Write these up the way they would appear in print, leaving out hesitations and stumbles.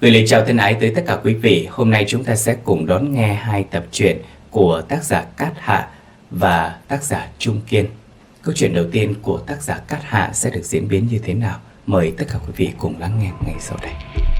Gửi lời chào thân ái tới tất cả quý vị. Hôm nay chúng ta sẽ cùng đón nghe hai tập truyện của tác giả Cát Hạ và tác giả Trung Kiên. Câu chuyện đầu tiên của tác giả Cát Hạ sẽ được diễn biến như thế nào? Mời tất cả quý vị cùng lắng nghe ngay sau đây.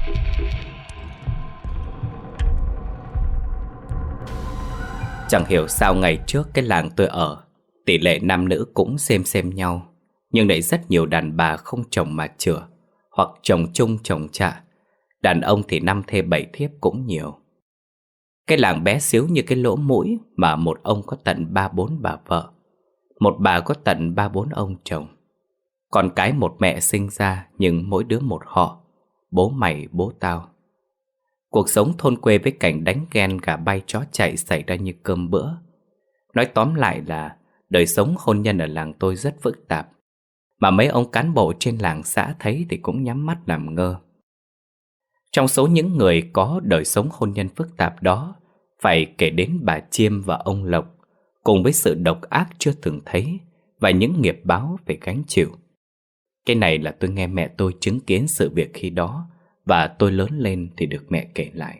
Chẳng hiểu sao ngày trước cái làng tôi ở, tỷ lệ nam nữ cũng xem nhau, nhưng lại rất nhiều đàn bà không chồng mà chửa, hoặc chồng chung chồng chạ. Đàn ông thì 5 thê 7 thiếp cũng nhiều. Cái làng bé xíu như cái lỗ mũi mà một ông có tận 3-4 bà vợ, một bà có tận 3-4 ông chồng. Con cái một mẹ sinh ra nhưng mỗi đứa một họ, bố mày bố tao. Cuộc sống thôn quê với cảnh đánh ghen gà bay chó chạy xảy ra như cơm bữa. Nói tóm lại là đời sống hôn nhân ở làng tôi rất phức tạp, mà mấy ông cán bộ trên làng xã thấy thì cũng nhắm mắt làm ngơ. Trong số những người có đời sống hôn nhân phức tạp đó, phải kể đến bà Chiêm và ông Lộc, cùng với sự độc ác chưa từng thấy và những nghiệp báo phải gánh chịu. Cái này là tôi nghe mẹ tôi chứng kiến sự việc khi đó, và tôi lớn lên thì được mẹ kể lại.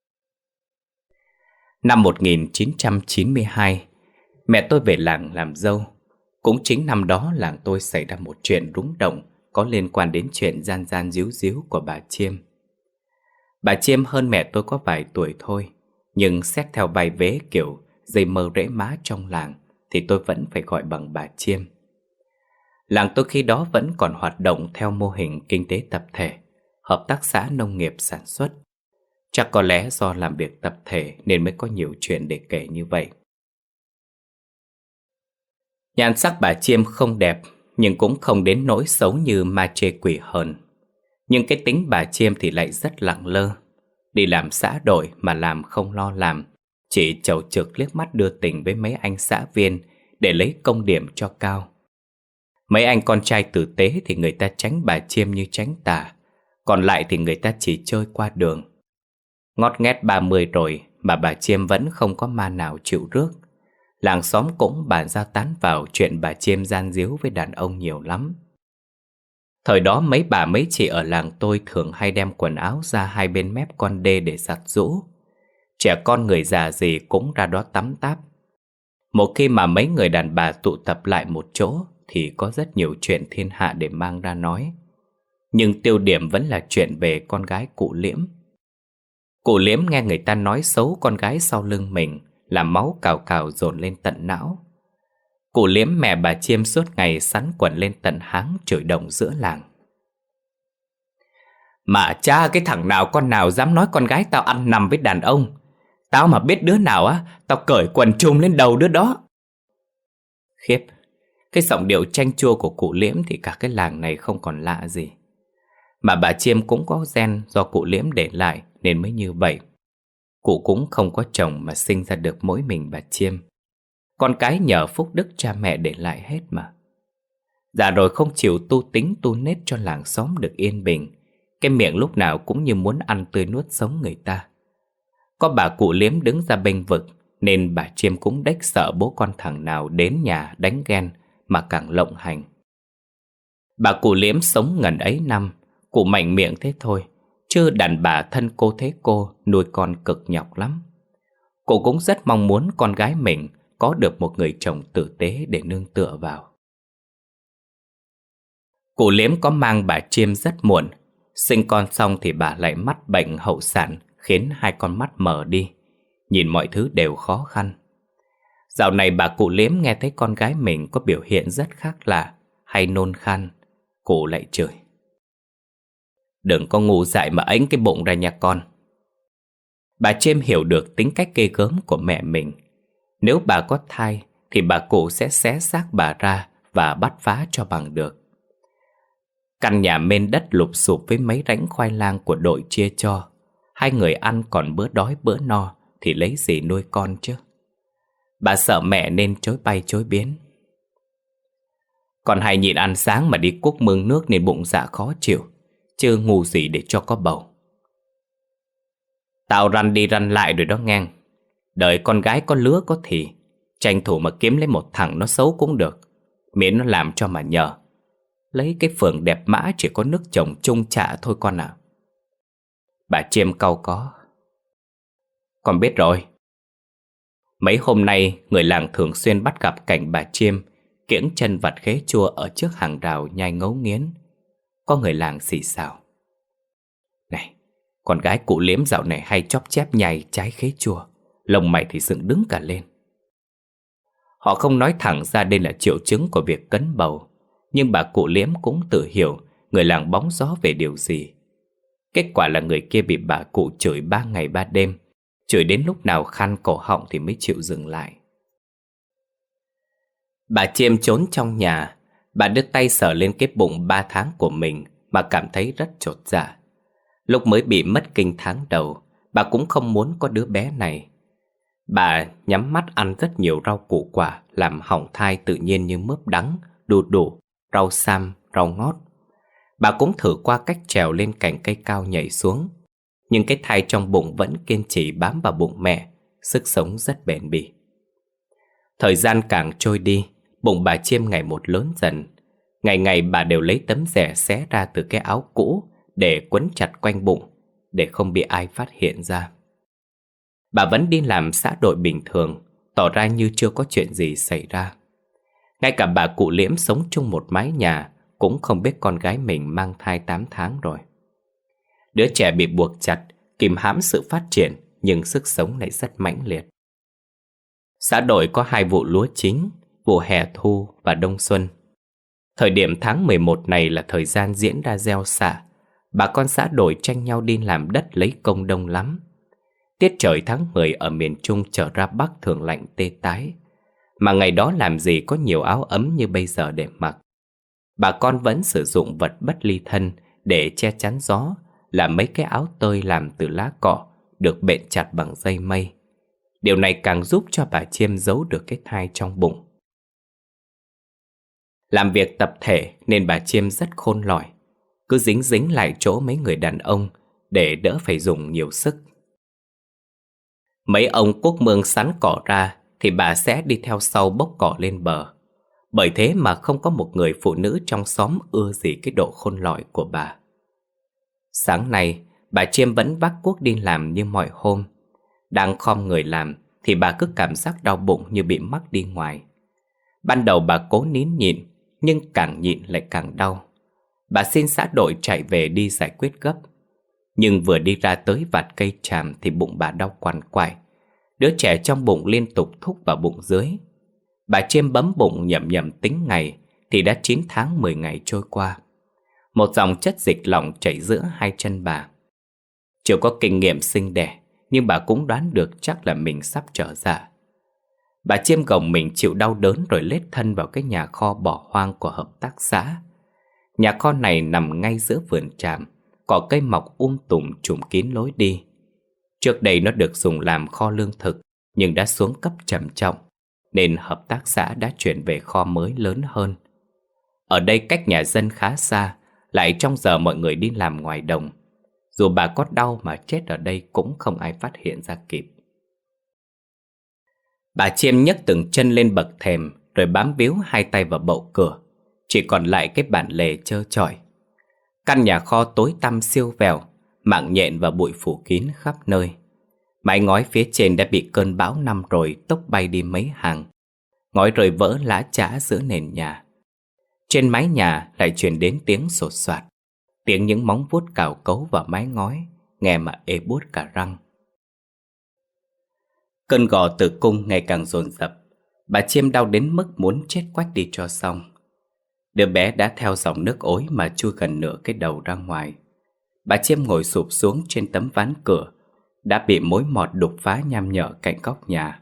Năm 1992, mẹ tôi về làng làm dâu. Cũng chính năm đó làng tôi xảy ra một chuyện rúng động có liên quan đến chuyện gian gian díu díu của bà Chiêm. Bà Chiêm hơn mẹ tôi có vài tuổi thôi, nhưng xét theo vai vế kiểu dây mơ rễ má trong làng thì tôi vẫn phải gọi bằng bà Chiêm. Làng tôi khi đó vẫn còn hoạt động theo mô hình kinh tế tập thể, hợp tác xã nông nghiệp sản xuất. Chắc có lẽ do làm việc tập thể nên mới có nhiều chuyện để kể như vậy. Nhan sắc bà Chiêm không đẹp, nhưng cũng không đến nỗi xấu như ma chê quỷ hờn. Nhưng cái tính bà Chiêm thì lại rất lẳng lơ. Đi làm xã đội mà làm không lo làm, chỉ chầu trực liếc mắt đưa tình với mấy anh xã viên để lấy công điểm cho cao. Mấy anh con trai tử tế thì người ta tránh bà Chiêm như tránh tà, còn lại thì người ta chỉ chơi qua đường. Ngót nghét 30 rồi mà bà Chiêm vẫn không có ma nào chịu rước. Làng xóm cũng bàn ra tán vào chuyện bà Chiêm gian díu với đàn ông nhiều lắm. Thời đó mấy bà mấy chị ở làng tôi thường hay đem quần áo ra hai bên mép con đê để giặt giũ. Trẻ con người già gì cũng ra đó tắm táp. Một khi mà mấy người đàn bà tụ tập lại một chỗ thì có rất nhiều chuyện thiên hạ để mang ra nói. Nhưng tiêu điểm vẫn là chuyện về con gái cụ Liễm. Cụ Liễm nghe người ta nói xấu con gái sau lưng mình, làm máu cào cào dồn lên tận não. Cụ Liễm mẹ bà Chiêm suốt ngày sắn quần lên tận háng chửi động giữa làng. Mà cha, cái thằng nào con nào dám nói con gái tao ăn nằm với đàn ông, tao mà biết đứa nào á, tao cởi quần trùm lên đầu đứa đó. Khiếp, cái giọng điệu chanh chua của cụ Liễm thì cả cái làng này không còn lạ gì. Mà bà Chiêm cũng có gen do cụ Liễm để lại nên mới như vậy. Cụ cũng không có chồng mà sinh ra được mỗi mình bà Chiêm. Con cái nhờ phúc đức cha mẹ để lại hết mà. Dạ rồi không chịu tu tính tu nết cho làng xóm được yên bình, cái miệng lúc nào cũng như muốn ăn tươi nuốt sống người ta. Có bà cụ Liếm đứng ra bênh vực nên bà Chiêm cũng đếch sợ bố con thằng nào đến nhà đánh ghen mà càng lộng hành. Bà cụ Liếm sống ngần ấy năm, cụ mạnh miệng thế thôi, chứ đàn bà thân cô thế cô nuôi con cực nhọc lắm. Cụ cũng rất mong muốn con gái mình có được một người chồng tử tế để nương tựa vào. Cụ Liếm có mang bà Chiêm rất muộn. Sinh con xong thì bà lại mắc bệnh hậu sản, khiến hai con mắt mờ đi, nhìn mọi thứ đều khó khăn. Dạo này bà cụ Liếm nghe thấy con gái mình có biểu hiện rất khác lạ, hay nôn khan, cụ lại chửi. Đừng có ngu dại mà ánh cái bụng ra nha con. Bà Chiêm hiểu được tính cách ghê gớm của mẹ mình. Nếu bà có thai thì bà cụ sẽ xé xác bà ra và bắt phá cho bằng được. Căn nhà mênh đất lụp xụp với mấy rãnh khoai lang của đội chia cho. Hai người ăn còn bữa đói bữa no thì lấy gì nuôi con chứ. Bà sợ mẹ nên chối bay chối biến. Con hay nhịn ăn sáng mà đi cuốc mương nước nên bụng dạ khó chịu, chứ ngu gì để cho có bầu. Tao răn đi răn lại rồi đó ngang. Đời con gái có lứa có thì, tranh thủ mà kiếm lấy một thằng nó xấu cũng được, miễn nó làm cho mà nhờ. Lấy cái phường đẹp mã chỉ có nước chồng chung chạ thôi con ạ. Bà Chiêm cau có. Con biết rồi. Mấy hôm nay người làng thường xuyên bắt gặp cảnh bà Chiêm kiễng chân vặt khế chua ở trước hàng rào nhai ngấu nghiến. Có người làng xì xào: Này, con gái cụ Liếm dạo này hay chóp chép nhai trái khế chua, lông mày thì dựng đứng cả lên. Họ không nói thẳng ra đây là triệu chứng của việc cấn bầu, nhưng bà cụ Liếm cũng tự hiểu người làng bóng gió về điều gì. Kết quả là người kia bị bà cụ chửi 3 ngày 3 đêm, chửi đến lúc nào khăn cổ họng thì mới chịu dừng lại. Bà Chiêm trốn trong nhà. Bà đưa tay sờ lên cái bụng 3 tháng của mình mà cảm thấy rất chột dạ. Lúc mới bị mất kinh tháng đầu, bà cũng không muốn có đứa bé này. Bà nhắm mắt ăn rất nhiều rau củ quả làm hỏng thai tự nhiên như mướp đắng, đu đủ, rau sam, rau ngót. Bà cũng thử qua cách trèo lên cành cây cao nhảy xuống, nhưng cái thai trong bụng vẫn kiên trì bám vào bụng mẹ, sức sống rất bền bỉ. Thời gian càng trôi đi, bụng bà Chiêm ngày một lớn dần. Ngày ngày bà đều lấy tấm rẻ xé ra từ cái áo cũ để quấn chặt quanh bụng, để không bị ai phát hiện ra. Bà vẫn đi làm xã đội bình thường, tỏ ra như chưa có chuyện gì xảy ra. Ngay cả bà cụ Liễm sống chung một mái nhà cũng không biết con gái mình mang thai 8 tháng rồi. Đứa trẻ bị buộc chặt, kìm hãm sự phát triển, nhưng sức sống lại rất mãnh liệt. Xã đội có 2 vụ lúa chính, vụ hè thu và đông xuân. Thời điểm tháng 11 này là thời gian diễn ra gieo xạ. Bà con xã đội tranh nhau đi làm đất lấy công đông lắm. Tiết trời tháng 10 ở miền Trung trở ra Bắc thường lạnh tê tái, mà ngày đó làm gì có nhiều áo ấm như bây giờ để mặc. Bà con vẫn sử dụng vật bất ly thân để che chắn gió, là mấy cái áo tơi làm từ lá cọ được bện chặt bằng dây mây. Điều này càng giúp cho bà Chiêm giấu được cái thai trong bụng. Làm việc tập thể nên bà Chiêm rất khôn lỏi, cứ dính dính lại chỗ mấy người đàn ông để đỡ phải dùng nhiều sức. Mấy ông cuốc mương sắn cỏ ra thì bà sẽ đi theo sau bốc cỏ lên bờ. Bởi thế mà không có một người phụ nữ trong xóm ưa gì cái độ khôn lỏi của bà. Sáng nay, bà Chiêm vẫn vác cuốc đi làm như mọi hôm. Đang khom người làm thì bà cứ cảm giác đau bụng như bị mắc đi ngoài. Ban đầu bà cố nín nhịn, nhưng càng nhịn lại càng đau. Bà xin xã đội chạy về đi giải quyết gấp. Nhưng vừa đi ra tới vạt cây tràm thì bụng bà đau quằn quại. Đứa trẻ trong bụng liên tục thúc vào bụng dưới. Bà Chiêm bấm bụng nhẩm nhẩm tính ngày thì đã 9 tháng 10 ngày trôi qua. Một dòng chất dịch lỏng chảy giữa hai chân bà. Chưa có kinh nghiệm sinh đẻ, nhưng bà cũng đoán được chắc là mình sắp trở dạ. Bà Chiêm gồng mình chịu đau đớn rồi lết thân vào cái nhà kho bỏ hoang của hợp tác xã. Nhà kho này nằm ngay giữa vườn tràm, cỏ cây mọc tùm trùm kín lối đi. Trước đây nó được dùng làm kho lương thực, nhưng đã xuống cấp trầm trọng, nên hợp tác xã đã chuyển về kho mới lớn hơn. Ở đây cách nhà dân khá xa, lại trong giờ mọi người đi làm ngoài đồng. Dù bà có đau mà chết ở đây cũng không ai phát hiện ra kịp. Bà Chiêm nhấc từng chân lên bậc thềm, rồi bám víu hai tay vào bậu cửa. Chỉ còn lại cái bản lề trơ trọi. Căn nhà kho tối tăm siêu vẹo, mạng nhện và bụi phủ kín khắp nơi. Mái ngói phía trên đã bị cơn bão năm rồi tốc bay đi mấy hàng. Ngói rơi vỡ lá chã giữa nền nhà. Trên mái nhà lại truyền đến tiếng sột soạt, tiếng những móng vuốt cào cấu vào mái ngói, nghe mà ê buốt cả răng. Cơn gò tử cung ngày càng dồn dập. Bà Chiêm đau đến mức muốn chết quách đi cho xong. Đứa bé đã theo dòng nước ối mà chui gần nửa cái đầu ra ngoài. Bà Chiêm ngồi sụp xuống trên tấm ván cửa, đã bị mối mọt đục phá nham nhở cạnh góc nhà.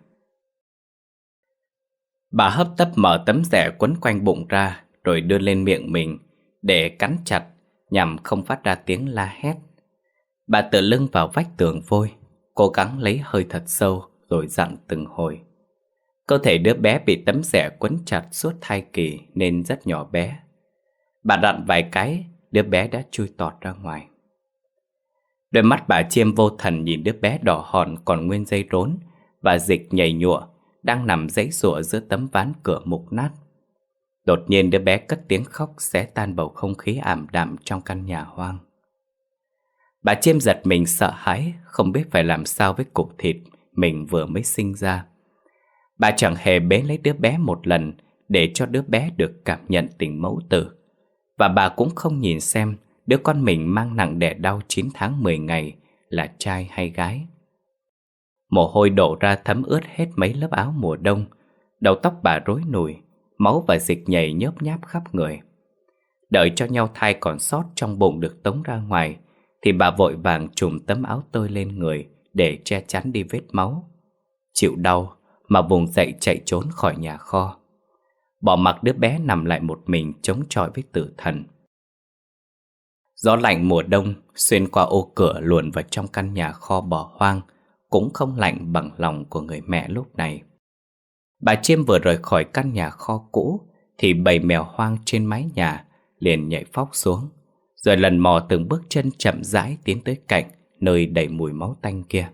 Bà hấp tấp mở tấm rẻ quấn quanh bụng ra, rồi đưa lên miệng mình để cắn chặt nhằm không phát ra tiếng la hét. Bà tựa lưng vào vách tường vôi, cố gắng lấy hơi thật sâu rồi dặn từng hồi. Cơ thể đứa bé bị tấm rẻ quấn chặt suốt thai kỳ nên rất nhỏ bé. Bà dặn vài cái, đứa bé đã chui tọt ra ngoài. Đôi mắt bà Chiêm vô thần nhìn đứa bé đỏ hòn còn nguyên dây rốn và dịch nhầy nhụa đang nằm giãy giụa giữa tấm ván cửa mục nát. Đột nhiên đứa bé cất tiếng khóc xé tan bầu không khí ảm đạm trong căn nhà hoang. Bà Chiêm giật mình sợ hãi, không biết phải làm sao với cục thịt mình vừa mới sinh ra. Bà chẳng hề bế lấy đứa bé một lần để cho đứa bé được cảm nhận tình mẫu tử. Và bà cũng không nhìn xem đứa con mình mang nặng đẻ đau 9 tháng 10 ngày là trai hay gái. Mồ hôi đổ ra thấm ướt hết mấy lớp áo mùa đông. Đầu tóc bà rối nùi, máu và dịch nhầy nhớp nháp khắp người. Đợi cho nhau thai còn sót trong bụng được tống ra ngoài thì bà vội vàng trùm tấm áo tơi lên người để che chắn đi vết máu. Chịu đau mà vùng dậy chạy trốn khỏi nhà kho, bỏ mặc đứa bé nằm lại một mình chống chọi với tử thần. Gió lạnh mùa đông xuyên qua ô cửa luồn vào trong căn nhà kho bỏ hoang cũng không lạnh bằng lòng của người mẹ lúc này. Bà Chiêm vừa rời khỏi căn nhà kho cũ thì bầy mèo hoang trên mái nhà liền nhảy phóc xuống, rồi lần mò từng bước chân chậm rãi tiến tới cạnh nơi đầy mùi máu tanh kia.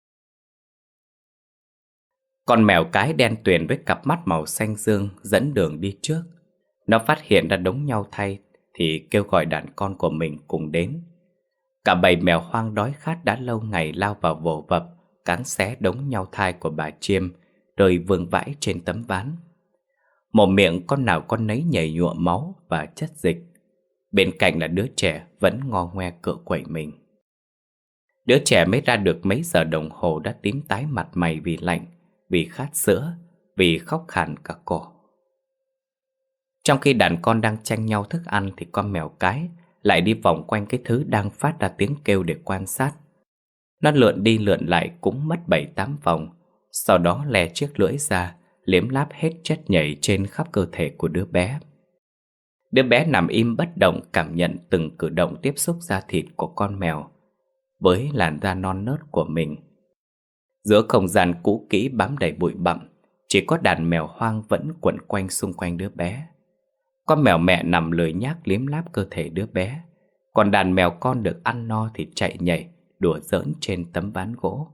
Con mèo cái đen tuyền với cặp mắt màu xanh dương dẫn đường đi trước. Nó phát hiện ra đống nhau thay thì kêu gọi đàn con của mình cùng đến. Cả bầy mèo hoang đói khát đã lâu ngày lao vào vồ vập, cắn xé đống nhau thai của bà Chiêm, rồi vương vãi trên tấm ván. Mồm miệng con nào con nấy nhầy nhụa máu và chất dịch. Bên cạnh là đứa trẻ vẫn ngo ngoe cựa quậy mình. Đứa trẻ mới ra được mấy giờ đồng hồ đã tím tái mặt mày vì lạnh, vì khát sữa, vì khóc khàn cả cổ. Trong khi đàn con đang tranh nhau thức ăn thì con mèo cái lại đi vòng quanh cái thứ đang phát ra tiếng kêu để quan sát. Nó lượn đi lượn lại cũng mất 7-8 vòng, sau đó lè chiếc lưỡi ra, liếm láp hết chất nhầy trên khắp cơ thể của đứa bé. Đứa bé nằm im bất động, cảm nhận từng cử động tiếp xúc da thịt của con mèo với làn da non nớt của mình. Giữa không gian cũ kỹ bám đầy bụi bặm, chỉ có đàn mèo hoang vẫn quẩn quanh xung quanh đứa bé. Con mèo mẹ nằm lười nhác liếm láp cơ thể đứa bé, còn đàn mèo con được ăn no thì chạy nhảy, đùa giỡn trên tấm ván gỗ.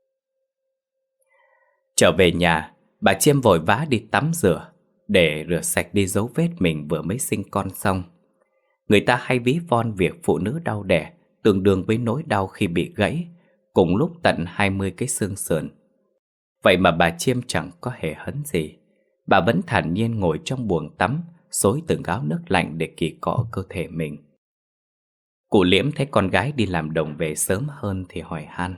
Trở về nhà, bà Chiêm vội vã đi tắm rửa để rửa sạch đi dấu vết mình vừa mới sinh con xong. Người ta hay ví von việc phụ nữ đau đẻ tương đương với nỗi đau khi bị gãy, cùng lúc tận 20 cái xương sườn. Vậy mà bà Chiêm chẳng có hề hấn gì. Bà vẫn thản nhiên ngồi trong buồng tắm, xối từng gáo nước lạnh để kỳ cọ cơ thể mình. Cụ Liễm thấy con gái đi làm đồng về sớm hơn thì hỏi han: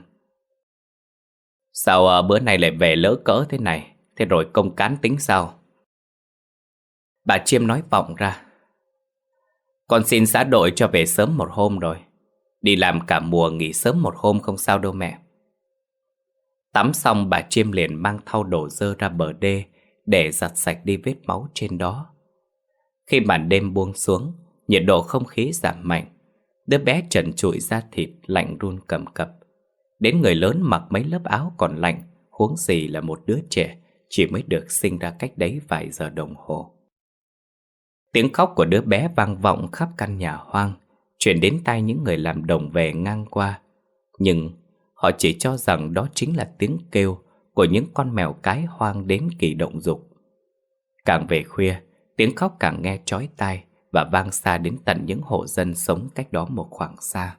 "Sao bữa nay lại về lỡ cỡ thế này? Thế rồi công cán tính sao?" Bà Chiêm nói vọng ra: "Con xin xã đội cho về sớm một hôm rồi. Đi làm cả mùa nghỉ sớm một hôm không sao đâu mẹ." Tắm xong bà Chiêm liền mang thau đổ dơ ra bờ đê để giặt sạch đi vết máu trên đó. Khi màn đêm buông xuống, nhiệt độ không khí giảm mạnh. Đứa bé trần trụi da thịt lạnh run cầm cập. Đến người lớn mặc mấy lớp áo còn lạnh, huống gì là một đứa trẻ chỉ mới được sinh ra cách đấy vài giờ đồng hồ. Tiếng khóc của đứa bé vang vọng khắp căn nhà hoang, truyền đến tai những người làm đồng về ngang qua. Nhưng họ chỉ cho rằng đó chính là tiếng kêu của những con mèo cái hoang đến kỳ động dục. Càng về khuya, tiếng khóc càng nghe chói tai và vang xa đến tận những hộ dân sống cách đó một khoảng xa.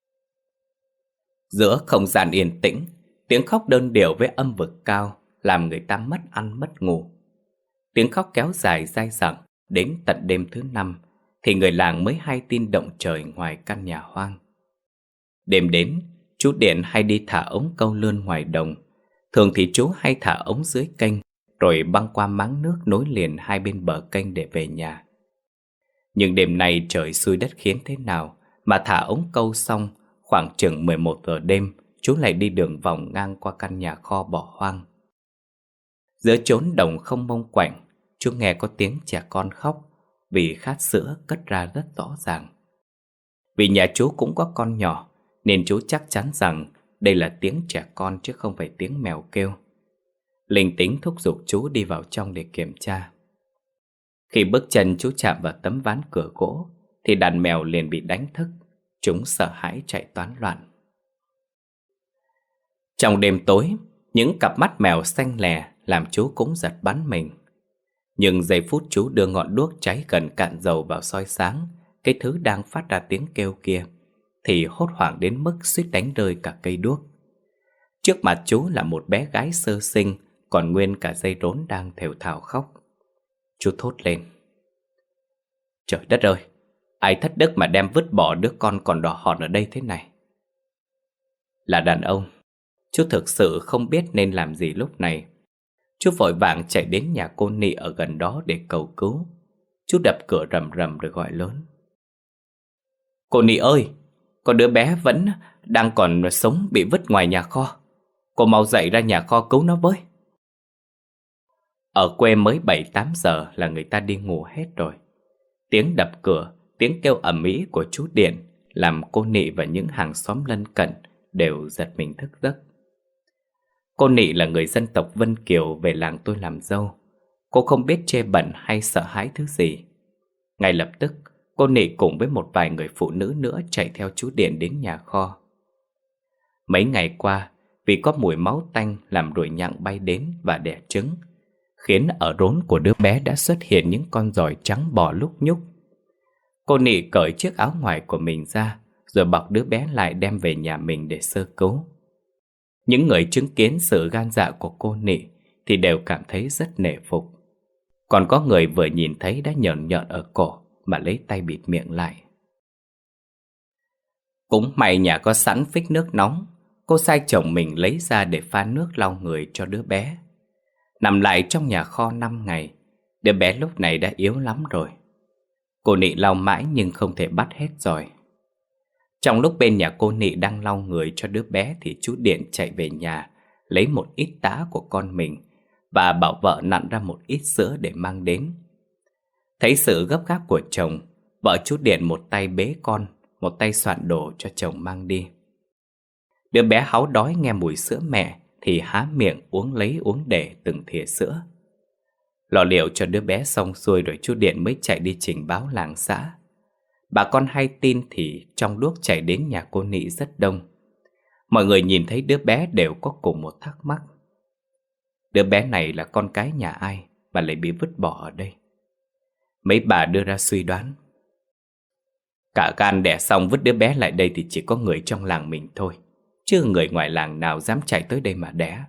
Giữa không gian yên tĩnh, tiếng khóc đơn điệu với âm vực cao làm người ta mất ăn mất ngủ. Tiếng khóc kéo dài dai dẳng đến tận đêm thứ 5 thì người làng mới hay tin động trời ngoài căn nhà hoang. Đêm đến, chú Điện hay đi thả ống câu lươn ngoài đồng. Thường thì chú hay thả ống dưới kênh rồi băng qua máng nước nối liền hai bên bờ kênh để về nhà. Nhưng đêm nay trời xui đất khiến thế nào mà thả ống câu xong, khoảng chừng 11 giờ đêm, chú lại đi đường vòng ngang qua căn nhà kho bỏ hoang. Giữa chốn đồng không mông quạnh, chú nghe có tiếng trẻ con khóc vì khát sữa cất ra rất rõ ràng. Vì nhà chú cũng có con nhỏ nên chú chắc chắn rằng đây là tiếng trẻ con chứ không phải tiếng mèo kêu. Linh tính thúc giục chú đi vào trong để kiểm tra. Khi bước chân chú chạm vào tấm ván cửa gỗ thì đàn mèo liền bị đánh thức. Chúng sợ hãi chạy toán loạn. Trong đêm tối, những cặp mắt mèo xanh lè làm chú cũng giật bắn mình. Nhưng giây phút chú đưa ngọn đuốc cháy gần cạn dầu vào soi sáng cái thứ đang phát ra tiếng kêu kia, thì hốt hoảng đến mức suýt đánh rơi cả cây đuốc. Trước mặt chú là một bé gái sơ sinh, còn nguyên cả dây rốn đang thều thào khóc. Chú thốt lên: Trời đất ơi, ai thất đức mà đem vứt bỏ đứa con còn đỏ hòn ở đây thế này? Là đàn ông, chú thực sự không biết nên làm gì lúc này. Chú vội vàng chạy đến nhà cô Nị ở gần đó để cầu cứu. Chú đập cửa rầm rầm rồi gọi lớn: Cô Nị ơi, có đứa bé vẫn đang còn sống bị vứt ngoài nhà kho. Cô mau dậy ra nhà kho cứu nó với. Ở quê mới 7-8 giờ là người ta đi ngủ hết rồi. Tiếng đập cửa, tiếng kêu ầm ĩ của chú Điện làm cô Nị và những hàng xóm lân cận đều giật mình thức giấc. Cô Nị là người dân tộc Vân Kiều về làng tôi làm dâu. Cô không biết chê bẩn hay sợ hãi thứ gì. Ngay lập tức, cô Nị cùng với một vài người phụ nữ nữa chạy theo chú Điện đến nhà kho. Mấy ngày qua, vì có mùi máu tanh làm ruồi nhặng bay đến và đẻ trứng, khiến ở rốn của đứa bé đã xuất hiện những con giòi trắng bò lúc nhúc. Cô Nị cởi chiếc áo ngoài của mình ra, rồi bọc đứa bé lại đem về nhà mình để sơ cứu. Những người chứng kiến sự gan dạ của cô Nị thì đều cảm thấy rất nể phục. Còn có người vừa nhìn thấy đã nhợn nhợn ở cổ mà lấy tay bịt miệng lại. Cũng may nhà có sẵn phích nước nóng. Cô sai chồng mình lấy ra để pha nước lau người cho đứa bé. Nằm lại trong nhà kho 5 ngày, đứa bé lúc này đã yếu lắm rồi. Cô Nị lau mãi nhưng không thể bắt hết giòi. Trong lúc bên nhà cô Nị đang lau người cho đứa bé thì chú Điện chạy về nhà, lấy một ít tã của con mình và bảo vợ nặn ra một ít sữa để mang đến. Thấy sự gấp gáp của chồng, vợ chú Điện một tay bế con, một tay soạn đồ cho chồng mang đi. Đứa bé háu đói nghe mùi sữa mẹ thì há miệng uống lấy uống để từng thìa sữa. Lo liệu cho đứa bé xong xuôi rồi chú Điện mới chạy đi trình báo làng xã. Bà con hay tin thì trong đuốc chạy đến nhà cô Nị rất đông. Mọi người nhìn thấy đứa bé đều có cùng một thắc mắc: đứa bé này là con cái nhà ai mà lại bị vứt bỏ ở đây? Mấy bà đưa ra suy đoán: cả gan đẻ xong vứt đứa bé lại đây thì chỉ có người trong làng mình thôi, chứ người ngoài làng nào dám chạy tới đây mà đẻ.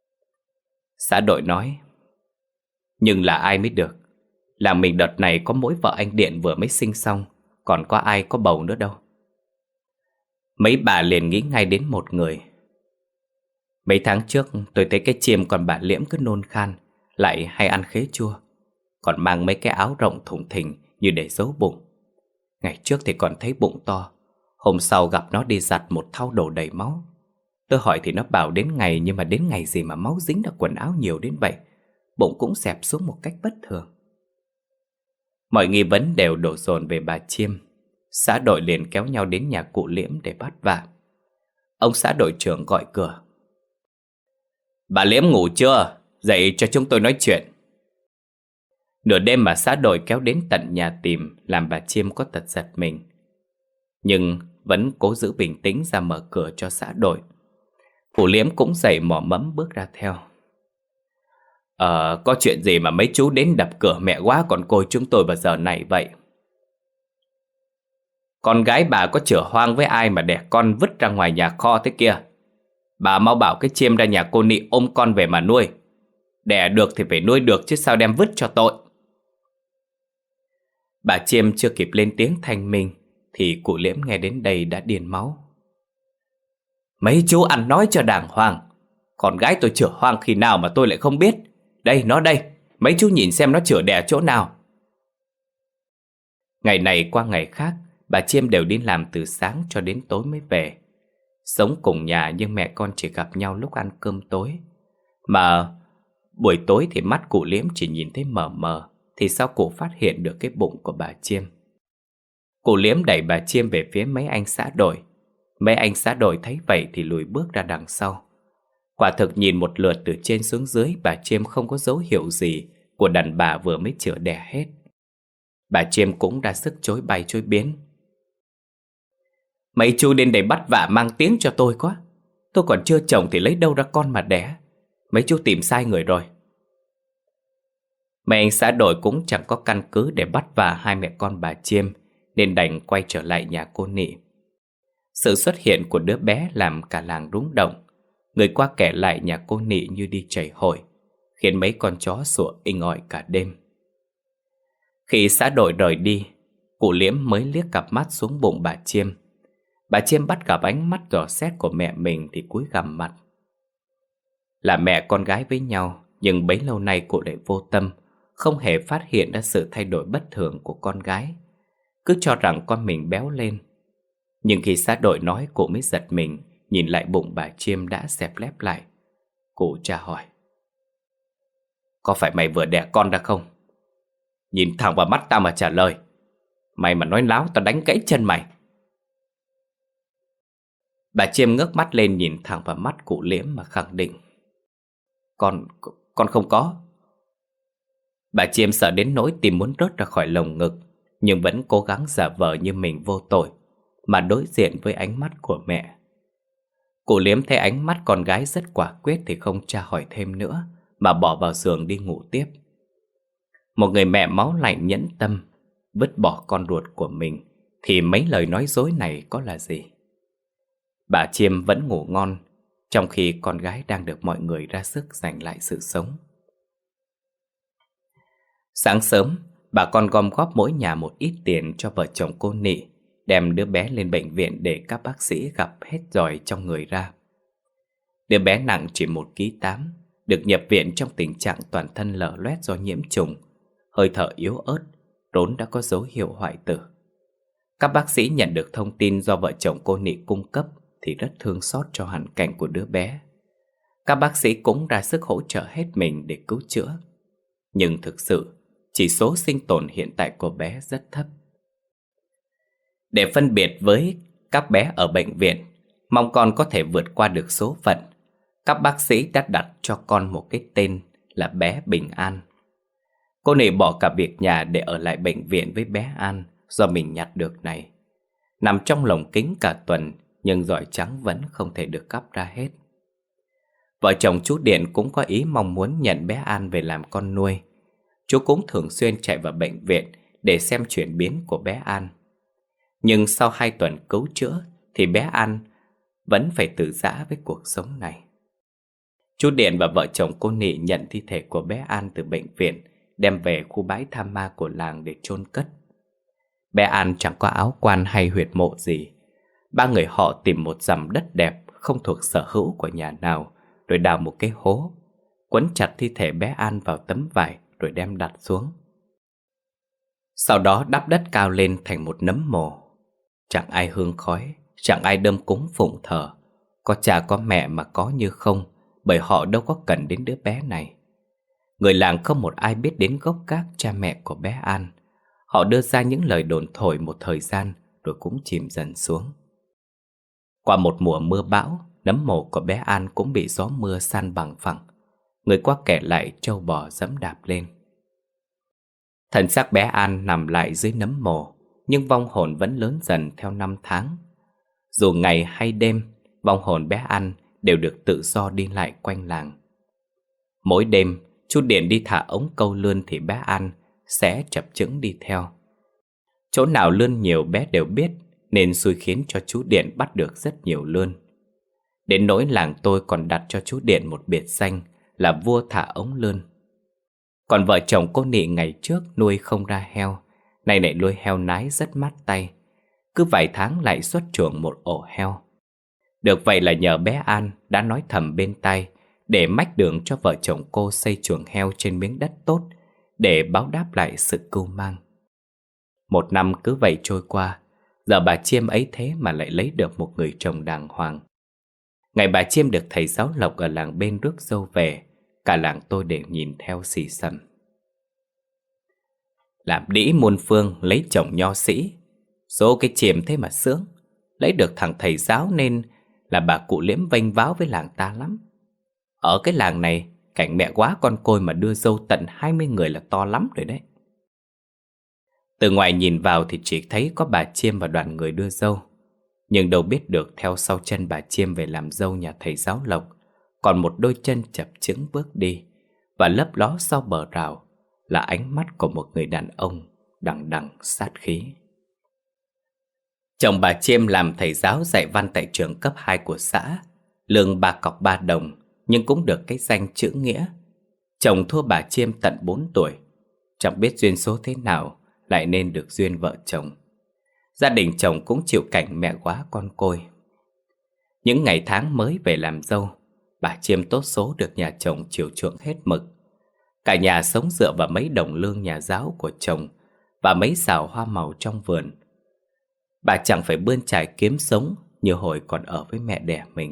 Xã đội nói: nhưng là ai mới được. Làng mình đợt này có mỗi vợ anh Điện vừa mới sinh xong, còn có ai có bầu nữa đâu. Mấy bà liền nghĩ ngay đến một người: mấy tháng trước tôi thấy cái chiêm con bà Liễm cứ nôn khan, lại hay ăn khế chua, còn mang mấy cái áo rộng thùng thình như để giấu bụng. Ngày trước thì còn thấy bụng to, hôm sau gặp nó đi giặt một thau đồ đầy máu. Tôi hỏi thì nó bảo đến ngày, nhưng mà đến ngày gì mà máu dính vào quần áo nhiều đến vậy. Bụng cũng xẹp xuống một cách bất thường. Mọi nghi vấn đều đổ dồn về bà Chiêm. Xã đội liền kéo nhau đến nhà cụ Liễm để bắt vạ. Ông xã đội trưởng gọi cửa: bà Liễm ngủ chưa? Dậy cho chúng tôi nói chuyện. Nửa đêm mà xã đội kéo đến tận nhà tìm làm bà Chiêm có tật giật mình, nhưng vẫn cố giữ bình tĩnh ra mở cửa cho xã đội. Cụ Liễm cũng dậy mò mẫm bước ra theo. Có chuyện gì mà mấy chú đến đập cửa mẹ quá còn côi chúng tôi vào giờ này vậy? Con gái bà có chửa hoang với ai mà đẻ con vứt ra ngoài nhà kho thế kia? Bà mau bảo cái Chiêm ra nhà cô Nị ôm con về mà nuôi. Đẻ được thì phải nuôi được chứ sao đem vứt cho tội. Bà Chiêm chưa kịp lên tiếng thanh minh thì cụ Liễm nghe đến đây đã điên máu. Mấy chú ăn nói cho đàng hoàng. Con gái tôi chửa hoang khi nào mà tôi lại không biết? Đây, nó đây, mấy chú nhìn xem nó chửa đẻ chỗ nào. Ngày này qua ngày khác, bà Chiêm đều đi làm từ sáng cho đến tối mới về. Sống cùng nhà nhưng mẹ con chỉ gặp nhau lúc ăn cơm tối. Mà buổi tối thì mắt cụ Liễm chỉ nhìn thấy mờ mờ, thì sao cụ phát hiện được cái bụng của bà Chiêm? Cụ Liễm đẩy bà Chiêm về phía mấy anh xã đội. Mấy anh xã đội thấy vậy thì lùi bước ra đằng sau. Quả thực nhìn một lượt từ trên xuống dưới, bà Chiêm không có dấu hiệu gì của đàn bà vừa mới chữa đẻ hết. Bà Chiêm cũng ra sức chối bay chối biến. Mấy chú đến đây bắt vạ mang tiếng cho tôi quá. Tôi còn chưa chồng thì lấy đâu ra con mà đẻ. Mấy chú tìm sai người rồi. Mấy anh xã đội cũng chẳng có căn cứ để bắt vạ hai mẹ con bà Chiêm, nên đành quay trở lại nhà cô Nị. Sự xuất hiện của đứa bé làm cả làng rúng động. Người qua kẻ lại nhà cô Nị như đi chảy hội, khiến mấy con chó sủa inh ỏi cả đêm. Khi xã đội rời đi, cụ Liễm mới liếc cặp mắt xuống bụng bà Chiêm. Bà Chiêm bắt gặp ánh mắt dò xét của mẹ mình thì cúi gằm mặt. Là mẹ con gái với nhau, nhưng bấy lâu nay cụ lại vô tâm, không hề phát hiện ra sự thay đổi bất thường của con gái, cứ cho rằng con mình béo lên. Nhưng khi xã đội nói, cụ mới giật mình, nhìn lại bụng bà Chiêm đã xẹp lép lại. Cụ tra hỏi: có phải mày vừa đẻ con ra không? Nhìn thẳng vào mắt tao mà trả lời. Mày mà nói láo tao đánh gãy chân mày. Bà Chiêm ngước mắt lên nhìn thẳng vào mắt cụ Liễm mà khẳng định: Con không có. Bà Chiêm sợ đến nỗi tim muốn rớt ra khỏi lồng ngực, nhưng vẫn cố gắng giả vờ như mình vô tội, mà đối diện với ánh mắt của mẹ. Cụ Liễm thấy ánh mắt con gái rất quả quyết thì không tra hỏi thêm nữa, mà bỏ vào giường đi ngủ tiếp. Một người mẹ máu lạnh nhẫn tâm vứt bỏ con ruột của mình thì mấy lời nói dối này có là gì? Bà Chiêm vẫn ngủ ngon, trong khi con gái đang được mọi người ra sức giành lại sự sống. Sáng sớm, bà con gom góp mỗi nhà một ít tiền cho vợ chồng cô Nị, đem đứa bé lên bệnh viện để các bác sĩ gặp hết giỏi trong người ra. Đứa bé nặng chỉ 1,8 kg, được nhập viện trong tình trạng toàn thân lở loét do nhiễm trùng, hơi thở yếu ớt, rốn đã có dấu hiệu hoại tử. Các bác sĩ nhận được thông tin do vợ chồng cô Nị cung cấp thì rất thương xót cho hoàn cảnh của đứa bé. Các bác sĩ cũng ra sức hỗ trợ hết mình để cứu chữa. Nhưng thực sự, chỉ số sinh tồn hiện tại của bé rất thấp. Để phân biệt với các bé ở bệnh viện, mong con có thể vượt qua được số phận, các bác sĩ đã đặt cho con một cái tên là bé Bình An. Cô Nị bỏ cả việc nhà để ở lại bệnh viện với bé An do mình nhặt được này. Nằm trong lồng kính cả tuần, nhưng giỏi trắng vẫn không thể được cắp ra hết. Vợ chồng chú Điện cũng có ý mong muốn nhận bé An về làm con nuôi. Chú cũng thường xuyên chạy vào bệnh viện để xem chuyển biến của bé An. Nhưng sau 2 tuần cứu chữa thì bé An vẫn phải tự giã với cuộc sống này. Chú Điện và vợ chồng cô Nị nhận thi thể của bé An từ bệnh viện, đem về khu bãi tha ma của làng để chôn cất. Bé An chẳng có áo quan hay huyệt mộ gì. Ba người họ tìm một dặm đất đẹp không thuộc sở hữu của nhà nào, rồi đào một cái hố, quấn chặt thi thể bé An vào tấm vải rồi đem đặt xuống. Sau đó đắp đất cao lên thành một nấm mồ. Chẳng ai hương khói, chẳng ai đơm cúng phụng thờ. Có cha có mẹ mà có như không, bởi họ đâu có cần đến đứa bé này. Người làng không một ai biết đến gốc gác cha mẹ của bé An. Họ đưa ra những lời đồn thổi một thời gian rồi cũng chìm dần xuống. Qua một mùa mưa bão, nấm mồ của bé An cũng bị gió mưa san bằng phẳng. Người qua kẻ lại trâu bò giẫm đạp lên. Thân xác bé An nằm lại dưới nấm mồ, nhưng vong hồn vẫn lớn dần theo năm tháng. Dù ngày hay đêm, vong hồn bé An đều được tự do đi lại quanh làng. Mỗi đêm, chú Điện đi thả ống câu lươn thì bé An sẽ chập chững đi theo. Chỗ nào lươn nhiều bé đều biết, nên xui khiến cho chú Điện bắt được rất nhiều lươn. Đến nỗi làng tôi còn đặt cho chú Điện một biệt danh là vua thả ống lươn. Còn vợ chồng cô Nị ngày trước nuôi không ra heo, nay lại nuôi heo nái rất mát tay. Cứ vài tháng lại xuất chuồng một ổ heo. Được vậy là nhờ bé An đã nói thầm bên tai để mách đường cho vợ chồng cô xây chuồng heo trên miếng đất tốt để báo đáp lại sự cưu mang. 1 năm cứ vậy trôi qua, giờ bà Chiêm ấy thế mà lại lấy được một người chồng đàng hoàng. Ngày bà Chiêm được thầy giáo Lộc ở làng bên rước dâu về, cả làng tôi đều nhìn theo xì xầm. Làm đĩ muôn phương lấy chồng nho sĩ, số cái Chiêm thế mà sướng, lấy được thằng thầy giáo nên là bà cụ Liễm vênh váo với làng ta lắm. Ở cái làng này, cảnh mẹ quá con côi mà đưa dâu tận 20 người là to lắm rồi đấy. Từ ngoài nhìn vào thì chỉ thấy có bà Chiêm và đoàn người đưa dâu. Nhưng đâu biết được theo sau chân bà Chiêm về làm dâu nhà thầy giáo Lộc còn một đôi chân chập chững bước đi, và lấp ló sau bờ rào là ánh mắt của một người đàn ông đằng đằng sát khí. Chồng bà Chiêm làm thầy giáo dạy văn tại trường cấp 2 của xã, lương 3 cọc 3 đồng, nhưng cũng được cái danh chữ nghĩa. Chồng thua bà Chiêm tận 4 tuổi. Chẳng biết duyên số thế nào lại nên được duyên vợ chồng. Gia đình chồng cũng chịu cảnh mẹ quá con côi. Những ngày tháng mới về làm dâu, bà Chiêm tốt số được nhà chồng chiều chuộng hết mực. Cả nhà sống dựa vào mấy đồng lương nhà giáo của chồng và mấy xào hoa màu trong vườn. Bà chẳng phải bươn chải kiếm sống như hồi còn ở với mẹ đẻ mình.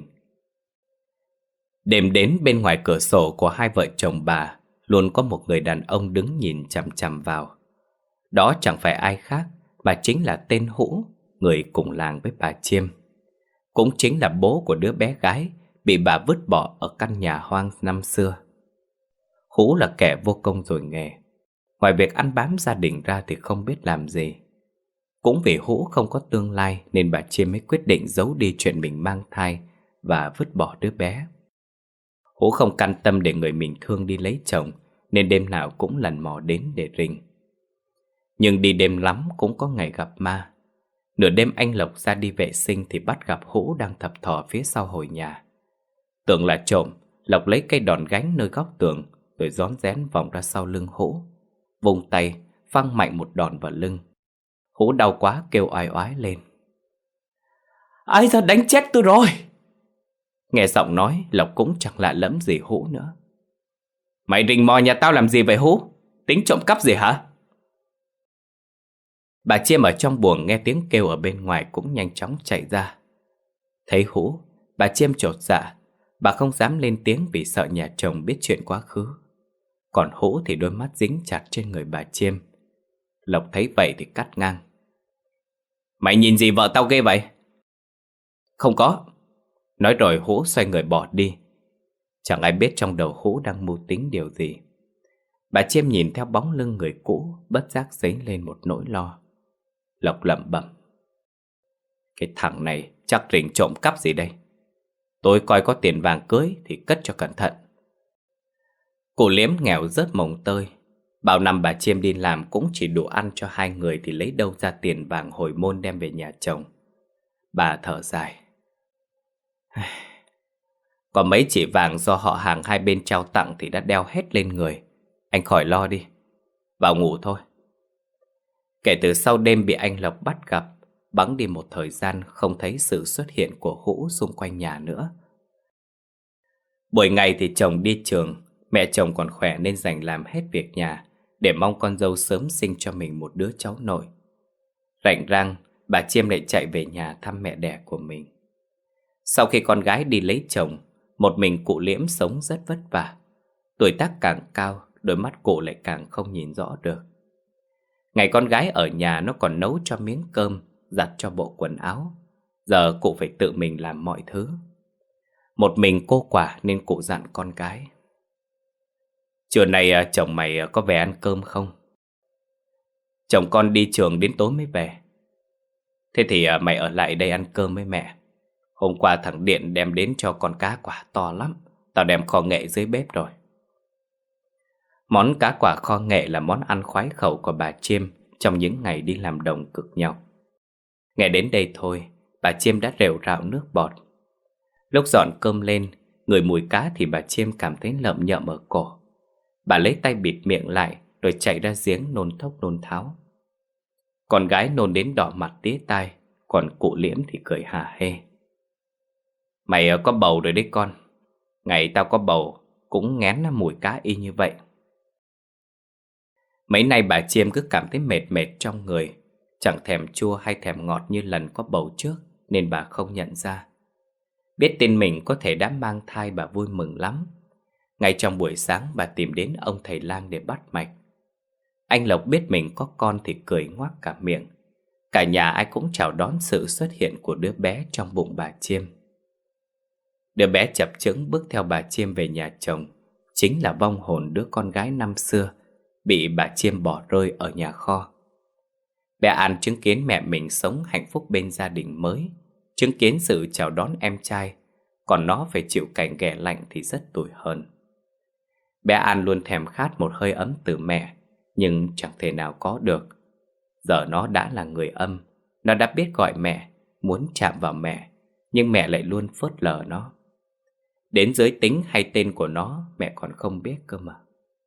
Đêm đến, bên ngoài cửa sổ của hai vợ chồng bà luôn có một người đàn ông đứng nhìn chằm chằm vào. Đó chẳng phải ai khác mà chính là tên Hũ, người cùng làng với bà Chiêm. Cũng chính là bố của đứa bé gái bị bà vứt bỏ ở căn nhà hoang năm xưa. Hũ là kẻ vô công rồi nghề. Ngoài việc ăn bám gia đình ra thì không biết làm gì. Cũng vì Hũ không có tương lai nên bà Chiêm mới quyết định giấu đi chuyện mình mang thai và vứt bỏ đứa bé. Hũ không can tâm để người mình thương đi lấy chồng, nên đêm nào cũng lần mò đến để rình. Nhưng đi đêm lắm cũng có ngày gặp ma. Nửa đêm anh Lộc ra đi vệ sinh thì bắt gặp Hũ đang thập thò phía sau hồi nhà. Tưởng là trộm, Lộc lấy cây đòn gánh nơi góc tường rồi rón rén vòng ra sau lưng Hũ, vùng tay phăng mạnh một đòn vào lưng. Hũ đau quá kêu oai oái lên. Ai ra đánh chết tôi rồi! Nghe giọng nói, Lộc cũng chẳng lạ lẫm gì Hũ nữa. Mày rình mò nhà tao làm gì vậy Hũ? Tính trộm cắp gì hả? Bà Chiêm ở trong buồng nghe tiếng kêu ở bên ngoài cũng nhanh chóng chạy ra. Thấy Hũ, bà Chiêm chột dạ. Bà không dám lên tiếng vì sợ nhà chồng biết chuyện quá khứ. Còn Hũ thì đôi mắt dính chặt trên người bà Chiêm. Lộc thấy vậy thì cắt ngang. Mày nhìn gì vợ tao ghê vậy? Không có. Nói rồi Hũ xoay người bỏ đi. Chẳng ai biết trong đầu Hũ đang mưu tính điều gì. Bà Chiêm nhìn theo bóng lưng người cũ, bất giác dấy lên một nỗi lo. Lộc lẩm bẩm. Cái thằng này chắc rình trộm cắp gì đây. Tôi coi có tiền vàng cưới thì cất cho cẩn thận. Cụ Liếm nghèo rớt mồng tơi. Bao năm bà Chiêm đi làm cũng chỉ đủ ăn cho hai người thì lấy đâu ra tiền vàng hồi môn đem về nhà chồng. Bà thở dài. Có mấy chỉ vàng do họ hàng hai bên trao tặng thì đã đeo hết lên người. Anh khỏi lo đi. Vào ngủ thôi. Kể từ sau đêm bị anh Lộc bắt gặp, bẵng đi một thời gian không thấy sự xuất hiện của Hũ xung quanh nhà nữa. Buổi ngày thì chồng đi trường, mẹ chồng còn khỏe nên dành làm hết việc nhà để mong con dâu sớm sinh cho mình một đứa cháu nội. Rảnh rang, bà Chiêm lại chạy về nhà thăm mẹ đẻ của mình. Sau khi con gái đi lấy chồng, một mình cụ Liễm sống rất vất vả. Tuổi tác càng cao, đôi mắt cụ lại càng không nhìn rõ được. Ngày con gái ở nhà nó còn nấu cho miếng cơm, giặt cho bộ quần áo. Giờ cụ phải tự mình làm mọi thứ. Một mình cô quả nên cụ dặn con gái. Trưa nay chồng mày có về ăn cơm không? Chồng con đi trường đến tối mới về. Thế thì mày ở lại đây ăn cơm với mẹ. Hôm qua thằng Điện đem đến cho con cá quả to lắm. Tao đem kho nghệ dưới bếp rồi. Món cá quả kho nghệ là món ăn khoái khẩu của bà Chiêm trong những ngày đi làm đồng cực nhọc. Nghe đến đây thôi, bà Chiêm đã rều rạo nước bọt. Lúc dọn cơm lên, ngửi mùi cá thì bà Chiêm cảm thấy lợm nhợm ở cổ. Bà lấy tay bịt miệng lại rồi chạy ra giếng nôn thốc nôn tháo. Con gái nôn đến đỏ mặt tía tai, còn cụ Liễm thì cười hả hê. Mày có bầu rồi đấy con. Ngày tao có bầu cũng ngén mùi cá y như vậy. Mấy nay bà Chiêm cứ cảm thấy mệt mệt trong người, chẳng thèm chua hay thèm ngọt như lần có bầu trước, nên bà không nhận ra. Biết tin mình có thể đã mang thai, bà vui mừng lắm. Ngay trong buổi sáng bà tìm đến ông thầy lang để bắt mạch. Anh Lộc biết mình có con thì cười ngoác cả miệng. Cả nhà ai cũng chào đón sự xuất hiện của đứa bé trong bụng bà Chiêm. Đứa bé chập chững bước theo bà Chiêm về nhà chồng, chính là vong hồn đứa con gái năm xưa bị bà Chiêm bỏ rơi ở nhà kho. Bé An chứng kiến mẹ mình sống hạnh phúc bên gia đình mới, chứng kiến sự chào đón em trai, còn nó phải chịu cảnh ghẻ lạnh thì rất tủi hờn. Bé An luôn thèm khát một hơi ấm từ mẹ, nhưng chẳng thể nào có được. Giờ nó đã là người âm, Nó đã biết gọi mẹ, muốn chạm vào mẹ, nhưng mẹ lại luôn phớt lờ nó. Đến giới tính hay tên của nó mẹ còn không biết cơ mà.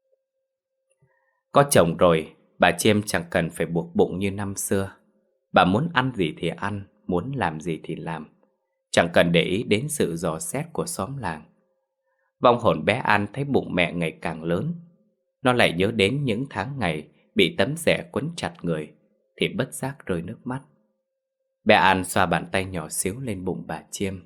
Có chồng rồi, bà Chiêm chẳng cần phải buộc bụng như năm xưa. Bà muốn ăn gì thì ăn, muốn làm gì thì làm, chẳng cần để ý đến sự dò xét của xóm làng. Vong hồn bé An thấy bụng mẹ ngày càng lớn. Nó lại nhớ đến những tháng ngày bị tấm rẻ quấn chặt người, thì bất giác rơi nước mắt. Bé An xoa bàn tay nhỏ xíu lên bụng bà Chiêm.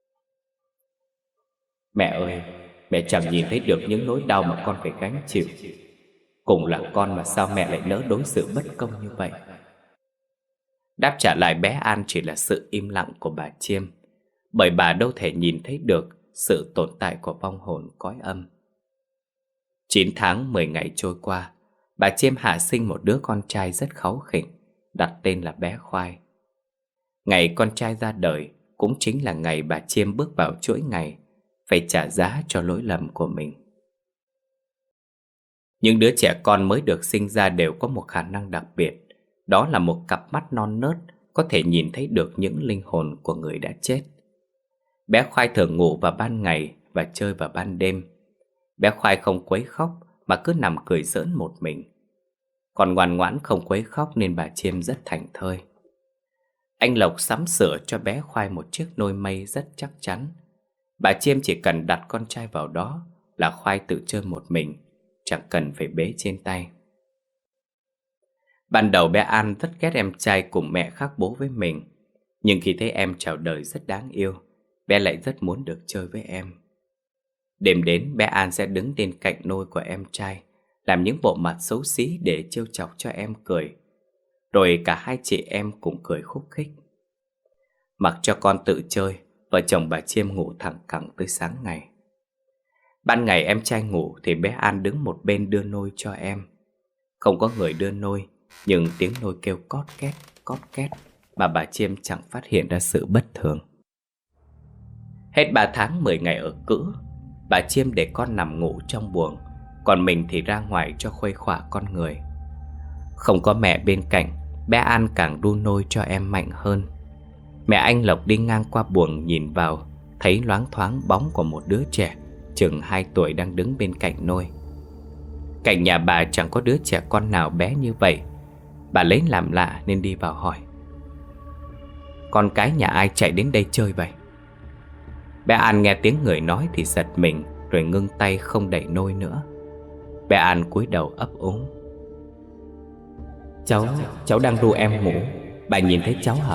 Mẹ ơi, mẹ chẳng nhìn thấy được những nỗi đau mà con phải gánh chịu. Cùng là con mà sao mẹ lại nỡ đối xử bất công như vậy? Đáp trả lại bé An chỉ là sự im lặng của bà Chiêm, bởi bà đâu thể nhìn thấy được sự tồn tại của vong hồn cõi âm. 9 tháng 10 ngày trôi qua, bà Chiêm hạ sinh một đứa con trai rất kháu khỉnh, đặt tên là bé Khoai. Ngày con trai ra đời cũng chính là ngày bà Chiêm bước vào chuỗi ngày phải trả giá cho lỗi lầm của mình. Những đứa trẻ con mới được sinh ra đều có một khả năng đặc biệt, đó là một cặp mắt non nớt có thể nhìn thấy được những linh hồn của người đã chết. Bé Khoai thường ngủ vào ban ngày và chơi vào ban đêm. Bé Khoai không quấy khóc mà cứ nằm cười giỡn một mình. Còn ngoan ngoãn không quấy khóc nên bà Chiêm rất thảnh thơi. Anh Lộc sắm sửa cho bé Khoai một chiếc nôi mây rất chắc chắn. Bà Chiêm chỉ cần đặt con trai vào đó là Khoai tự chơi một mình, chẳng cần phải bế trên tay. Ban đầu bé An rất ghét em trai cùng mẹ khác bố với mình, nhưng khi thấy em chào đời rất đáng yêu, bé lại rất muốn được chơi với em. Đêm đến bé An sẽ đứng bên cạnh nôi của em trai, làm những bộ mặt xấu xí để trêu chọc cho em cười. Rồi cả hai chị em cùng cười khúc khích. Mặc cho con tự chơi, vợ chồng bà Chiêm ngủ thẳng cẳng tới sáng ngày. Ban ngày em trai ngủ thì bé An đứng một bên đưa nôi cho em. Không có người đưa nôi, nhưng tiếng nôi kêu cót két mà bà Chiêm chẳng phát hiện ra sự bất thường. Hết 3 tháng 10 ngày ở cữ, bà Chiêm để con nằm ngủ trong buồng, còn mình thì ra ngoài cho khuây khỏa con người. Không có mẹ bên cạnh, bé An càng đu nôi cho em mạnh hơn. Mẹ anh Lộc đi ngang qua buồng nhìn vào, thấy loáng thoáng bóng của một đứa trẻ chừng 2 tuổi đang đứng bên cạnh nôi. Cạnh nhà bà chẳng có đứa trẻ con nào bé như vậy. Bà lấy làm lạ nên đi vào hỏi: con cái nhà ai chạy đến đây chơi vậy? Bé An nghe tiếng người nói thì giật mình, rồi ngưng tay không đẩy nôi nữa. Bé An cúi đầu ấp úng: Cháu đang đu em ngủ. Bà nhìn thấy cháu hả?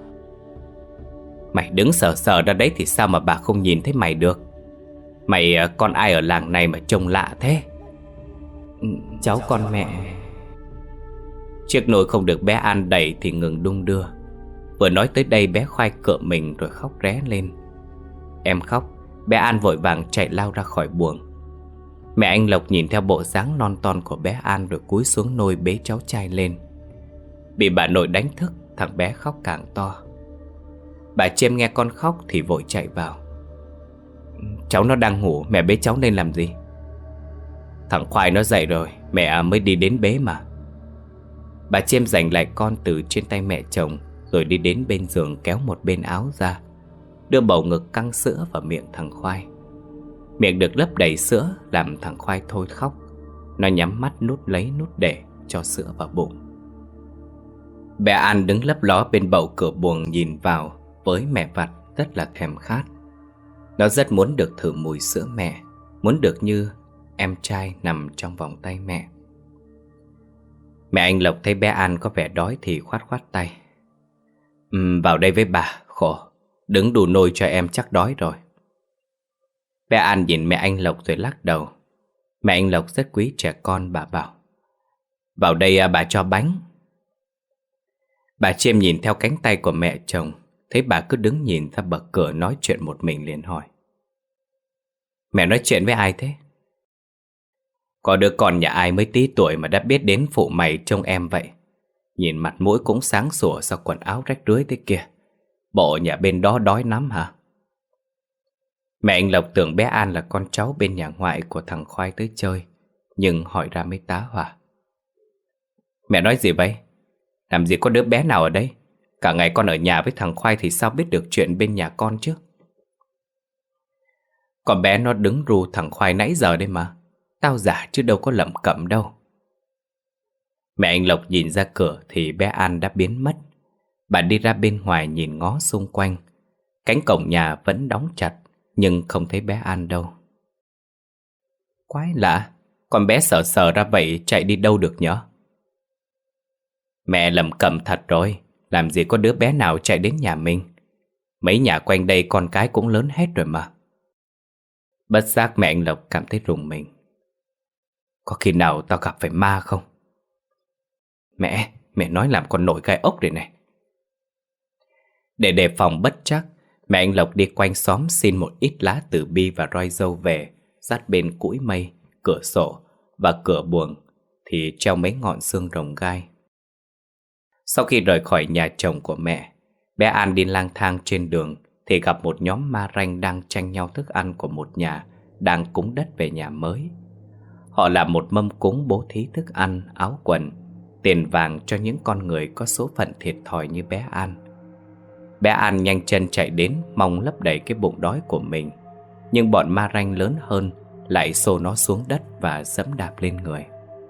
Mày đứng sờ sờ ra đấy thì sao mà bà không nhìn thấy mày được? Mày con ai ở làng này mà trông lạ thế? Cháu con mẹ. Chiếc nôi không được bé An đẩy thì ngừng đung đưa. Vừa nói tới đây bé Khoai cựa mình rồi khóc ré lên. Em khóc, bé An vội vàng chạy lao ra khỏi buồng. Mẹ anh Lộc nhìn theo bộ dáng non ton của bé An rồi cúi xuống nôi bế cháu trai lên. Bị bà nội đánh thức, thằng bé khóc càng to. Bà Chiêm nghe con khóc thì vội chạy vào: cháu nó đang ngủ, mẹ bế cháu lên làm gì? Thằng Khoai nó dậy rồi, mẹ mới đi đến bế mà. Bà Chiêm giành lại con từ trên tay mẹ chồng, rồi đi đến bên giường kéo một bên áo ra, đưa bầu ngực căng sữa vào miệng thằng Khoai. Miệng được lấp đầy sữa làm thằng Khoai thôi khóc. Nó nhắm mắt nút lấy nút để cho sữa vào bụng. Bé An đứng lấp ló bên bậu cửa buồng nhìn vào với mẹ vặt rất là thèm khát. Nó rất muốn được thử mùi sữa mẹ, muốn được như em trai nằm trong vòng tay mẹ. Mẹ anh Lộc thấy bé An có vẻ đói thì khoát khoát tay: vào đây với bà, khổ, đứng đù nôi cho em chắc đói rồi. Bé An nhìn mẹ anh Lộc rồi lắc đầu. Mẹ anh Lộc rất quý trẻ con, bà bảo: vào đây bà cho bánh. Bà Chiêm nhìn theo cánh tay của mẹ chồng, thấy bà cứ đứng nhìn ra bậc cửa nói chuyện một mình liền hỏi: mẹ nói chuyện với ai thế? Có đứa con nhà ai mới tí tuổi mà đã biết đến phụ mày trông em vậy. Nhìn mặt mũi cũng sáng sủa, sao quần áo rách rưới thế kia? Bộ nhà bên đó đói lắm hả? Mẹ anh Lộc tưởng bé An là con cháu bên nhà ngoại của thằng Khoai tới chơi, nhưng hỏi ra mới tá hỏa: mẹ nói gì vậy? Làm gì có đứa bé nào ở đây? Cả ngày con ở nhà với thằng Khoai thì sao biết được chuyện bên nhà con chứ? Con bé nó đứng ru thằng Khoai nãy giờ đây mà. Tao giả chứ đâu có lẩm cẩm đâu. Mẹ anh Lộc nhìn ra cửa thì bé An đã biến mất. Bà đi ra bên ngoài nhìn ngó xung quanh. Cánh cổng nhà vẫn đóng chặt, nhưng không thấy bé An đâu. Quái lạ, con bé sợ sờ ra vậy chạy đi đâu được nhở? Mẹ lẩm cẩm thật rồi, làm gì có đứa bé nào chạy đến nhà mình. Mấy nhà quanh đây con cái cũng lớn hết rồi mà. Bất giác mẹ anh Lộc cảm thấy rùng mình. Có khi nào tao gặp phải ma không? Mẹ nói làm con nổi gai ốc rồi này. Để đề phòng bất trắc, mẹ anh Lộc đi quanh xóm xin một ít lá tử bi và roi dâu về, dắt bên cũi mây, cửa sổ và cửa buồng thì treo mấy ngọn xương rồng gai. Sau khi rời khỏi nhà chồng của mẹ, bé An đi lang thang trên đường thì gặp một nhóm ma ranh đang tranh nhau thức ăn của một nhà đang cúng đất về nhà mới. Họ làm một mâm cúng bố thí thức ăn, áo quần, tiền vàng cho những con người có số phận thiệt thòi như bé An. Bé An nhanh chân chạy đến mong lấp đầy cái bụng đói của mình, nhưng bọn ma ranh lớn hơn lại xô nó xuống đất và giẫm đạp lên người.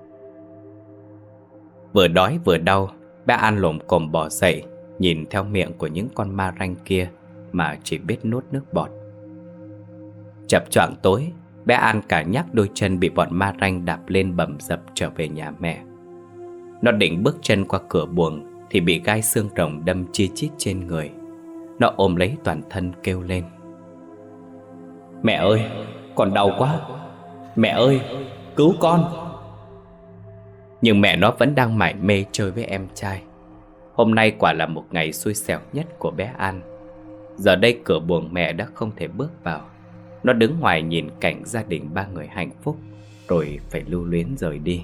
Vừa đói vừa đau, bé An lồm cồm bò dậy, nhìn theo miệng của những con ma ranh kia mà chỉ biết nuốt nước bọt. Chập choạng tối, bé An cả nhắc đôi chân bị bọn ma ranh đạp lên bầm dập trở về nhà mẹ. Nó định bước chân qua cửa buồng thì bị gai xương rồng đâm chi chít trên người. Nó ôm lấy toàn thân kêu lên: Mẹ ơi, con đau quá. Mẹ ơi, cứu con. Nhưng mẹ nó vẫn đang mải mê chơi với em trai. Hôm nay quả là một ngày xui xẻo nhất của bé An. Giờ đây cửa buồng mẹ đã không thể bước vào. Nó đứng ngoài nhìn cảnh gia đình ba người hạnh phúc, rồi phải lưu luyến rời đi.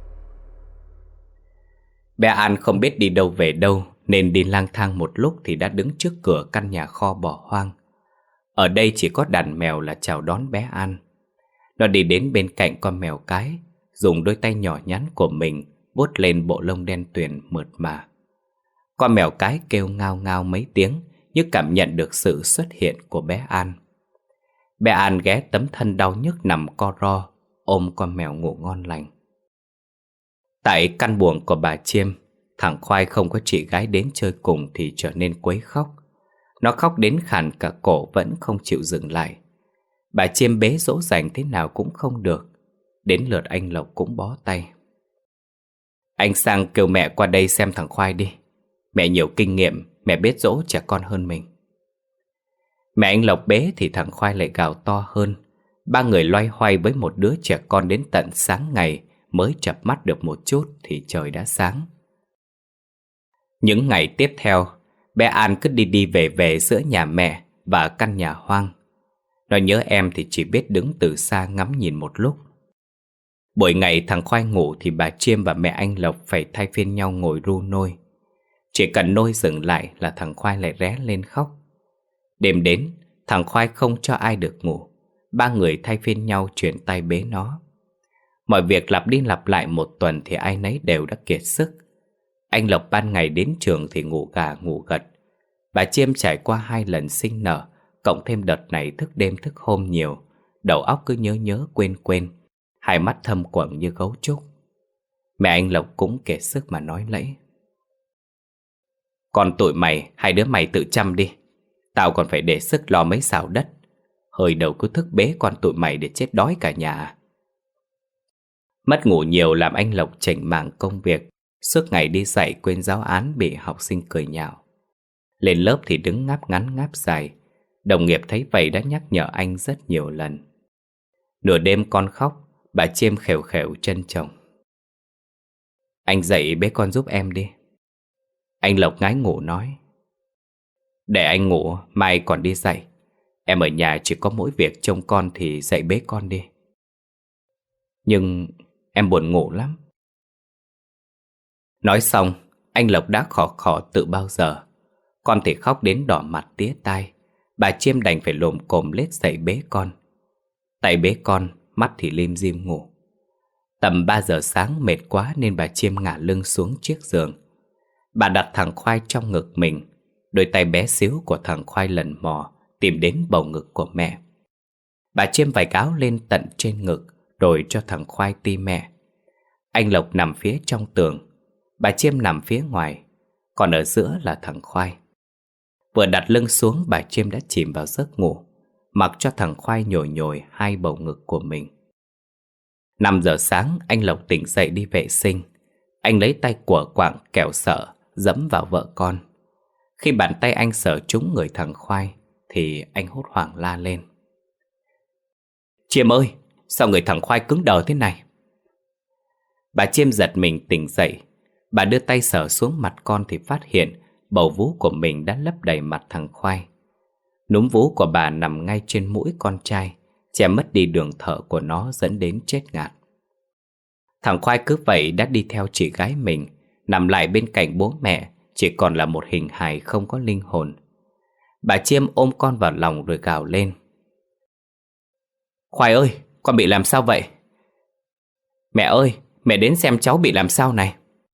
Bé An không biết đi đâu về đâu, nên đi lang thang một lúc thì đã đứng trước cửa căn nhà kho bỏ hoang. Ở đây chỉ có đàn mèo là chào đón bé An. Nó đi đến bên cạnh con mèo cái, dùng đôi tay nhỏ nhắn của mình vuốt lên bộ lông đen tuyền mượt mà. Con mèo cái kêu ngao ngao mấy tiếng, như cảm nhận được sự xuất hiện của bé An. Bé An ghé tấm thân đau nhức nằm co ro, ôm con mèo ngủ ngon lành. Tại căn buồng của bà Chiêm, thằng Khoai không có chị gái đến chơi cùng thì trở nên quấy khóc. Nó khóc đến khàn cả cổ vẫn không chịu dừng lại. Bà Chiêm bế dỗ dành thế nào cũng không được. Đến lượt anh Lộc cũng bó tay. Anh sang kêu mẹ qua đây xem thằng Khoai đi. Mẹ nhiều kinh nghiệm, mẹ biết dỗ trẻ con hơn mình. Mẹ anh Lộc bế thì thằng Khoai lại gào to hơn. Ba người loay hoay với một đứa trẻ con đến tận sáng ngày mới chập mắt được một chút thì trời đã sáng. Những ngày tiếp theo, bé An cứ đi đi về về giữa nhà mẹ và căn nhà hoang. Nó nhớ em thì chỉ biết đứng từ xa ngắm nhìn một lúc. Buổi ngày thằng Khoai ngủ thì bà Chiêm và mẹ anh Lộc phải thay phiên nhau ngồi ru nôi. Chỉ cần nôi dừng lại là thằng Khoai lại ré lên khóc. Đêm đến, thằng Khoai không cho ai được ngủ. Ba người thay phiên nhau chuyển tay bế nó. Mọi việc lặp đi lặp lại một tuần thì ai nấy đều đã kiệt sức. Anh Lộc ban ngày đến trường thì ngủ gà ngủ gật. Bà Chiêm trải qua 2 lần sinh nở, cộng thêm đợt này thức đêm thức hôm nhiều, đầu óc cứ nhớ nhớ quên quên, hai mắt thâm quầng như gấu trúc. Mẹ anh Lộc cũng kiệt sức mà nói lẫy: Còn tụi mày, hai đứa mày tự chăm đi. Tao còn phải để sức lo mấy xào đất. Hơi đầu cứ thức bế con tụi mày để chết đói cả nhà. Mất ngủ nhiều làm anh Lộc chểnh mảng công việc. Suốt ngày đi dạy quên giáo án bị học sinh cười nhạo. Lên lớp thì đứng ngáp ngắn ngáp dài. Đồng nghiệp thấy vậy đã nhắc nhở anh rất nhiều lần. Nửa đêm con khóc, bà Chiêm khều khều chân chồng: Anh dậy bế con giúp em đi. Anh Lộc ngái ngủ nói: Để anh ngủ, mai còn đi dạy. Em ở nhà chỉ có mỗi việc trông con thì dậy bế con đi. Nhưng em buồn ngủ lắm. Nói xong, anh Lộc đã khò khò tự bao giờ. Con thì khóc đến đỏ mặt tía tai. Bà Chiêm đành phải lồm cồm lết dậy bế con. Tay bế con, mắt thì lim dim ngủ. Tầm 3 giờ sáng mệt quá nên bà Chiêm ngả lưng xuống chiếc giường. Bà đặt thằng Khoai trong ngực mình. Đôi tay bé xíu của thằng Khoai lần mò tìm đến bầu ngực của mẹ. Bà chiêm vải áo lên tận trên ngực rồi cho thằng Khoai ti mẹ. Anh Lộc nằm phía trong tường, bà Chiêm nằm phía ngoài, còn ở giữa là thằng Khoai. Vừa đặt lưng xuống, bà Chiêm đã chìm vào giấc ngủ, mặc cho thằng Khoai nhồi nhồi hai bầu ngực của mình. 5 giờ sáng, anh Lộc tỉnh dậy đi vệ sinh. Anh lấy tay của quạng kẻo sợ dẫm vào vợ con. Khi bàn tay anh sờ trúng người thằng Khoai thì anh hốt hoảng la lên: Chiêm ơi, sao người thằng Khoai cứng đờ thế này? Bà Chiêm giật mình tỉnh dậy. Bà đưa tay sờ xuống mặt con thì phát hiện bầu vú của mình đã lấp đầy mặt thằng Khoai. Núm vú của bà nằm ngay trên mũi con trai, che mất đi đường thở của nó dẫn đến chết ngạt. Thằng Khoai cứ vậy đã đi theo chị gái mình, nằm lại bên cạnh bố mẹ, chỉ còn là một hình hài không có linh hồn. Bà Chiêm ôm con vào lòng rồi gào lên: Khoai ơi, con bị làm sao vậy? Mẹ ơi, mẹ đến xem cháu bị làm sao này.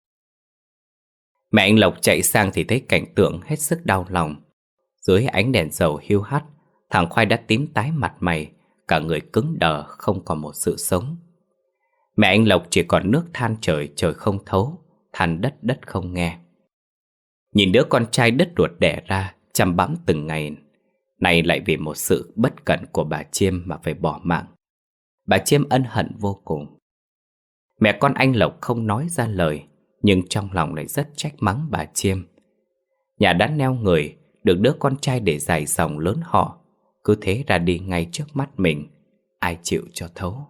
Mẹ anh Lộc chạy sang thì thấy cảnh tượng hết sức đau lòng. Dưới ánh đèn dầu hiu hắt, thằng Khoai đã tím tái mặt mày, cả người cứng đờ không còn một sự sống. Mẹ anh Lộc chỉ còn nước than trời trời không thấu, than đất đất không nghe. Nhìn đứa con trai đứt ruột đẻ ra, chăm bẵm từng ngày, nay lại vì một sự bất cẩn của bà Chiêm mà phải bỏ mạng. Bà Chiêm ân hận vô cùng. Mẹ con anh Lộc không nói ra lời, nhưng trong lòng lại rất trách mắng bà Chiêm. Nhà đã neo người, được đứa con trai để dài dòng lớn họ, cứ thế ra đi ngay trước mắt mình, ai chịu cho thấu.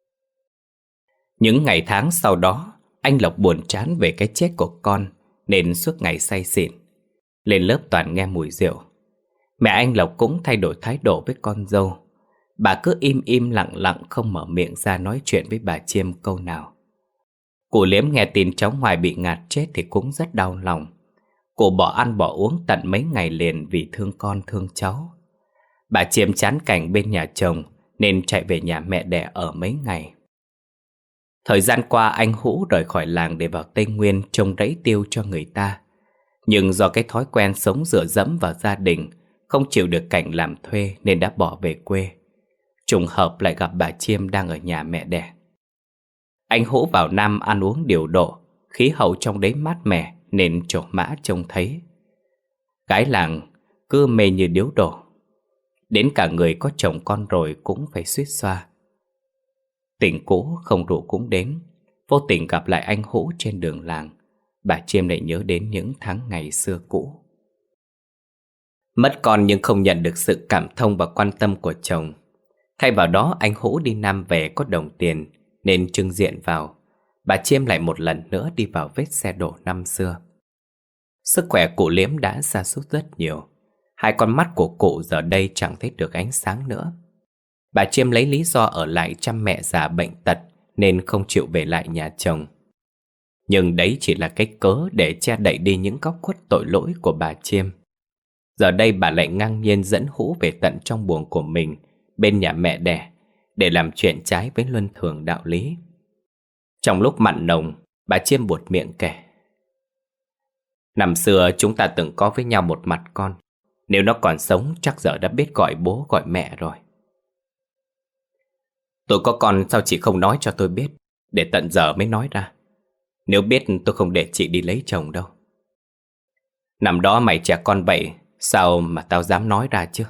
Những ngày tháng sau đó, anh Lộc buồn chán về cái chết của con, nên suốt ngày say xỉn. Lên lớp toàn nghe mùi rượu. Mẹ anh Lộc cũng thay đổi thái độ với con dâu. Bà cứ im im lặng lặng không mở miệng ra nói chuyện với bà Chiêm câu nào. Cụ Liếm nghe tin cháu ngoại bị ngạt chết thì cũng rất đau lòng. Cụ bỏ ăn bỏ uống tận mấy ngày liền vì thương con thương cháu. Bà Chiêm chán cảnh bên nhà chồng nên chạy về nhà mẹ đẻ ở mấy ngày. Thời gian qua anh Hũ rời khỏi làng để vào Tây Nguyên trông rẫy tiêu cho người ta. Nhưng do cái thói quen sống dựa dẫm vào gia đình, không chịu được cảnh làm thuê nên đã bỏ về quê. Trùng hợp lại gặp bà Chiêm đang ở nhà mẹ đẻ. Anh Hũ vào Nam ăn uống điều độ, khí hậu trong đấy mát mẻ nên trổ mã trông thấy. Gái làng cứ mê như điếu đổ. Đến cả người có chồng con rồi cũng phải suýt xoa. Tình cũ không rủ cũng đến. Vô tình gặp lại anh Hũ trên đường làng, bà Chiêm lại nhớ đến những tháng ngày xưa cũ. Mất con nhưng không nhận được sự cảm thông và quan tâm của chồng. Thay vào đó anh Hũ đi Nam về có đồng tiền nên trưng diện vào. Bà Chiêm lại một lần nữa đi vào vết xe đổ năm xưa. Sức khỏe cụ Liếm đã sa sút rất nhiều. Hai con mắt của cụ giờ đây chẳng thấy được ánh sáng nữa. Bà Chiêm lấy lý do ở lại chăm mẹ già bệnh tật nên không chịu về lại nhà chồng. Nhưng đấy chỉ là cái cớ để che đậy đi những góc khuất tội lỗi của bà Chiêm. Giờ đây bà lại ngang nhiên dẫn Hũ về tận trong buồng của mình bên nhà mẹ đẻ để làm chuyện trái với luân thường đạo lý. Trong lúc mặn nồng, bà Chiêm buột miệng kể: Năm xưa chúng ta từng có với nhau một mặt con. Nếu nó còn sống chắc giờ đã biết gọi bố gọi mẹ rồi. Tôi có con sao chị không nói cho tôi biết, để tận giờ mới nói ra. Nếu biết tôi không để chị đi lấy chồng đâu. Năm đó mày trẻ con vậy, sao mà tao dám nói ra chứ?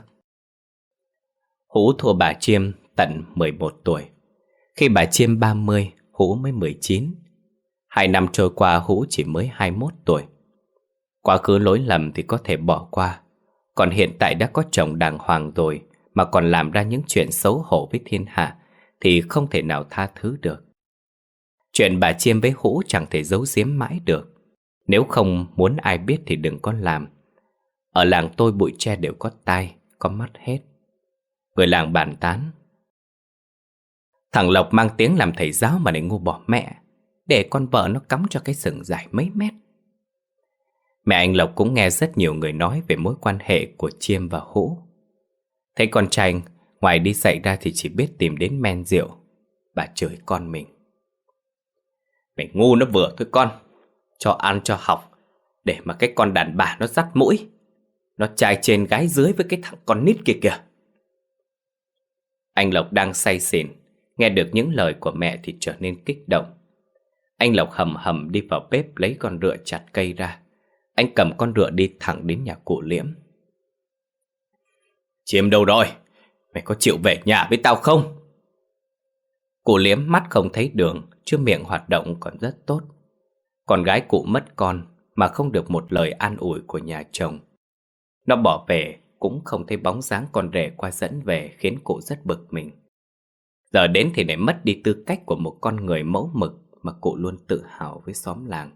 Hũ thua bà Chiêm tận 11 tuổi. Khi bà Chiêm 30, Hũ mới 19. 2 năm trôi qua Hũ chỉ mới 21 tuổi. Quá khứ lỗi lầm thì có thể bỏ qua, còn hiện tại đã có chồng đàng hoàng rồi mà còn làm ra những chuyện xấu hổ với thiên hạ thì không thể nào tha thứ được. Chuyện bà Chiêm với Hũ chẳng thể giấu giếm mãi được. Nếu không muốn ai biết thì đừng có làm. Ở làng tôi bụi tre đều có tai, có mắt hết. Người làng bàn tán: Thằng Lộc mang tiếng làm thầy giáo mà lại ngu bỏ mẹ, để con vợ nó cắm cho cái sừng dài mấy mét. Mẹ anh Lộc cũng nghe rất nhiều người nói về mối quan hệ của Chiêm và Hũ. Thấy con trai ngoài đi dạy ra thì chỉ biết tìm đến men rượu. Bà chửi con mình: Mày ngu nó vừa thôi con, cho ăn cho học, để mà cái con đàn bà nó dắt mũi. Nó trai trên gái dưới với cái thằng con nít kia kìa. Anh Lộc đang say xỉn, nghe được những lời của mẹ thì trở nên kích động. Anh Lộc hầm hầm đi vào bếp lấy con rựa chặt cây ra. Anh cầm con rựa đi thẳng đến nhà cụ Liễm. Chiêm đâu rồi? Mày có chịu về nhà với tao không? Cụ Liễm mắt không thấy đường, chứ miệng hoạt động còn rất tốt. Con gái cụ mất con mà không được một lời an ủi của nhà chồng. Nó bỏ về cũng không thấy bóng dáng con rể qua dẫn về, khiến cụ rất bực mình. Giờ đến thì lại mất đi tư cách của một con người mẫu mực mà cụ luôn tự hào với xóm làng.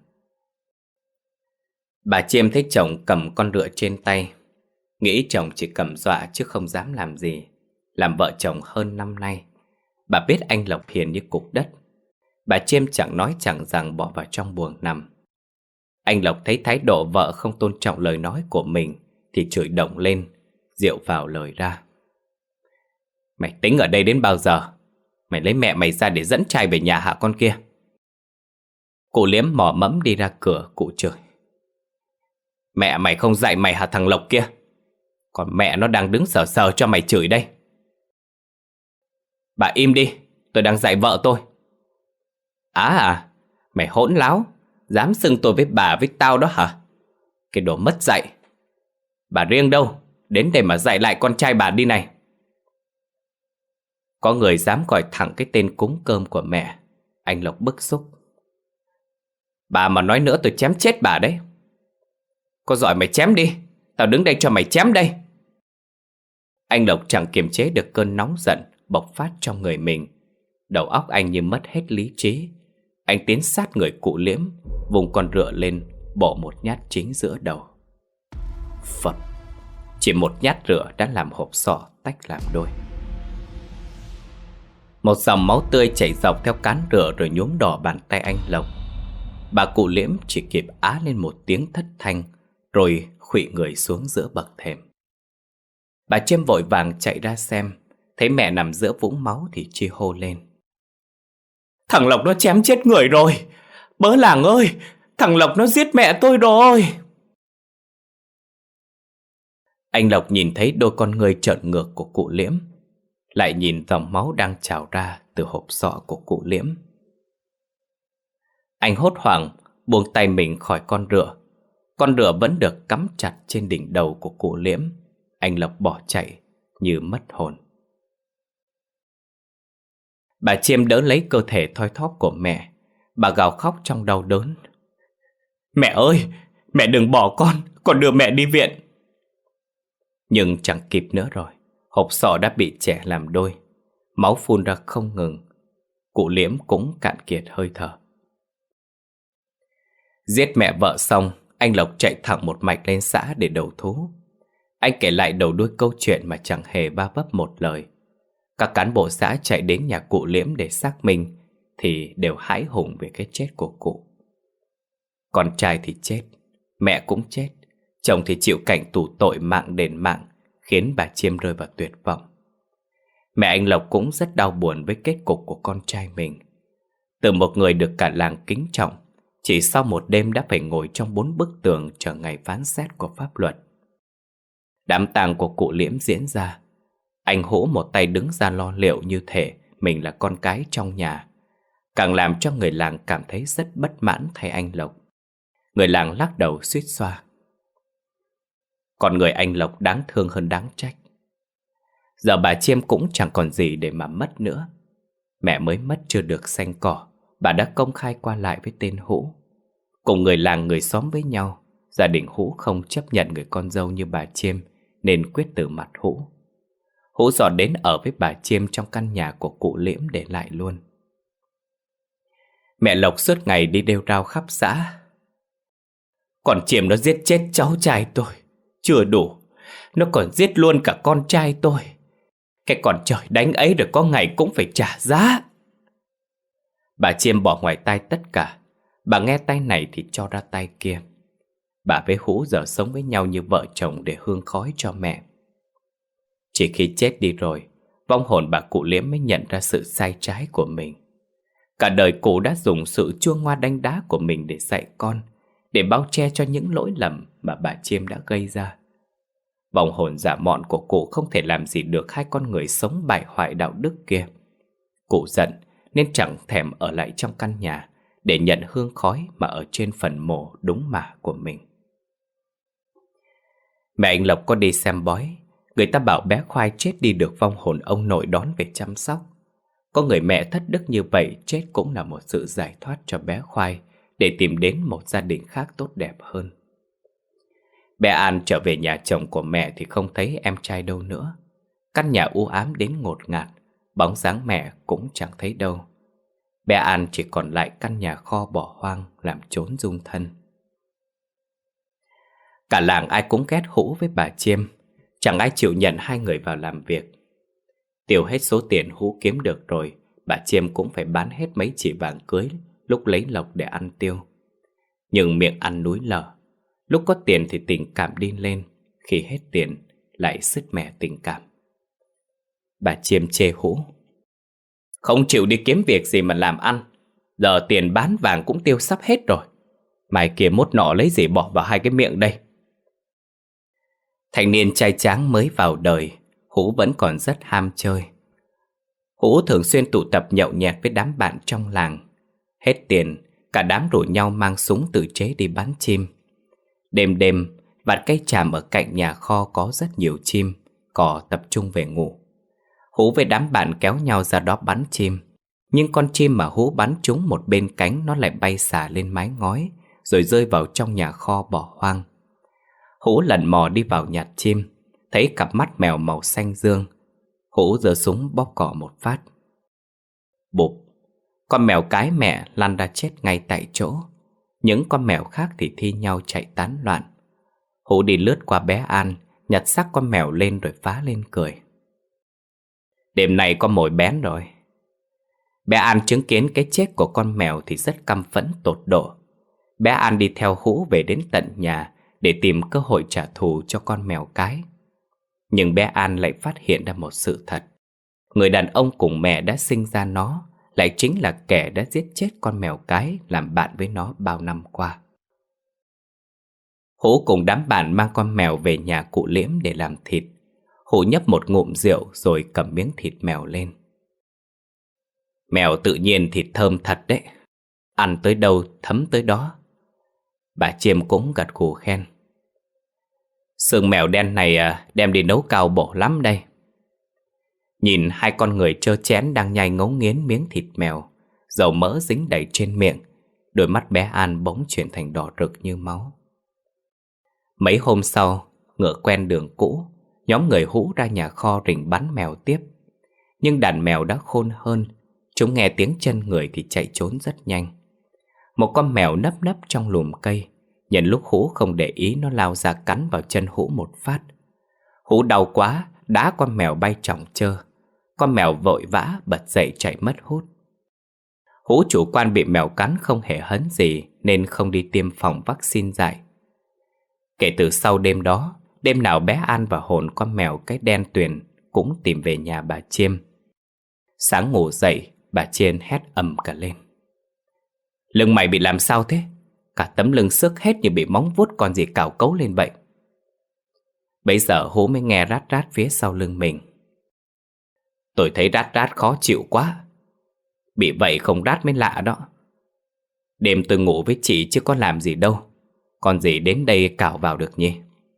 Bà Chiêm thấy chồng cầm con rựa trên tay, nghĩ chồng chỉ cầm dọa chứ không dám làm gì. Làm vợ chồng hơn năm nay, bà biết anh Lộc hiền như cục đất. Bà Chiêm chẳng nói chẳng rằng bỏ vào trong buồng nằm. Anh Lộc thấy thái độ vợ không tôn trọng lời nói của mình thì chửi động lên, rượu vào lời ra. Mày tính ở đây đến bao giờ? Mày lấy mẹ mày ra để dẫn trai về nhà hả con kia? Cụ Liễm mò mẫm đi ra cửa, cụ chửi. Mẹ mày không dạy mày hả thằng Lộc kia? Còn mẹ nó đang đứng sờ sờ cho mày chửi đây. Bà im đi, tôi đang dạy vợ tôi. Mày hỗn láo, dám xưng tôi với bà với tao đó hả? Cái đồ mất dạy. Bà Riêng đâu, đến đây mà dạy lại con trai bà đi này. Có người dám gọi thẳng cái tên cúng cơm của mẹ. Anh Lộc bức xúc. Bà mà nói nữa tôi chém chết bà đấy. Có giỏi mày chém đi, tao đứng đây cho mày chém đây. Anh Lộc chẳng kiềm chế được cơn nóng giận bộc phát trong người mình. Đầu óc anh như mất hết lý trí. Anh tiến sát người cụ Liễm, vùng con rựa lên, bổ một nhát chính giữa đầu. Phập. Chỉ một nhát rựa đã làm hộp sọ tách làm đôi. Một dòng máu tươi chảy dọc theo cán rựa rồi nhuốm đỏ bàn tay anh Lộc. Bà cụ Liễm chỉ kịp á lên một tiếng thất thanh, rồi khuỵu người xuống giữa bậc thềm. Bà Chiêm vội vàng chạy ra xem, thấy mẹ nằm giữa vũng máu thì chi hô lên. Thằng Lộc nó chém chết người rồi! Bớ làng ơi! Thằng Lộc nó giết mẹ tôi rồi! Anh Lộc nhìn thấy đôi con ngươi trợn ngược của cụ Liễm, lại nhìn dòng máu đang trào ra từ hộp sọ của cụ Liễm. Anh hốt hoảng buông tay mình khỏi con rựa. Con rựa vẫn được cắm chặt trên đỉnh đầu của cụ Liễm. Anh Lộc bỏ chạy như mất hồn. Bà Chiêm đỡ lấy cơ thể thoi thóp của mẹ. Bà gào khóc trong đau đớn. Mẹ ơi! Mẹ đừng bỏ con đưa mẹ đi viện. Nhưng chẳng kịp nữa rồi. Hộp sọ đã bị chẻ làm đôi. Máu phun ra không ngừng. Cụ Liễm cũng cạn kiệt hơi thở. Giết mẹ vợ xong, anh Lộc chạy thẳng một mạch lên xã để đầu thú. Anh kể lại đầu đuôi câu chuyện mà chẳng hề ba bấp một lời. Các cán bộ xã chạy đến nhà cụ Liễm để xác minh thì đều hãi hùng về cái chết của cụ. Con trai thì chết, mẹ cũng chết, chồng thì chịu cảnh tù tội mạng đền mạng, khiến bà Chiêm rơi vào tuyệt vọng. Mẹ anh Lộc cũng rất đau buồn với kết cục của con trai mình. Từ một người được cả làng kính trọng, chỉ sau một đêm đã phải ngồi trong 4 bức tường chờ ngày phán xét của pháp luật. Đám tang của cụ Liễm diễn ra. Anh Hữu một tay đứng ra lo liệu như thể mình là con cái trong nhà, càng làm cho người làng cảm thấy rất bất mãn thay anh Lộc. Người làng lắc đầu suýt xoa. Còn người anh Lộc đáng thương hơn đáng trách. Giờ bà Chiêm cũng chẳng còn gì để mà mất nữa. Mẹ mới mất chưa được xanh cỏ, bà đã công khai qua lại với tên Hữu. Cùng người làng người xóm với nhau, gia đình Hữu không chấp nhận người con dâu như bà Chiêm nên quyết từ mặt Hữu. Hữu dọn đến ở với bà Chiêm trong căn nhà của cụ Liễm để lại luôn. Mẹ Lộc suốt ngày đi đêu rao khắp xã. Còn Chiêm nó giết chết cháu trai tôi. Chưa đủ, nó còn giết luôn cả con trai tôi. Cái con trời đánh ấy rồi có ngày cũng phải trả giá. Bà Chiêm bỏ ngoài tai tất cả. Bà nghe tay này thì cho ra tay kia. Bà với Hữu giờ sống với nhau như vợ chồng để hương khói cho mẹ. Chỉ khi chết đi rồi, vong hồn bà cụ Liễm mới nhận ra sự sai trái của mình. Cả đời cụ đã dùng sự chua ngoa đánh đá của mình để dạy con, để bao che cho những lỗi lầm mà bà Chiêm đã gây ra. Vong hồn giả mọn của cụ không thể làm gì được hai con người sống bại hoại đạo đức kia. Cụ giận nên chẳng thèm ở lại trong căn nhà để nhận hương khói mà ở trên phần mộ đúng mả của mình. Mẹ anh Lộc có đi xem bói. Người ta bảo bé Khoai chết đi được vong hồn ông nội đón về chăm sóc. Có người mẹ thất đức như vậy chết cũng là một sự giải thoát cho bé Khoai, để tìm đến một gia đình khác tốt đẹp hơn. Bé An trở về nhà chồng của mẹ thì không thấy em trai đâu nữa. Căn nhà u ám đến ngột ngạt, bóng dáng mẹ cũng chẳng thấy đâu. Bé An chỉ còn lại căn nhà kho bỏ hoang làm chốn dung thân. Cả làng ai cũng ghét Hũ với bà Chiêm, chẳng ai chịu nhận hai người vào làm việc. Tiêu hết số tiền Hũ kiếm được rồi, bà Chiêm cũng phải bán hết mấy chỉ vàng cưới lúc lấy lộc để ăn tiêu. Nhưng miệng ăn núi lở, lúc có tiền thì tình cảm đi lên, khi hết tiền lại sứt mẻ tình cảm. Bà Chiêm chê Hũ: không chịu đi kiếm việc gì mà làm ăn, giờ tiền bán vàng cũng tiêu sắp hết rồi. Mai kia mốt nọ lấy gì bỏ vào hai cái miệng đây. Thanh niên trai tráng mới vào đời, Hũ vẫn còn rất ham chơi. Hũ thường xuyên tụ tập nhậu nhẹt với đám bạn trong làng. Hết tiền, cả đám rủ nhau mang súng tự chế đi bắn chim. Đêm đêm, vặt cây tràm ở cạnh nhà kho có rất nhiều chim, cò tập trung về ngủ. Hũ với đám bạn kéo nhau ra đó bắn chim. Nhưng con chim mà Hũ bắn trúng một bên cánh, nó lại bay xả lên mái ngói, rồi rơi vào trong nhà kho bỏ hoang. Hũ lần mò đi vào nhặt chim, thấy cặp mắt mèo màu xanh dương. Hũ giơ súng bóp cò một phát. Bụp, con mèo cái mẹ lăn ra chết ngay tại chỗ. Những con mèo khác thì thi nhau chạy tán loạn. Hũ đi lướt qua bé An, nhặt xác con mèo lên rồi phá lên cười. Đêm nay có mồi bén rồi. Bé An chứng kiến cái chết của con mèo thì rất căm phẫn tột độ. Bé An đi theo Hũ về đến tận nhà để tìm cơ hội trả thù cho con mèo cái. Nhưng bé An lại phát hiện ra một sự thật. Người đàn ông cùng mẹ đã sinh ra nó lại chính là kẻ đã giết chết con mèo cái làm bạn với nó bao năm qua. Hũ cùng đám bạn mang con mèo về nhà cụ Liễm để làm thịt. Hũ nhấp một ngụm rượu rồi cầm miếng thịt mèo lên. Mèo tự nhiên thịt thơm thật đấy, ăn tới đâu thấm tới đó. Bà Chiêm cũng gật gù khen. Xương mèo đen này đem đi nấu cao bổ lắm đây. Nhìn hai con người trơ chén đang nhai ngấu nghiến miếng thịt mèo, dầu mỡ dính đầy trên miệng, đôi mắt bé An bỗng chuyển thành đỏ rực như máu. Mấy hôm sau, ngựa quen đường cũ, nhóm người Hũ ra nhà kho rình bắn mèo tiếp. Nhưng đàn mèo đã khôn hơn, chúng nghe tiếng chân người thì chạy trốn rất nhanh. Một con mèo nấp nấp trong lùm cây, nhận lúc Hũ không để ý nó lao ra cắn vào chân Hũ một phát. Hũ đau quá, đá con mèo bay chỏng chơ. Con mèo vội vã bật dậy chạy mất hút. Hũ chủ quan bị mèo cắn không hề hấn gì nên không đi tiêm phòng vaccine dại. Kể từ sau đêm đó, đêm nào bé An và hồn con mèo cái đen tuyền cũng tìm về nhà bà Chiêm. Sáng ngủ dậy, bà Chiêm hét ầm cả lên. Lưng mày bị làm sao thế? Cả tấm lưng xước hết như bị móng vuốt con gì cào cấu lên vậy. Bây giờ Hú mới nghe rát rát phía sau lưng mình. Tôi thấy rát rát khó chịu quá. Bị vậy không rát mới lạ đó. Đêm tôi ngủ với chị chứ có làm gì đâu. Con gì đến đây cào vào được nhỉ?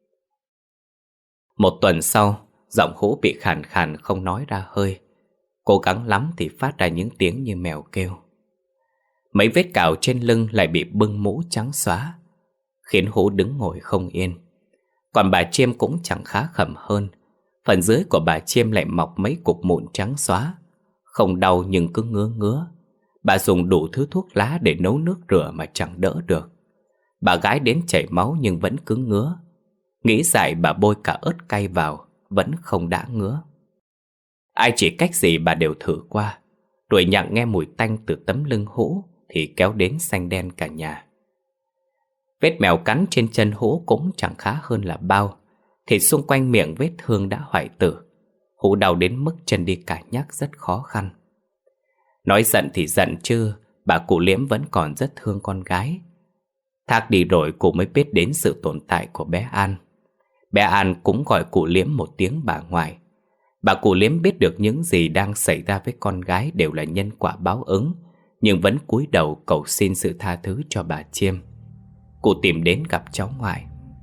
Một tuần sau, giọng Hú bị khàn khàn không nói ra hơi. Cố gắng lắm thì phát ra những tiếng như mèo kêu. Mấy vết cào trên lưng lại bị bưng mũ trắng xóa, khiến Hú đứng ngồi không yên. Còn bà Chiêm cũng chẳng khá khẩm hơn. Phần dưới của bà Chiêm lại mọc mấy cục mụn trắng xóa. Không đau nhưng cứ ngứa ngứa. Bà dùng đủ thứ thuốc lá để nấu nước rửa mà chẳng đỡ được. Bà gái đến chảy máu nhưng vẫn cứ ngứa. Nghĩ dại bà bôi cả ớt cay vào, vẫn không đã ngứa. Ai chỉ cách gì bà đều thử qua. Rồi nhặng nghe mùi tanh từ tấm lưng Hũ thì kéo đến xanh đen cả nhà. Vết mèo cắn trên chân Hũ cũng chẳng khá hơn là bao. Thì xung quanh miệng vết thương đã hoại tử. Hũ đau đến mức chân đi cả nhắc rất khó khăn. Nói giận thì giận chứ bà cụ Liễm vẫn còn rất thương con gái. Thác đi rồi cụ mới biết đến sự tồn tại của bé An. Bé An cũng gọi cụ Liếm một tiếng bà ngoại. Bà cụ Liếm biết được những gì đang xảy ra với con gái đều là nhân quả báo ứng, nhưng vẫn cúi đầu cầu xin sự tha thứ cho bà Chiêm. Cụ tìm đến gặp cháu ngoại.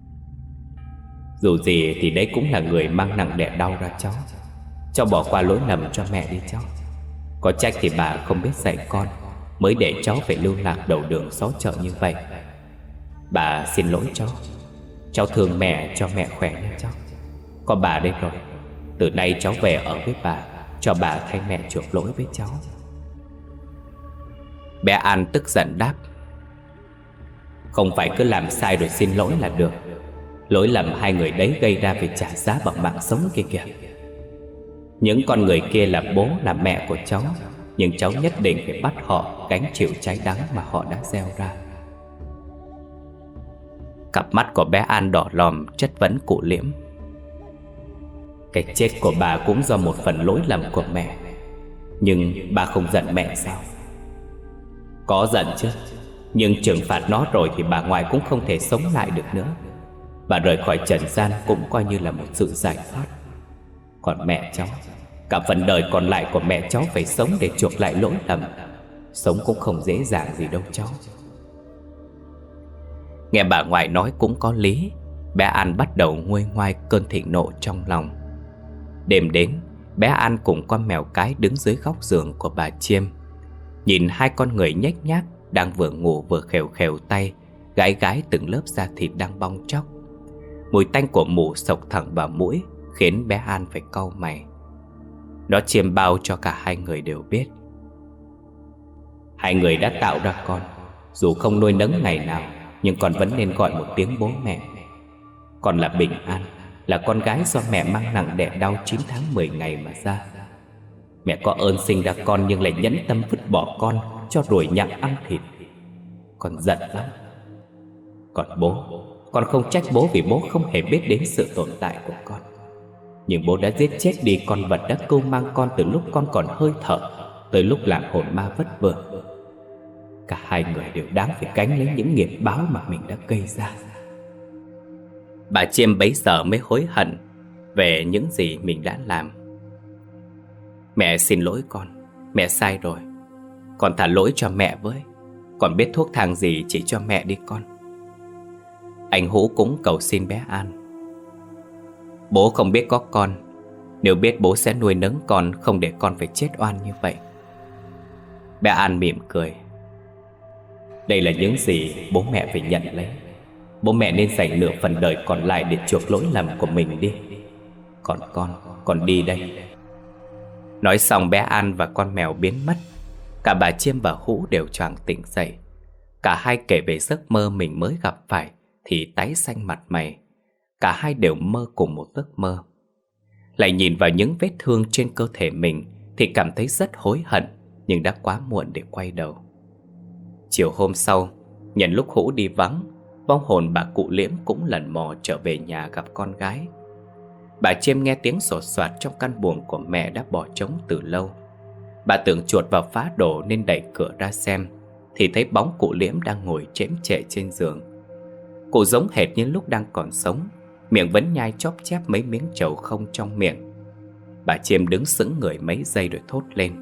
Dù gì thì đấy cũng là người mang nặng đẻ đau ra cháu. Cháu bỏ qua lỗi lầm cho mẹ đi cháu. Có trách thì bà không biết dạy con, mới để cháu phải lưu lạc đầu đường xó chợ như vậy. Bà xin lỗi cháu. Cháu thương mẹ, cho mẹ khỏe nha cháu. Có bà đây rồi, từ nay cháu về ở với bà, cho bà thay mẹ chuộc lỗi với cháu. Bé An tức giận đáp: Không phải cứ làm sai rồi xin lỗi là được. Lỗi lầm hai người đấy gây ra phải trả giá bằng mạng sống kia kìa. Những con người kia là bố là mẹ của cháu, nhưng cháu nhất định phải bắt họ gánh chịu trái đắng mà họ đã gieo ra. Cặp mắt của bé An đỏ lòm chất vấn cụ Liễm: Cái chết của bà cũng do một phần lỗi lầm của mẹ, nhưng bà không giận mẹ sao? Có giận chứ, nhưng trừng phạt nó rồi thì bà ngoại cũng không thể sống lại được nữa. Bà rời khỏi trần gian cũng coi như là một sự giải thoát. Còn mẹ cháu, cả phần đời còn lại của mẹ cháu phải sống để chuộc lại lỗi lầm. Sống cũng không dễ dàng gì đâu cháu. Nghe bà ngoại nói cũng có lý. Bé An bắt đầu nguôi ngoai cơn thịnh nộ trong lòng. Đêm đến, bé An cùng con mèo cái đứng dưới góc giường của bà Chiêm, nhìn hai con người nhếch nhác đang vừa ngủ vừa khều khều tay gãi gãi từng lớp da thịt đang bong tróc. Mùi tanh của mủ xộc thẳng vào mũi khiến bé An phải cau mày. Nó chiêm bao cho cả hai người đều biết. Hai người đã tạo ra con, dù không nuôi nấng ngày nào, nhưng con vẫn nên gọi một tiếng bố mẹ. Con là Bình An, là con gái do mẹ mang nặng đẻ đau 9 tháng 10 ngày mà ra. Mẹ có ơn sinh ra con nhưng lại nhẫn tâm vứt bỏ con cho ruồi nhặng ăn thịt. Con giận lắm. Còn bố, con không trách bố vì bố không hề biết đến sự tồn tại của con. Nhưng bố đã giết chết đi con vật đã cưu mang con từ lúc con còn hơi thở tới lúc làm hồn ma vất vưởng. Cả hai người đều đáng phải gánh lấy những nghiệp báo mà mình đã gây ra. Bà Chiêm bấy giờ mới hối hận về những gì mình đã làm. Mẹ xin lỗi con, mẹ sai rồi. Con thả lỗi cho mẹ với. Con biết thuốc thang gì chỉ cho mẹ đi con. Anh Hú cũng cầu xin bé An: Bố không biết có con, nếu biết bố sẽ nuôi nấng con, không để con phải chết oan như vậy. Bé An mỉm cười: Đây là những gì bố mẹ phải nhận lấy. Bố mẹ nên dành nửa phần đời còn lại để chuộc lỗi lầm của mình đi. Còn con đi đây. Nói xong bé An và con mèo biến mất. Cả bà Chiêm và Hũ đều choàng tỉnh dậy. Cả hai kể về giấc mơ mình mới gặp phải thì tái xanh mặt mày. Cả hai đều mơ cùng một giấc mơ. Lại nhìn vào những vết thương trên cơ thể mình thì cảm thấy rất hối hận, nhưng đã quá muộn để quay đầu. Chiều hôm sau, nhân lúc Hũ đi vắng, vong hồn bà cụ Liễm cũng lần mò trở về nhà gặp con gái. Bà Chiêm nghe tiếng sột soạt trong căn buồng của mẹ đã bỏ trống từ lâu. Bà tưởng chuột vào phá đồ nên đẩy cửa ra xem, thì thấy bóng cụ Liễm đang ngồi chễm chệ trên giường. Cụ giống hệt như lúc đang còn sống, miệng vẫn nhai chóp chép mấy miếng trầu không trong miệng. Bà Chiêm đứng sững người mấy giây rồi thốt lên: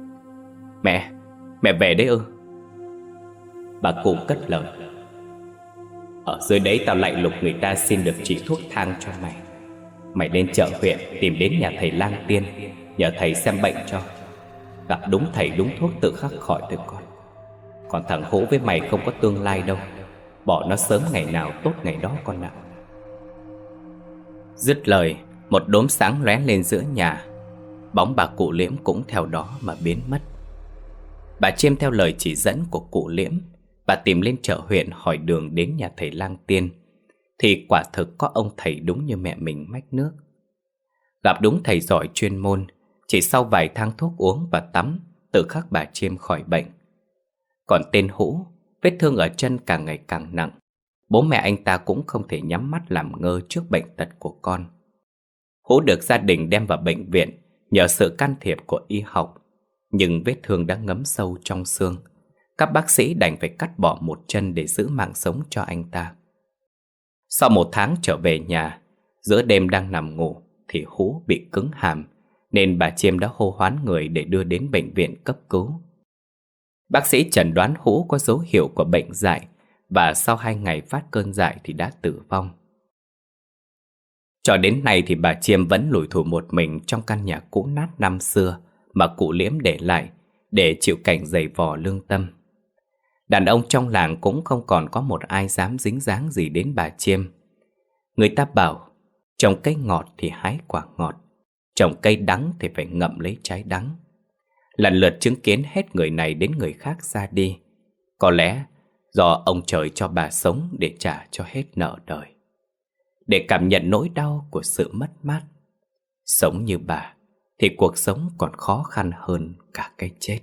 Mẹ về đấy ư? Bà cụ cất lời: Ở dưới đấy tao lại lục người ta xin được chỉ thuốc thang cho mày. Mày lên chợ huyện tìm đến nhà thầy Lang Tiên, nhờ thầy xem bệnh cho. Gặp đúng thầy đúng thuốc tự khắc khỏi thôi con. Còn thằng Hũ với mày không có tương lai đâu, bỏ nó sớm ngày nào tốt ngày đó con ạ. Dứt lời, một đốm sáng lóe lên giữa nhà. Bóng bà cụ Liễm cũng theo đó mà biến mất. Bà Chiêm theo lời chỉ dẫn của cụ Liễm, bà tìm lên chợ huyện hỏi đường đến nhà thầy Lang Tiên. Thì quả thực có ông thầy đúng như mẹ mình mách nước. Gặp đúng thầy giỏi chuyên môn, chỉ sau vài thang thuốc uống và tắm, tự khắc bà Chiêm khỏi bệnh. Còn tên Hũ, vết thương ở chân càng ngày càng nặng. Bố mẹ anh ta cũng không thể nhắm mắt làm ngơ trước bệnh tật của con. Hũ được gia đình đem vào bệnh viện nhờ sự can thiệp của y học, nhưng vết thương đã ngấm sâu trong xương. Các bác sĩ đành phải cắt bỏ một chân để giữ mạng sống cho anh ta. Sau 1 tháng trở về nhà, giữa đêm đang nằm ngủ thì Hú bị cứng hàm, nên bà Chiêm đã hô hoán người để đưa đến bệnh viện cấp cứu. Bác sĩ chẩn đoán Hú có dấu hiệu của bệnh dại, và sau 2 ngày phát cơn dại thì đã tử vong. Cho đến nay thì bà Chiêm vẫn lủi thủi một mình trong căn nhà cũ nát năm xưa mà cụ Liễm để lại để chịu cảnh giày vò lương tâm. Đàn ông trong làng cũng không còn có một ai dám dính dáng gì đến bà Chiêm. Người ta bảo, trồng cây ngọt thì hái quả ngọt, trồng cây đắng thì phải ngậm lấy trái đắng. Lần lượt chứng kiến hết người này đến người khác ra đi. Có lẽ do ông trời cho bà sống để trả cho hết nợ đời, để cảm nhận nỗi đau của sự mất mát. Sống như bà thì cuộc sống còn khó khăn hơn cả cái chết.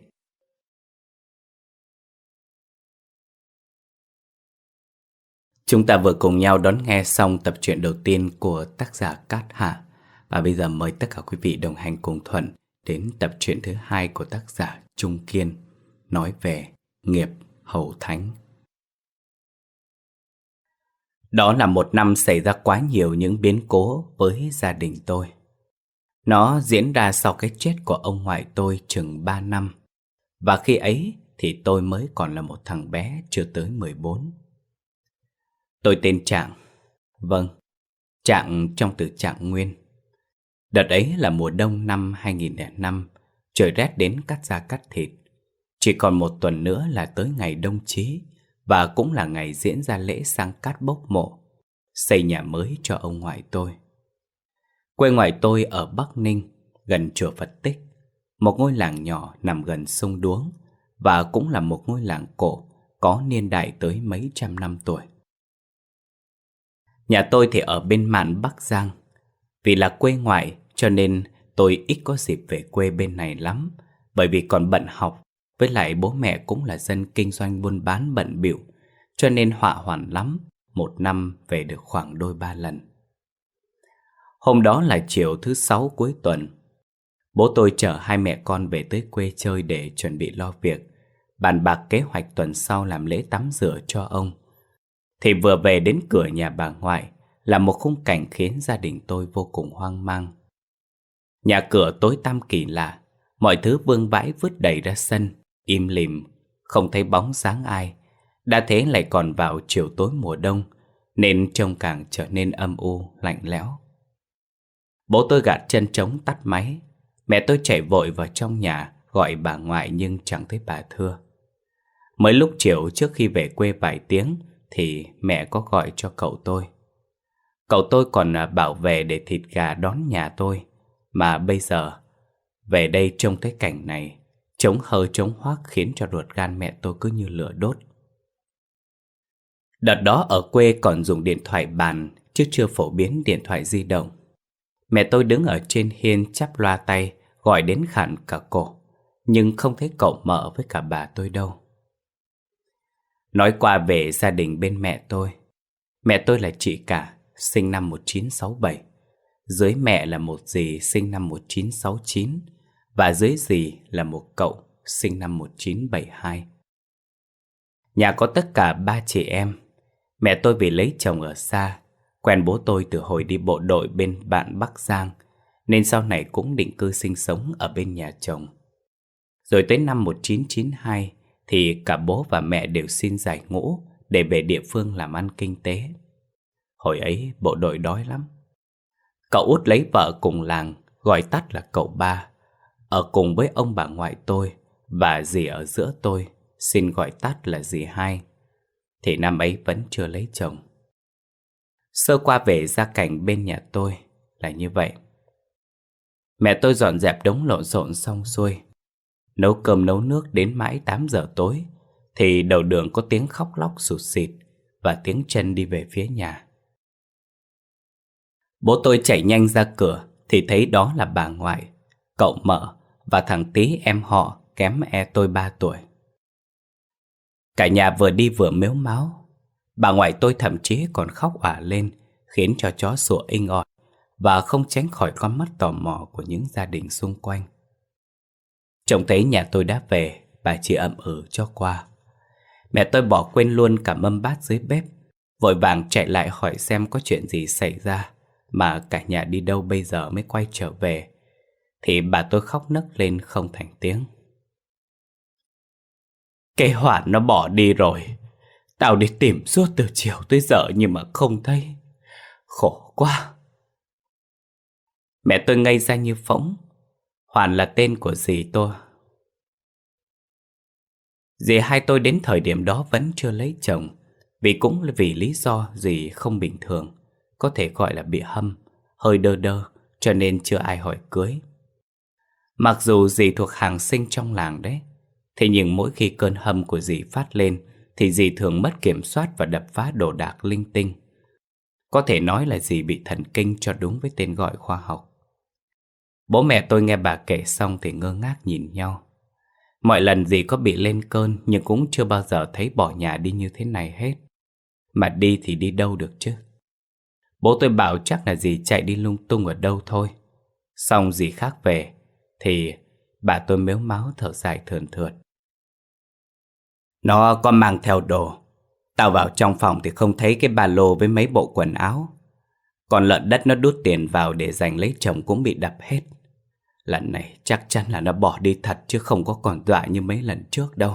Chúng ta vừa cùng nhau đón nghe xong tập truyện đầu tiên của tác giả Cát Hạ. Và bây giờ mời tất cả quý vị đồng hành cùng Thuận đến tập truyện thứ 2 của tác giả Trung Kiên, nói về nghiệp hầu thánh. Đó là một năm xảy ra quá nhiều những biến cố với gia đình tôi. Nó diễn ra sau cái chết của ông ngoại tôi chừng 3 năm. Và khi ấy thì tôi mới còn là một thằng bé chưa tới 14. Tôi tên Trạng. Vâng, Trạng trong từ Trạng Nguyên. Đợt ấy là mùa đông năm 2005, trời rét đến cắt da cắt thịt. Chỉ còn 1 tuần nữa là tới ngày đông chí, và cũng là ngày diễn ra lễ sang cát bốc mộ, xây nhà mới cho ông ngoại tôi. Quê ngoại tôi ở Bắc Ninh, gần chùa Phật Tích, một ngôi làng nhỏ nằm gần sông Đuống, và cũng là một ngôi làng cổ có niên đại tới mấy trăm năm tuổi. Nhà tôi thì ở bên mạn Bắc Giang. Vì là quê ngoại cho nên tôi ít có dịp về quê bên này lắm, bởi vì còn bận học, với lại bố mẹ cũng là dân kinh doanh buôn bán bận bịu, cho nên họa hoạn lắm, 1 năm về được khoảng đôi 3 lần. Hôm đó là chiều thứ 6 cuối tuần. Bố tôi chở 2 mẹ con về tới quê chơi để chuẩn bị lo việc, bàn bạc kế hoạch tuần sau làm lễ tắm rửa cho ông. Thì vừa về đến cửa nhà bà ngoại là một khung cảnh khiến gia đình tôi vô cùng hoang mang. Nhà cửa tối tăm kỳ lạ, mọi thứ vương vãi vứt đầy ra sân, im lìm, không thấy bóng dáng ai. Đã thế lại còn vào chiều tối mùa đông, nên trông càng trở nên âm u, lạnh lẽo. Bố tôi gạt chân trống tắt máy. Mẹ tôi chạy vội vào trong nhà gọi bà ngoại nhưng chẳng thấy bà thưa. Mới lúc chiều trước khi về quê vài tiếng thì mẹ có gọi cho cậu tôi. Cậu tôi còn bảo về để thịt gà đón nhà tôi. Mà bây giờ về đây trông thấy cảnh này, trống hơi trống hoác khiến cho ruột gan mẹ tôi cứ như lửa đốt. Đợt đó ở quê còn dùng điện thoại bàn chứ chưa phổ biến điện thoại di động. Mẹ tôi đứng ở trên hiên chắp loa tay gọi đến khản cả cổ, nhưng không thấy cậu Mợ với cả bà tôi đâu. Nói qua về gia đình bên mẹ tôi. Mẹ tôi là chị cả, sinh năm 1967. Dưới mẹ là một dì sinh năm 1969, và dưới dì là một cậu sinh năm 1972. Nhà có tất cả 3 chị em. Mẹ tôi vì lấy chồng ở xa, quen bố tôi từ hồi đi bộ đội bên bạn Bắc Giang, nên sau này cũng định cư sinh sống ở bên nhà chồng. Rồi tới năm 1992 thì cả bố và mẹ đều xin giải ngũ để về địa phương làm ăn kinh tế. Hồi ấy bộ đội đói lắm. Cậu út lấy vợ cùng làng, gọi tắt là cậu ba, ở cùng với ông bà ngoại tôi, và dì ở giữa tôi, xin gọi tắt là dì hai. Thì năm ấy vẫn chưa lấy chồng. Sơ qua về gia cảnh bên nhà tôi là như vậy. Mẹ tôi dọn dẹp đống lộn xộn xong xuôi, nấu cơm nấu nước đến mãi 8 giờ tối thì đầu đường có tiếng khóc lóc sụt sịt và tiếng chân đi về phía nhà. Bố tôi chạy nhanh ra cửa thì thấy đó là bà ngoại, cậu Mợ và thằng Tí em họ kém tôi 3 tuổi. Cả nhà vừa đi vừa mếu máo. Bà ngoại tôi thậm chí còn khóc òa lên, khiến cho chó sủa inh ỏi và không tránh khỏi con mắt tò mò của những gia đình xung quanh. Trông thấy nhà tôi đã về, bà chỉ ậm ừ cho qua, Mẹ tôi bỏ quên luôn cả mâm bát dưới bếp, vội vàng chạy lại hỏi xem có chuyện gì xảy ra, mà cả nhà đi đâu bây giờ mới quay trở về. Thì bà tôi khóc nấc lên không thành tiếng. Cái Hoàn nó bỏ đi rồi. Tao đi tìm suốt từ chiều tới giờ nhưng mà không thấy. Khổ quá. Mẹ tôi ngây ra như phỗng. Hoàn là tên của dì tôi. Dì hai tôi đến thời điểm đó vẫn chưa lấy chồng, cũng vì lý do dì không bình thường, có thể gọi là bị hâm, hơi đơ đơ, cho nên chưa ai hỏi cưới. Mặc dù dì thuộc hàng xinh trong làng đấy, thế nhưng mỗi khi cơn hâm của dì phát lên thì dì thường mất kiểm soát và đập phá đồ đạc linh tinh. Có thể nói là dì bị thần kinh cho đúng với tên gọi khoa học. Bố mẹ tôi nghe bà kể xong thì ngơ ngác nhìn nhau. Mọi lần dì có bị lên cơn nhưng cũng chưa bao giờ thấy bỏ nhà đi như thế này hết. Mà đi thì đi đâu được chứ? Bố tôi bảo chắc là dì chạy đi lung tung ở đâu thôi. Xong dì khác về thì bà tôi mếu máo thở dài thườn thượt. Nó có mang theo đồ. Tao vào trong phòng thì không thấy cái ba lô với mấy bộ quần áo. Còn lợn đất nó đút tiền vào để giành lấy chồng cũng bị đập hết. Lần này chắc chắn là nó bỏ đi thật chứ không có còn dọa như mấy lần trước đâu.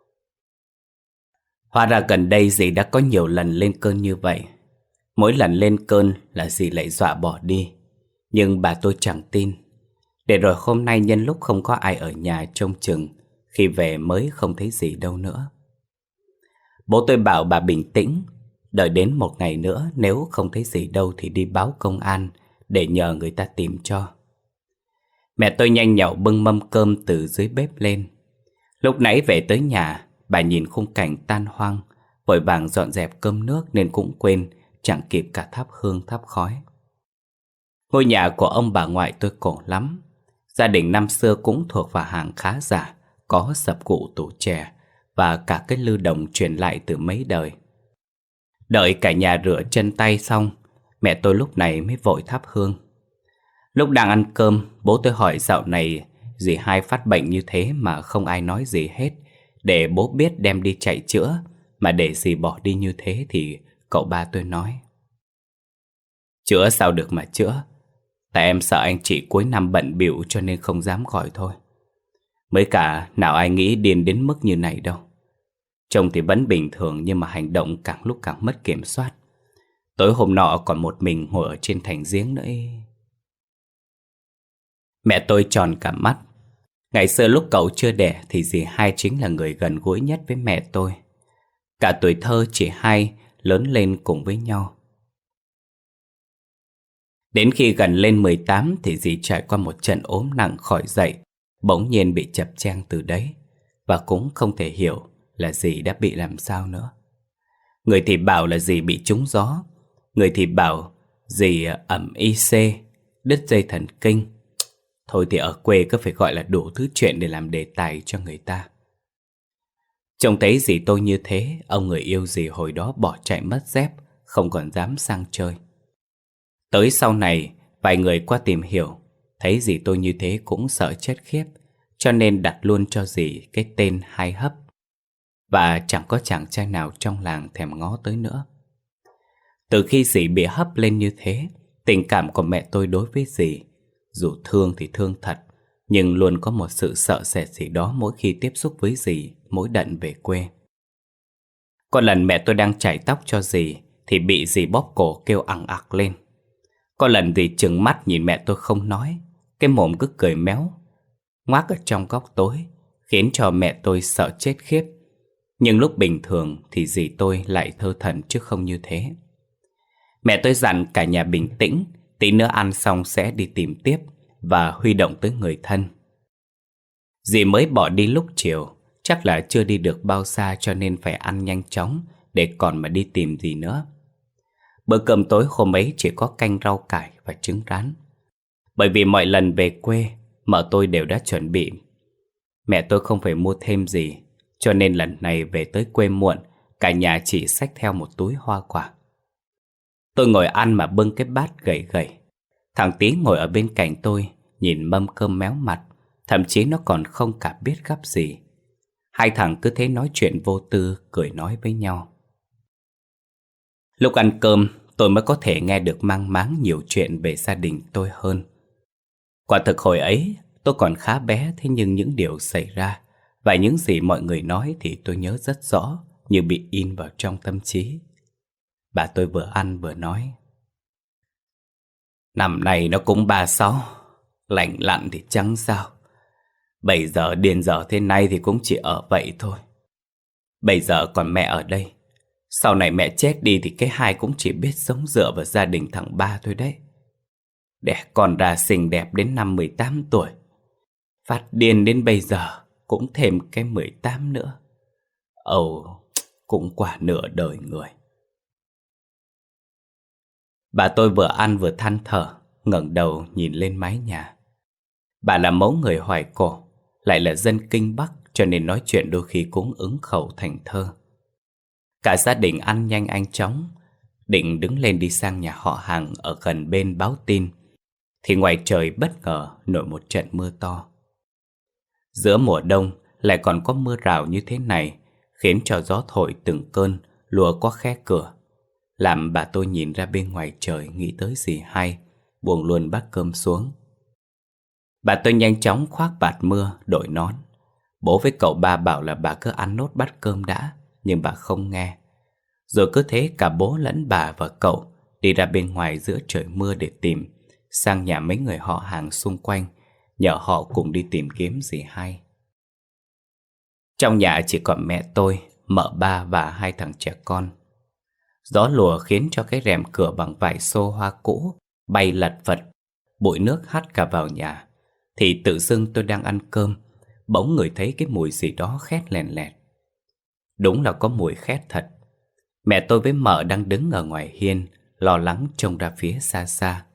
Hóa ra gần đây dì đã có nhiều lần lên cơn như vậy. Mỗi lần lên cơn là dì lại dọa bỏ đi. Nhưng bà tôi chẳng tin. Để rồi hôm nay nhân lúc không có ai ở nhà trông chừng, khi về mới không thấy gì đâu nữa. Bố tôi bảo bà bình tĩnh, đợi đến một ngày nữa nếu không thấy gì đâu thì đi báo công an để nhờ người ta tìm cho. Mẹ tôi nhanh nhảu bưng mâm cơm từ dưới bếp lên. Lúc nãy về tới nhà, bà nhìn khung cảnh tan hoang, vội vàng dọn dẹp cơm nước nên cũng quên, chẳng kịp cả thắp hương thắp khói. Ngôi nhà của ông bà ngoại tôi cổ lắm. Gia đình năm xưa cũng thuộc vào hàng khá giả, có sập cụ tủ chè và cả cái lư đồng truyền lại từ mấy đời. Đợi cả nhà rửa chân tay xong, mẹ tôi lúc này mới vội thắp hương. Lúc đang ăn cơm, bố tôi hỏi dạo này dì hai phát bệnh như thế mà không ai nói gì hết, để bố biết đem đi chạy chữa. Mà để dì bỏ đi như thế thì cậu ba tôi nói: chữa sao được mà chữa. Tại em sợ anh chị cuối năm bận bịu cho nên không dám gọi thôi. Mới cả nào ai nghĩ điên đến mức như này đâu. Trông thì vẫn bình thường nhưng mà hành động càng lúc càng mất kiểm soát. Tối hôm nọ còn một mình ngồi ở trên thành giếng nữa ấy. Mẹ tôi tròn cả mắt. Ngày xưa lúc cậu chưa đẻ thì dì hai chính là người gần gũi nhất với mẹ tôi. Cả tuổi thơ chị hai lớn lên cùng với nhau. Đến khi gần lên 18 thì dì trải qua một trận ốm nặng khỏi dậy, bỗng nhiên bị chập choạng từ đấy, và cũng không thể hiểu là dì đã bị làm sao nữa. Người thì bảo là dì bị trúng gió, người thì bảo dì ẩm IC, đứt dây thần kinh. Thôi thì ở quê cứ phải gọi là đủ thứ chuyện để làm đề tài cho người ta. Trông thấy dì tôi như thế, ông người yêu dì hồi đó bỏ chạy mất dép, không còn dám sang chơi. Tới sau này, vài người qua tìm hiểu, thấy dì tôi như thế cũng sợ chết khiếp, cho nên đặt luôn cho dì cái tên Hai Hấp. Và chẳng có chàng trai nào trong làng thèm ngó tới nữa. Từ khi dì bị hấp lên như thế, tình cảm của mẹ tôi đối với dì, dù thương thì thương thật, nhưng luôn có một sự sợ sệt gì đó mỗi khi tiếp xúc với dì mỗi đợt về quê. Có lần mẹ tôi đang chải tóc cho dì thì bị dì bóp cổ kêu ằng ặc lên. Có lần dì trừng mắt nhìn mẹ tôi không nói, cái mồm cứ cười méo ngoác ở trong góc tối, khiến cho mẹ tôi sợ chết khiếp. Nhưng lúc bình thường thì dì tôi lại thơ thẩn chứ không như thế. Mẹ tôi dặn cả nhà bình tĩnh, tí nữa ăn xong sẽ đi tìm tiếp và huy động tới người thân. Dì mới bỏ đi lúc chiều, chắc là chưa đi được bao xa cho nên phải ăn nhanh chóng để còn mà đi tìm gì nữa. Bữa cơm tối hôm ấy chỉ có canh rau cải và trứng rán. Bởi vì mọi lần về quê, mợ tôi đều đã chuẩn bị. Mẹ tôi không phải mua thêm gì, cho nên lần này về tới quê muộn, cả nhà chỉ xách theo một túi hoa quả. Tôi ngồi ăn mà bưng cái bát gầy gầy. Thằng Tí ngồi ở bên cạnh tôi, nhìn mâm cơm méo mặt, thậm chí nó còn không cả biết gắp gì. Hai thằng cứ thế nói chuyện vô tư, cười nói với nhau. Lúc ăn cơm, tôi mới có thể nghe được mang máng nhiều chuyện về gia đình tôi hơn. Quả thực hồi ấy, tôi còn khá bé, thế nhưng những điều xảy ra và những gì mọi người nói thì tôi nhớ rất rõ, như bị in vào trong tâm trí. Bà tôi vừa ăn vừa nói. Năm nay nó cũng 36, lạnh lặn thì chẳng sao. Bây giờ điên dở thế này thì cũng chỉ ở vậy thôi. Bây giờ còn mẹ ở đây, sau này mẹ chết đi thì cái hai cũng chỉ biết sống dựa vào gia đình thằng ba thôi đấy. Đẻ con ra xinh đẹp đến năm 18 tuổi, phát điên đến bây giờ cũng thêm cái 18 nữa. Ồ, cũng quả nửa đời người. Bà tôi vừa ăn vừa than thở, ngẩng đầu nhìn lên mái nhà. Bà là mẫu người hoài cổ, lại là dân Kinh Bắc, cho nên nói chuyện đôi khi cũng ứng khẩu thành thơ. Cả gia đình ăn nhanh anh chóng, định đứng lên đi sang nhà họ hàng ở gần bên báo tin, thì ngoài trời bất ngờ nổi một trận mưa to. Giữa mùa đông lại còn có mưa rào như thế này, khiến cho gió thổi từng cơn lùa qua khe cửa, làm bà tôi nhìn ra bên ngoài trời nghĩ tới gì hay, buông luôn bát cơm xuống. Bà tôi nhanh chóng khoác vạt mưa, đội nón. Bố với cậu ba bảo là bà cứ ăn nốt bát cơm đã, nhưng bà không nghe. Rồi cứ thế cả bố lẫn bà và cậu đi ra bên ngoài giữa trời mưa để tìm, sang nhà mấy người họ hàng xung quanh, nhờ họ cùng đi tìm kiếm gì hay. Trong nhà chỉ còn mẹ tôi, mợ ba và hai thằng trẻ con. Gió lùa khiến cho cái rèm cửa bằng vải xô hoa cũ bay lật phật, bụi nước hắt cả vào nhà. Thì tự dưng tôi đang ăn cơm, bỗng ngửi thấy cái mùi gì đó khét lèn lẹt. Đúng là có mùi khét thật. Mẹ tôi với mợ đang đứng ở ngoài hiên, lo lắng trông ra phía xa xa.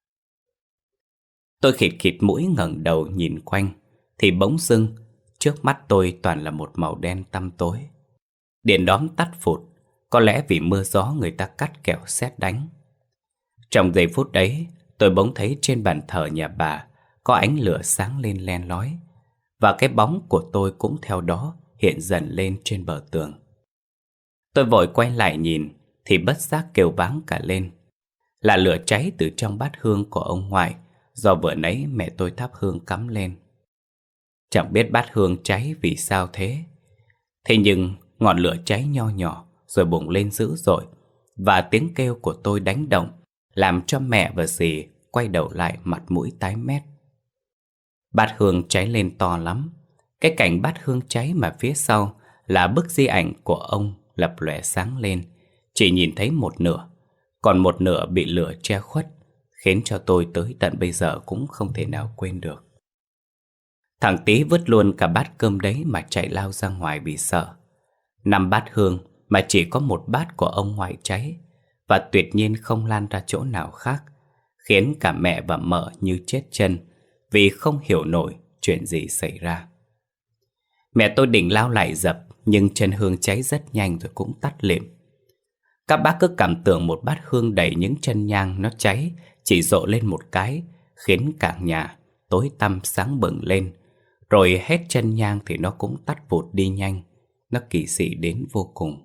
Tôi khịt khịt mũi ngẩng đầu nhìn quanh, thì bỗng dưng trước mắt tôi toàn là một màu đen tăm tối. Điện đóm tắt phụt, có lẽ vì mưa gió người ta cắt kẻo sét đánh. Trong giây phút ấy, tôi bỗng thấy trên bàn thờ nhà bà có ánh lửa sáng lên len lói, và cái bóng của tôi cũng theo đó hiện dần lên trên bờ tường. Tôi vội quay lại nhìn thì bất giác kêu váng cả lên. Là lửa cháy từ trong bát hương của ông ngoại, do vừa nãy mẹ tôi thắp hương cắm lên. Chẳng biết bát hương cháy vì sao thế. Thế nhưng ngọn lửa cháy nho nhỏ rồi bùng lên dữ dội, và tiếng kêu của tôi đánh động, làm cho mẹ và dì quay đầu lại mặt mũi tái mét. Bát hương cháy lên to lắm. Cái cảnh bát hương cháy mà phía sau là bức di ảnh của ông lập lòe sáng lên, chỉ nhìn thấy một nửa, còn một nửa bị lửa che khuất, khiến cho tôi tới tận bây giờ cũng không thể nào quên được. Thằng Tý vứt luôn cả bát cơm đấy mà chạy lao ra ngoài vì sợ. 5 bát hương mà chỉ có một bát của ông ngoại cháy, và tuyệt nhiên không lan ra chỗ nào khác, khiến cả mẹ và mợ như chết chân vì không hiểu nổi chuyện gì xảy ra. Mẹ tôi định lao lại dập, nhưng chân hương cháy rất nhanh rồi cũng tắt lịm. Các bác cứ cảm tưởng một bát hương đầy những chân nhang nó cháy chỉ rộ lên một cái, khiến cả nhà tối tăm sáng bừng lên. Rồi hết chân nhang thì nó cũng tắt vụt đi nhanh. Nó kỳ dị đến vô cùng.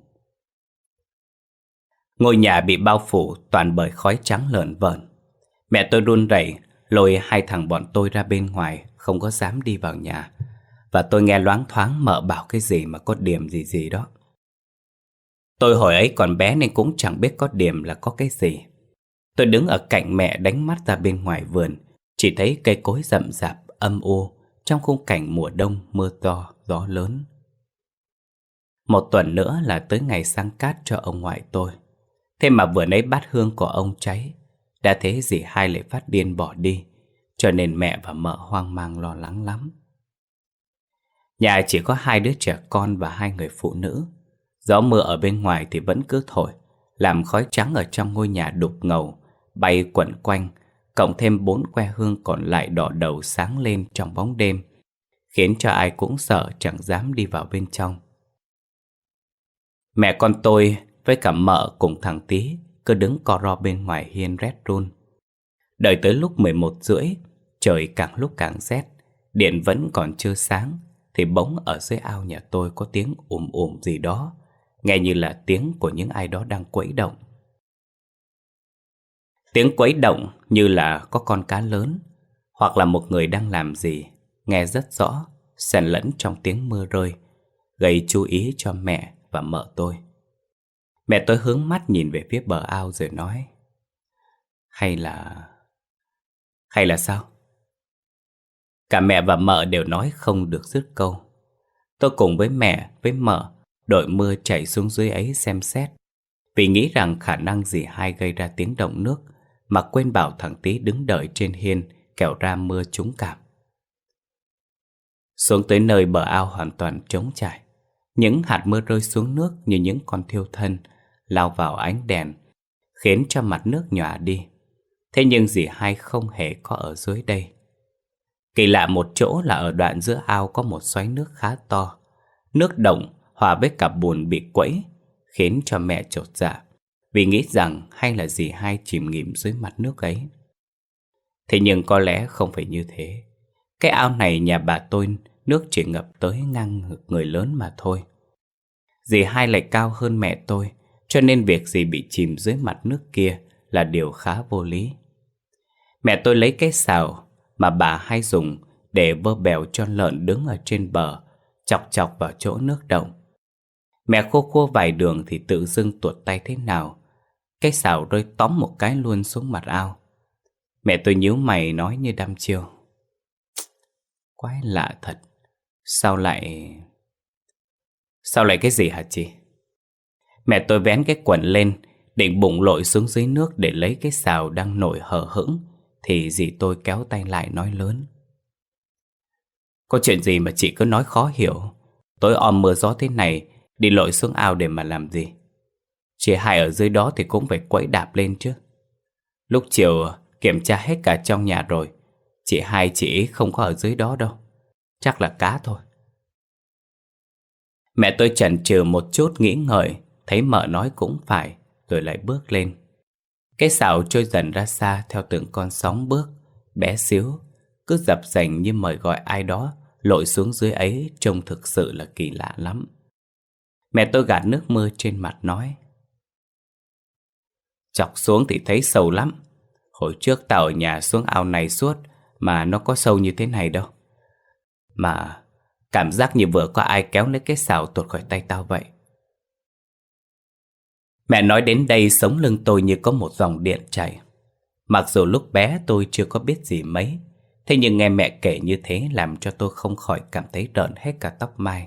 Ngôi nhà bị bao phủ toàn bởi khói trắng lởn vởn. Mẹ tôi run rẩy lôi hai thằng bọn tôi ra bên ngoài, không có dám đi vào nhà. Và tôi nghe loáng thoáng mợ bảo cái gì mà có điểm gì gì đó. Tôi hồi ấy còn bé nên cũng chẳng biết có điểm là có cái gì. Tôi đứng ở cạnh mẹ đánh mắt ra bên ngoài vườn, chỉ thấy cây cối rậm rạp âm u trong khung cảnh mùa đông mưa to gió lớn. Một tuần nữa là tới ngày sang cát cho ông ngoại tôi. Thế mà vừa nãy bát hương của ông cháy. Đã thế dì hai lại phát điên bỏ đi, cho nên mẹ và mợ hoang mang lo lắng lắm. Nhà chỉ có 2 đứa trẻ con và 2 người phụ nữ. Gió mưa ở bên ngoài thì vẫn cứ thổi, làm khói trắng ở trong ngôi nhà đục ngầu bay quẩn quanh, cộng thêm 4 que hương còn lại đỏ đầu sáng lên trong bóng đêm, khiến cho ai cũng sợ chẳng dám đi vào bên trong. Mẹ con tôi với cả mợ cùng thằng Tý cứ đứng co ro bên ngoài hiên rét run. Đợi tới lúc 11 rưỡi, trời càng lúc càng rét, điện vẫn còn chưa sáng, thì bỗng ở dưới ao nhà tôi có tiếng gì đó, nghe như là tiếng của những ai đó đang quẫy động. Tiếng quẫy động như là có con cá lớn, hoặc là một người đang làm gì, nghe rất rõ, xen lẫn trong tiếng mưa rơi, gây chú ý cho mẹ và mợ tôi. Mẹ tôi hướng mắt nhìn về phía bờ ao rồi nói: Hay là sao? Cả mẹ và mợ đều nói không được dứt câu. Tôi cùng với mẹ, với mợ đội mưa chạy xuống dưới ấy xem xét, vì nghĩ rằng khả năng dì hai gây ra tiếng động nước, mà quên bảo thằng Tí đứng đợi trên hiên kẻo ra mưa trúng cảm. Xuống tới nơi bờ ao hoàn toàn trống trải. Những hạt mưa rơi xuống nước như những con thiêu thân, lao vào ánh đèn, khiến cho mặt nước nhòa đi. Thế nhưng dì hai không hề có ở dưới đây. Kỳ lạ một chỗ là ở đoạn giữa ao có một xoáy nước khá to. Nước động hòa với cả bùn bị quẫy, khiến cho mẹ chột dạ, vì nghĩ rằng hay là dì hai chìm nghỉm dưới mặt nước ấy. Thế nhưng có lẽ không phải như thế. Cái ao này nhà bà tôi nước chỉ ngập tới ngang ngực người lớn mà thôi. Dì hai lại cao hơn mẹ tôi, cho nên việc dì bị chìm dưới mặt nước kia là điều khá vô lý. Mẹ tôi lấy cái xào mà bà hay dùng để vơ bèo cho lợn đứng ở trên bờ, chọc chọc vào chỗ nước động. Mẹ khô khô vài đường thì tự dưng tuột tay thế nào, cái xào rơi tóm một cái luôn xuống mặt ao. Mẹ tôi nhíu mày nói như đăm chiêu: Quái lạ thật, sao lại cái gì hả chị? Mẹ tôi vén cái quần lên, định bụng lội xuống dưới nước để lấy cái xào đang nổi hờ hững, thì dì tôi kéo tay lại nói lớn: Có chuyện gì mà chị cứ nói khó hiểu? Tối om mưa gió thế này, đi lội xuống ao để mà làm gì? Chị hai ở dưới đó thì cũng phải quẫy đạp lên chứ. Lúc chiều kiểm tra hết cả trong nhà rồi, chị hai chị không có ở dưới đó đâu, chắc là cá thôi. Mẹ tôi chần chừ một chút nghĩ ngợi, thấy mợ nói cũng phải, rồi lại bước lên. Cái xào trôi dần ra xa theo từng con sóng bước, bé xíu, cứ dập dành như mời gọi ai đó lội xuống dưới ấy, trông thực sự là kỳ lạ lắm. Mẹ tôi gạt nước mưa trên mặt nói: Chọc xuống thì thấy sâu lắm. Hồi trước tao ở nhà xuống ao này suốt mà nó có sâu như thế này đâu. Mà cảm giác như vừa có ai kéo lấy cái xào tuột khỏi tay tao vậy. Mẹ nói đến đây sống lưng tôi như có một dòng điện chảy. Mặc dù lúc bé tôi chưa có biết gì mấy, thế nhưng nghe mẹ kể như thế làm cho tôi không khỏi cảm thấy rợn hết cả tóc mai.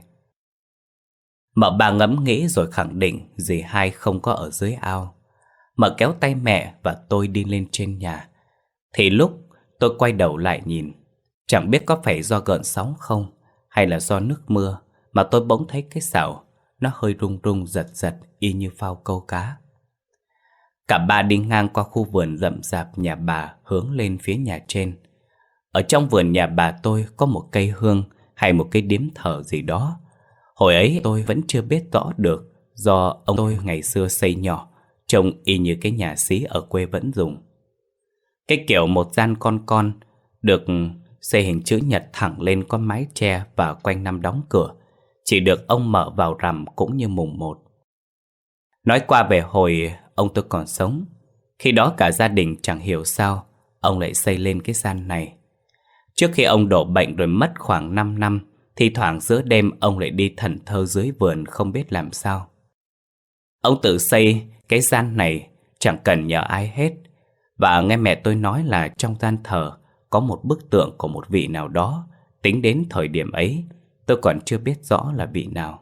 Mợ bà ngẫm nghĩ rồi khẳng định dì hai không có ở dưới ao. Mợ kéo tay mẹ và tôi đi lên trên nhà. Thì lúc tôi quay đầu lại nhìn, chẳng biết có phải do gợn sóng không, hay là do nước mưa, mà tôi bỗng thấy cái xào nó hơi rung rung giật giật y như phao câu cá. Cả ba đi ngang qua khu vườn rậm rạp nhà bà hướng lên phía nhà trên. Ở trong vườn nhà bà tôi có một cây hương hay một cái điếm thờ gì đó. Hồi ấy tôi vẫn chưa biết rõ được, do ông tôi ngày xưa xây nhỏ, trông y như cái nhà xí ở quê vẫn dùng. Cái kiểu một gian con được xây hình chữ nhật thẳng lên, có mái che và quanh năm đóng cửa, chỉ được ông mở vào rằm cũng như mùng 1. Nói qua về hồi ông tôi còn sống, khi đó cả gia đình chẳng hiểu sao ông lại xây lên cái gian này. Trước khi ông đổ bệnh rồi mất khoảng 5 năm, thi thoảng giữa đêm ông lại đi thẫn thơ dưới vườn không biết làm sao. Ông tự xây cái gian này chẳng cần nhờ ai hết. Và nghe mẹ tôi nói là trong gian thờ có một bức tượng của một vị nào đó. Tính đến thời điểm ấy tôi còn chưa biết rõ là vị nào.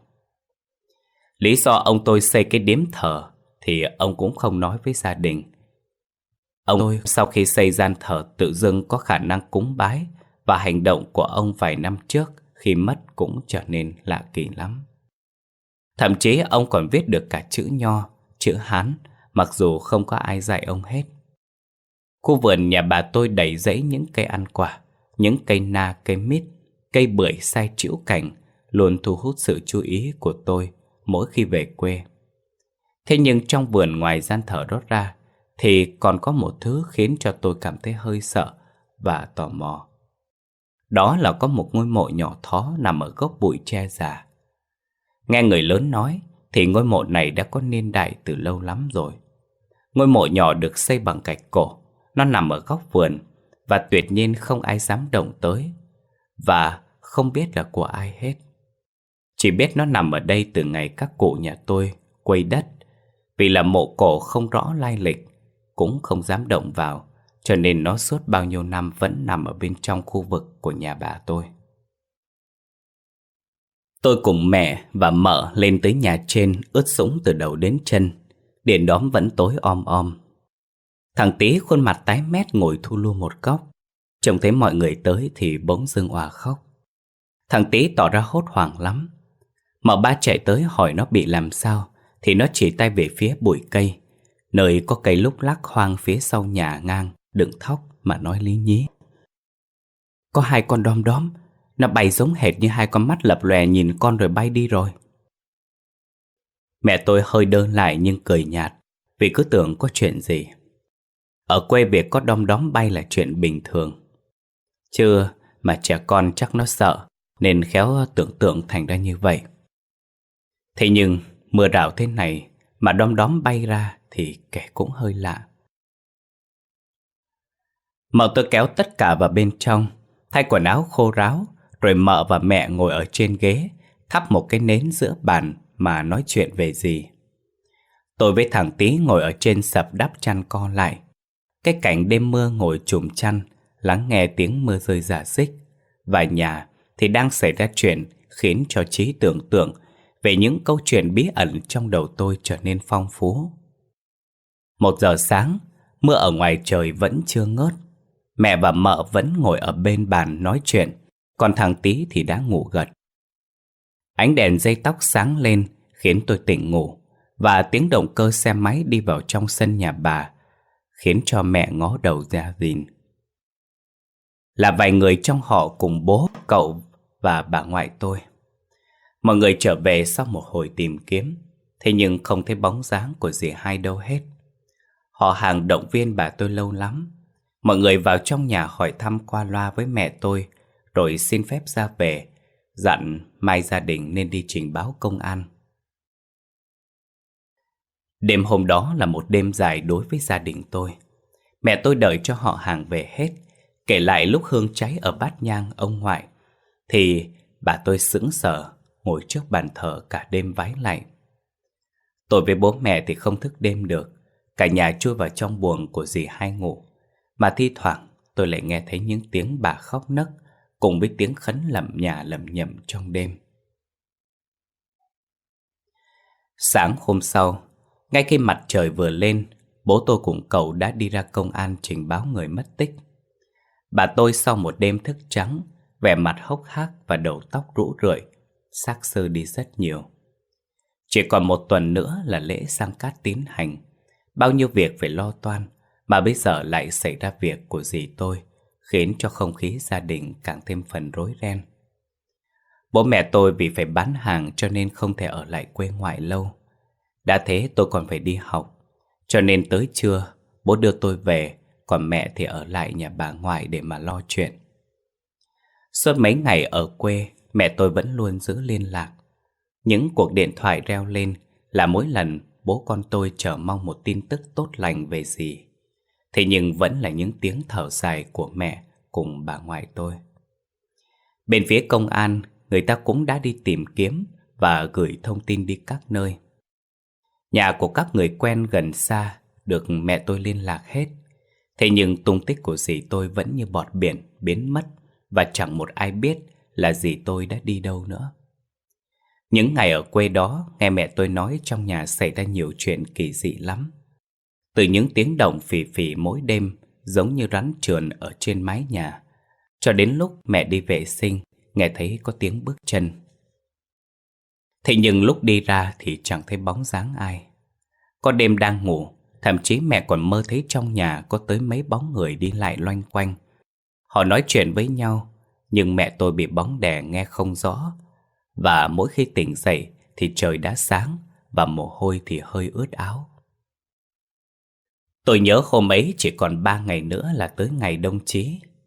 Lý do ông tôi xây cái điếm thờ thì ông cũng không nói với gia đình. Ông tôi sau khi xây gian thờ tự dưng có khả năng cúng bái, và hành động của ông vài năm trước khi mất cũng trở nên lạ kỳ lắm. Thậm chí ông còn viết được cả chữ Nho, chữ Hán, mặc dù không có ai dạy ông hết. Khu vườn nhà bà tôi đầy rẫy những cây ăn quả, những cây na, cây mít, cây bưởi sai trĩu cảnh, luôn thu hút sự chú ý của tôi mỗi khi về quê. Thế nhưng trong vườn ngoài gian thờ đó ra thì còn có một thứ khiến cho tôi cảm thấy hơi sợ và tò mò. Đó là có một ngôi mộ nhỏ thó nằm ở gốc bụi tre già. Nghe người lớn nói thì ngôi mộ này đã có niên đại từ lâu lắm rồi. Ngôi mộ nhỏ được xây bằng gạch cổ. Nó nằm ở góc vườn và tuyệt nhiên không ai dám động tới, và không biết là của ai hết. Chỉ biết nó nằm ở đây từ ngày các cụ nhà tôi quây đất. Vì là mộ cổ không rõ lai lịch, cũng không dám động vào, cho nên nó suốt bao nhiêu năm vẫn nằm ở bên trong khu vực của nhà bà tôi. Tôi cùng mẹ và mợ lên tới nhà trên, ướt sũng từ đầu đến chân. Điện đóm vẫn tối om om. Thằng Tí khuôn mặt tái mét ngồi thu lu một góc. Trông thấy mọi người tới thì bỗng dưng òa khóc. Thằng Tí tỏ ra hốt hoảng lắm. Mợ ba chạy tới hỏi nó bị làm sao, thì nó chỉ tay về phía bụi cây, nơi có cây lúc lắc hoang phía sau nhà ngang đựng thóc, mà nói lý nhí: có hai con đom đóm, nó bay giống hệt như hai con mắt lập lòe nhìn con rồi bay đi rồi. Mẹ tôi hơi đơ lại nhưng cười nhạt, vì cứ tưởng có chuyện gì. Ở quê việc có đom đóm bay là chuyện bình thường. Chưa mà trẻ con chắc nó sợ, nên khéo tưởng tượng thành ra như vậy. Thế nhưng mưa rào thế này mà đom đóm bay ra thì kẻ cũng hơi lạ. Mợ tôi kéo tất cả vào bên trong, thay quần áo khô ráo, rồi mợ và mẹ ngồi ở trên ghế, thắp một cái nến giữa bàn mà nói chuyện về gì. Tôi với thằng Tí ngồi ở trên sập đắp chăn co lại. Cái cảnh đêm mưa ngồi chùm chăn, lắng nghe tiếng mưa rơi rả rích. Và nhà thì đang xảy ra chuyện khiến cho trí tưởng tượng về những câu chuyện bí ẩn trong đầu tôi trở nên phong phú. 1 giờ sáng, mưa ở ngoài trời vẫn chưa ngớt. Mẹ và mợ vẫn ngồi ở bên bàn nói chuyện, còn thằng Tí thì đã ngủ gật. Ánh đèn dây tóc sáng lên khiến tôi tỉnh ngủ, và tiếng động cơ xe máy đi vào trong sân nhà bà khiến cho mẹ ngó đầu ra nhìn. Là vài người trong họ cùng bố, cậu và bà ngoại tôi. Mọi người trở về sau một hồi tìm kiếm, thế nhưng không thấy bóng dáng của dì hai đâu hết. Họ hàng động viên bà tôi lâu lắm. Mọi người vào trong nhà hỏi thăm qua loa với mẹ tôi, rồi xin phép ra về, dặn mai gia đình nên đi trình báo công an. Đêm hôm đó là một đêm dài đối với gia đình tôi. Mẹ tôi đợi cho họ hàng về hết, kể lại lúc hương cháy ở bát nhang ông ngoại, thì bà tôi sững sờ ngồi trước bàn thờ cả đêm vái lạy. Tôi với bố mẹ thì không thức đêm được, cả nhà chui vào trong buồng của dì hai ngủ. Mà thi thoảng tôi lại nghe thấy những tiếng bà khóc nấc, cùng với tiếng khấn lẩm nhả lẩm nhẩm trong đêm. Sáng hôm sau, ngay khi mặt trời vừa lên, bố tôi cùng cậu đã đi ra công an trình báo người mất tích. Bà tôi sau một đêm thức trắng, vẻ mặt hốc hác và đầu tóc rũ rượi, xác xơ đi rất nhiều. Chỉ còn 1 tuần nữa là lễ sang cát tiến hành. Bao nhiêu việc phải lo toan, mà bây giờ lại xảy ra việc của dì tôi, khiến cho không khí gia đình càng thêm phần rối ren. Bố mẹ tôi vì phải bán hàng cho nên không thể ở lại quê ngoại lâu. Đã thế tôi còn phải đi học, cho nên tới trưa bố đưa tôi về, còn mẹ thì ở lại nhà bà ngoại để mà lo chuyện. Suốt mấy ngày ở quê, mẹ tôi vẫn luôn giữ liên lạc. Những cuộc điện thoại reo lên là mỗi lần bố con tôi chờ mong một tin tức tốt lành về dì. Thế nhưng vẫn là những tiếng thở dài của mẹ cùng bà ngoại tôi. Bên phía công an, người ta cũng đã đi tìm kiếm và gửi thông tin đi các nơi. Nhà của các người quen gần xa được mẹ tôi liên lạc hết. Thế nhưng tung tích của dì tôi vẫn như bọt biển biến mất, và chẳng một ai biết là dì tôi đã đi đâu nữa. Những ngày ở quê đó, nghe mẹ tôi nói trong nhà xảy ra nhiều chuyện kỳ dị lắm. Từ những tiếng động phì phì mỗi đêm giống như rắn trườn ở trên mái nhà, cho đến lúc mẹ đi vệ sinh nghe thấy có tiếng bước chân. Thế nhưng lúc đi ra thì chẳng thấy bóng dáng ai. Có đêm đang ngủ, thậm chí mẹ còn mơ thấy trong nhà có tới mấy bóng người đi lại loanh quanh. Họ nói chuyện với nhau, nhưng mẹ tôi bị bóng đè nghe không rõ. Và mỗi khi tỉnh dậy thì trời đã sáng và mồ hôi thì hơi ướt áo. Tôi nhớ hôm ấy chỉ còn 3 ngày nữa là tới ngày đông chí.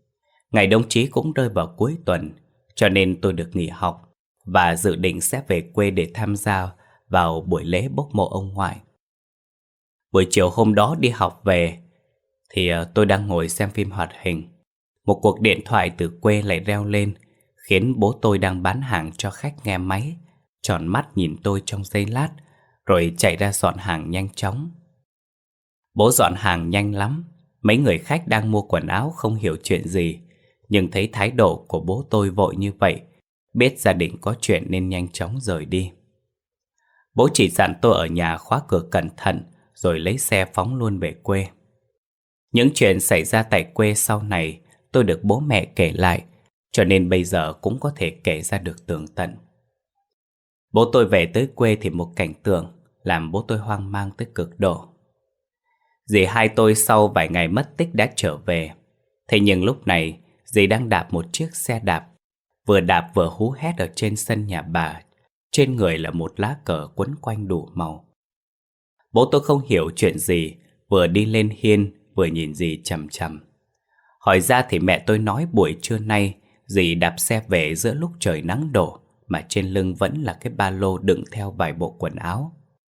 Ngày đồng chí cũng rơi vào cuối tuần, cho nên tôi được nghỉ học và dự định sẽ về quê để tham gia vào buổi lễ bốc mộ ông ngoại. Buổi chiều hôm đó đi học về thì tôi đang ngồi xem phim hoạt hình. Một cuộc điện thoại từ quê lại reo lên, khiến bố tôi đang bán hàng cho khách nghe máy, tròn mắt nhìn tôi trong giây lát, rồi chạy ra dọn hàng nhanh chóng. Bố dọn hàng nhanh lắm. Mấy người khách đang mua quần áo không hiểu chuyện gì, nhưng thấy thái độ của bố tôi vội như vậy, biết gia đình có chuyện nên nhanh chóng rời đi. Bố chỉ dặn tôi ở nhà khóa cửa cẩn thận, rồi lấy xe phóng luôn về quê. Những chuyện xảy ra tại quê sau này tôi được bố mẹ kể lại, cho nên bây giờ cũng có thể kể ra được tường tận. Bố tôi về tới quê thì một cảnh tượng làm bố tôi hoang mang tới cực độ. Dì hai tôi sau vài ngày mất tích đã trở về. Thế nhưng lúc này dì đang đạp một chiếc xe đạp, vừa đạp vừa hú hét ở trên sân nhà bà. Trên người là một lá cờ quấn quanh đủ màu. Bố tôi không hiểu chuyện gì, vừa đi lên hiên vừa nhìn dì chằm chằm. Hỏi ra thì mẹ tôi nói buổi trưa nay dì đạp xe về giữa lúc trời nắng đổ, mà trên lưng vẫn là cái ba lô đựng theo vài bộ quần áo.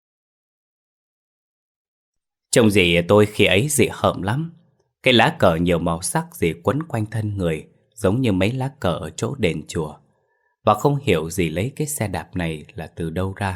Trông dì tôi khi ấy dị hợm lắm. Cái lá cờ nhiều màu sắc dì quấn quanh thân người, giống như mấy lá cờ ở chỗ đền chùa. Và không hiểu dì lấy cái xe đạp này là từ đâu ra.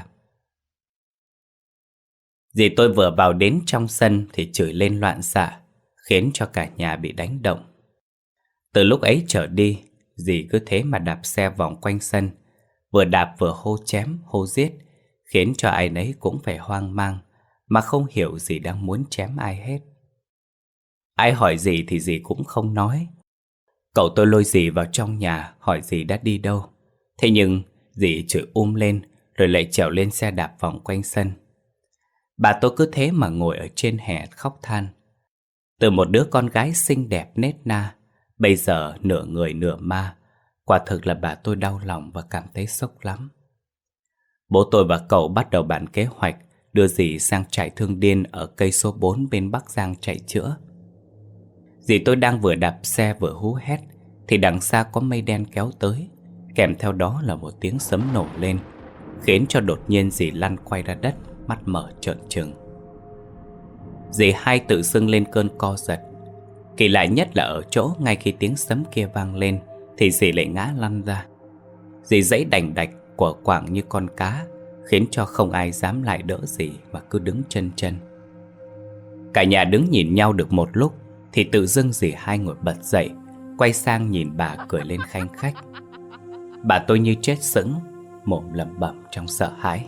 Dì tôi vừa vào đến trong sân thì chửi lên loạn xạ, khiến cho cả nhà bị đánh động. Từ lúc ấy trở đi, dì cứ thế mà đạp xe vòng quanh sân, vừa đạp vừa hô chém, hô giết, khiến cho ai nấy cũng phải hoang mang, mà không hiểu dì đang muốn chém ai hết. Ai hỏi dì thì dì cũng không nói. Cậu tôi lôi dì vào trong nhà hỏi dì đã đi đâu. Thế nhưng dì chửi lên, rồi lại trèo lên xe đạp vòng quanh sân. Bà tôi cứ thế mà ngồi ở trên hè khóc than. Từ một đứa con gái xinh đẹp nết na, bây giờ nửa người nửa ma. Quả thực là bà tôi đau lòng và cảm thấy sốc lắm. Bố tôi và cậu bắt đầu bàn kế hoạch đưa dì sang trại thương điên ở cây số 4 bên Bắc Giang chạy chữa. Dì tôi đang vừa đạp xe vừa hú hét thì đằng xa có mây đen kéo tới, kèm theo đó là một tiếng sấm nổ lên, khiến cho đột nhiên dì lăn quay ra đất, mắt mở trợn trừng. Dì hai tự dưng lên cơn co giật. Kỳ lạ nhất là ở chỗ ngay khi tiếng sấm kia vang lên thì dì lại ngã lăn ra. Dì giãy đành đạch của quạng như con cá, khiến cho không ai dám lại đỡ dì mà cứ đứng chân chân. Cả nhà đứng nhìn nhau được một lúc thì tự dưng dì hai ngồi bật dậy, quay sang nhìn bà cười lên khanh khách. Bà tôi như chết sững, mồm lẩm bẩm trong sợ hãi.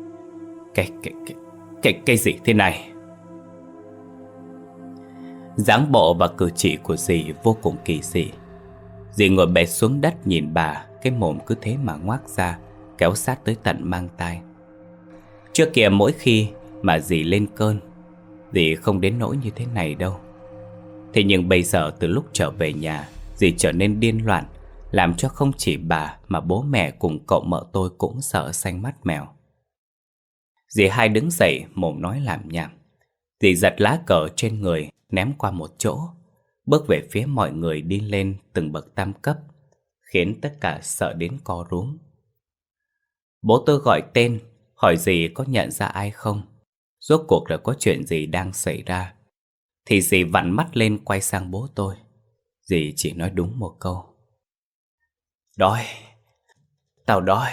Cái gì thế này? Dáng bộ và cử chỉ của dì vô cùng kỳ dị. Dì ngồi bệt xuống đất nhìn bà, cái mồm cứ thế mà ngoác ra, kéo sát tới tận mang tai. Trước kia mỗi khi mà dì lên cơn, dì không đến nỗi như thế này đâu. Thế nhưng bây giờ từ lúc trở về nhà, dì trở nên điên loạn, làm cho không chỉ bà mà bố mẹ cùng cậu mợ tôi cũng sợ xanh mắt mèo. Dì hai đứng dậy, mồm nói lảm nhảm. Dì giật lá cờ trên người, ném qua một chỗ, bước về phía mọi người đi lên từng bậc tam cấp, khiến tất cả sợ đến co rúm. Bố tôi gọi tên, hỏi dì có nhận ra ai không, rốt cuộc là có chuyện gì đang xảy ra. Thì dì vặn mắt lên quay sang bố tôi. Dì chỉ nói đúng một câu: đói, tao đói.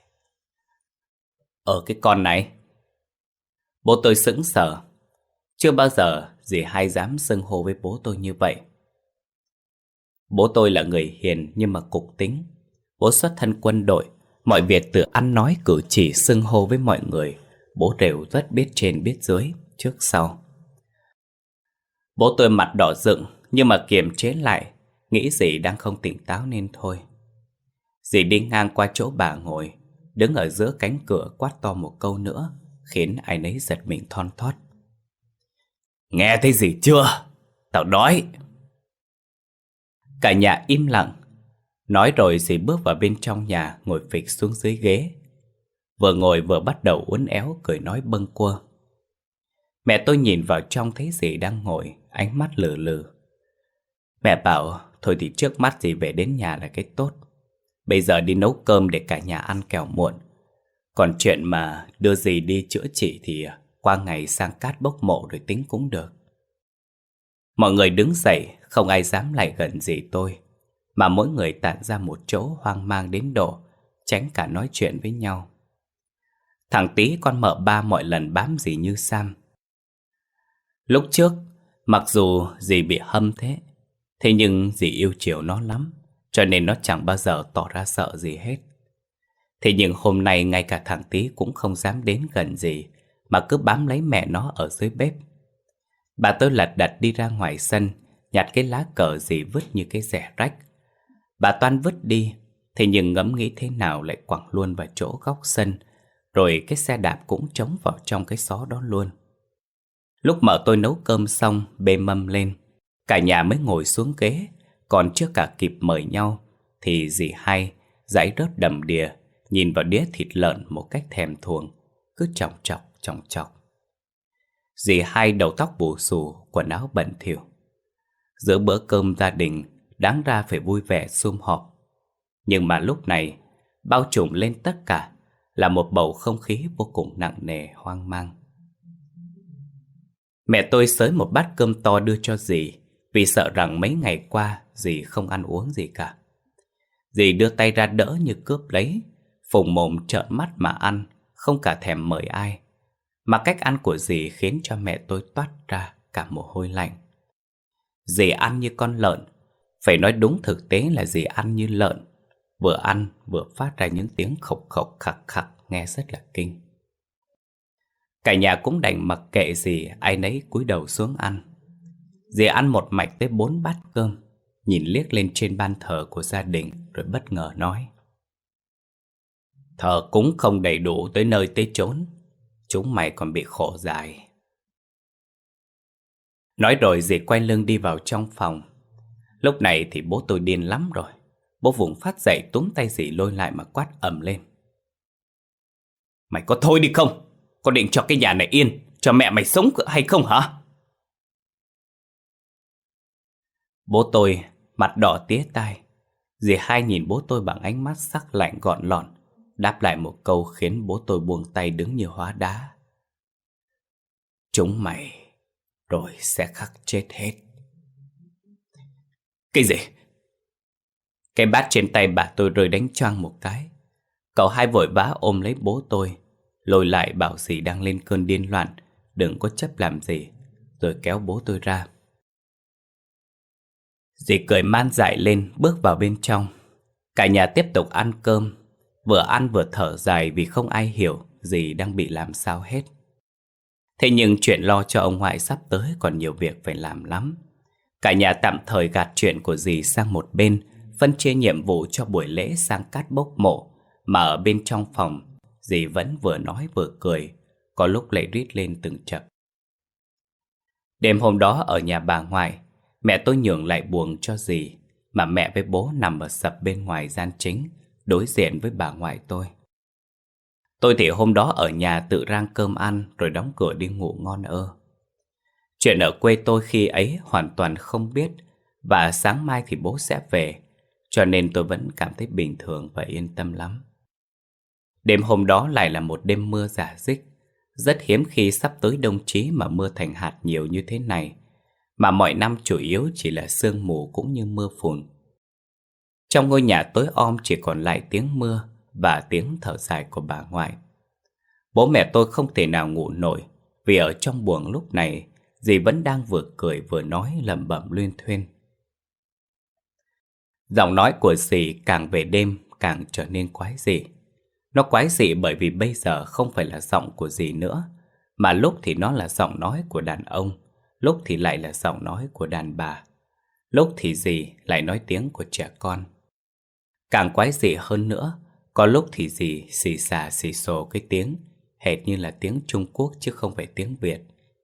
Ở cái con này. Bố tôi sững sờ. Chưa bao giờ dì hai dám xưng hô với bố tôi như vậy. Bố tôi là người hiền nhưng mà cục tính. Bố xuất thân quân đội, mọi việc từ ăn nói cử chỉ xưng hô với mọi người, bố đều rất biết trên biết dưới, trước sau. Bố tôi mặt đỏ rựng nhưng mà kiềm chế lại, nghĩ dì đang không tỉnh táo nên thôi. Dì đi ngang qua chỗ bà ngồi, đứng ở giữa cánh cửa quát to một câu nữa, khiến ai nấy giật mình thon thót. Nghe thấy gì chưa? Tao đói. Cả nhà im lặng. Nói rồi dì bước vào bên trong nhà, ngồi phịch xuống dưới ghế. Vừa ngồi vừa bắt đầu uốn éo cười nói bâng quơ. Mẹ tôi nhìn vào trong thấy dì đang ngồi, ánh mắt lừ lừ. Mẹ bảo thôi thì trước mắt dì về đến nhà là cái tốt. Bây giờ đi nấu cơm để cả nhà ăn kẻo muộn. Còn chuyện mà đưa dì đi chữa trị thì qua ngày sang cát bốc mộ rồi tính cũng được. Mọi người đứng dậy, không ai dám lại gần dì tôi, mà mỗi người tản ra một chỗ hoang mang đến độ tránh cả nói chuyện với nhau. Thằng Tý con mợ ba mọi lần bám dì như Sam. Lúc trước, mặc dù dì bị hâm thế nhưng dì yêu chiều nó lắm, cho nên nó chẳng bao giờ tỏ ra sợ gì hết. Thế nhưng hôm nay ngay cả thằng Tý cũng không dám đến gần dì, mà cứ bám lấy mẹ nó ở dưới bếp. Bà tôi lật đật đi ra ngoài sân, nhặt cái lá cờ dì vứt như cái rẻ rách. Bà toan vứt đi, thế nhưng ngẫm nghĩ thế nào lại quẳng luôn vào chỗ góc sân, rồi cái xe đạp cũng trống vào trong cái xó đó luôn. Lúc mợ tôi nấu cơm xong, bê mâm lên, cả nhà mới ngồi xuống ghế. Còn chưa cả kịp mời nhau thì dì Hai dãy rớt đầm đìa, nhìn vào đĩa thịt lợn một cách thèm thuồng, cứ chòng chọc. Dì Hai đầu tóc bù xù, quần áo bẩn thỉu. Giữa bữa cơm gia đình đáng ra phải vui vẻ sum họp, nhưng mà lúc này bao trùm lên tất cả là một bầu không khí vô cùng nặng nề, hoang mang. Mẹ tôi xới một bát cơm to đưa cho dì, vì sợ rằng mấy ngày qua dì không ăn uống gì cả. Dì đưa tay ra đỡ như cướp lấy, phùng mồm trợn mắt mà ăn, không cả thèm mời ai. Mà cách ăn của dì khiến cho mẹ tôi toát ra cả mồ hôi lạnh. Dì ăn như con lợn, phải nói đúng thực tế là dì ăn như lợn, vừa ăn vừa phát ra những tiếng khộc khộc khặc khặc nghe rất là kinh. Cả nhà cũng đành mặc kệ dì, ai nấy cúi đầu xuống ăn. Dì ăn một mạch tới 4 bát cơm, nhìn liếc lên trên ban thờ của gia đình rồi bất ngờ nói: "Thờ cúng không đầy đủ tới nơi tới chốn, chúng mày còn bị khổ dài." Nói rồi dì quay lưng đi vào trong phòng. Lúc này thì bố tôi điên lắm rồi. Bố vùng phát dậy túm tay dì lôi lại mà quát ầm lên: "Mày có thôi đi không? Có định cho cái nhà này yên, cho mẹ mày sống hay không hả?" Bố tôi mặt đỏ tía tai. Dì Hai nhìn bố tôi bằng ánh mắt sắc lạnh gọn lọn, đáp lại một câu khiến bố tôi buông tay đứng như hóa đá: "Chúng mày rồi sẽ khắc chết hết." "Cái gì?" Cái bát trên tay bà tôi rơi đánh choang một cái. Cậu Hai vội vã ôm lấy bố tôi, lôi lại bảo dì đang lên cơn điên loạn đừng có chấp làm gì, rồi kéo bố tôi ra. Dì cười man dại lên bước vào bên trong. Cả nhà tiếp tục ăn cơm, vừa ăn vừa thở dài vì không ai hiểu dì đang bị làm sao hết. Thế nhưng chuyện lo cho ông ngoại sắp tới còn nhiều việc phải làm lắm. Cả nhà tạm thời gạt chuyện của dì sang một bên, phân chia nhiệm vụ cho buổi lễ sang cát bốc mộ. Mà ở bên trong phòng, dì vẫn vừa nói vừa cười, có lúc lại rít lên từng chập. Đêm hôm đó ở nhà bà ngoại, mẹ tôi nhường lại buồng cho dì, mà mẹ với bố nằm ở sập bên ngoài gian chính, đối diện với bà ngoại tôi. Tôi thì hôm đó ở nhà tự rang cơm ăn rồi đóng cửa đi ngủ ngon ơ. Chuyện ở quê tôi khi ấy hoàn toàn không biết, và sáng mai thì bố sẽ về, cho nên tôi vẫn cảm thấy bình thường và yên tâm lắm. Đêm hôm đó lại là một đêm mưa rả rích. Rất hiếm khi sắp tới đông chí mà mưa thành hạt nhiều như thế này, mà mọi năm chủ yếu chỉ là sương mù cũng như mưa phùn. Trong ngôi nhà tối om chỉ còn lại tiếng mưa và tiếng thở dài của bà ngoại. Bố mẹ tôi không thể nào ngủ nổi, vì ở trong buồng lúc này dì vẫn đang vừa cười vừa nói lẩm bẩm luyên thuyên. Giọng nói của dì càng về đêm càng trở nên quái dị. Nó quái dị bởi vì bây giờ không phải là giọng của dì nữa, mà lúc thì nó là giọng nói của đàn ông, lúc thì lại là giọng nói của đàn bà, lúc thì dì lại nói tiếng của trẻ con. Càng quái dị hơn nữa, có lúc thì dì xì xà xì xồ cái tiếng, hệt như là tiếng Trung Quốc chứ không phải tiếng Việt.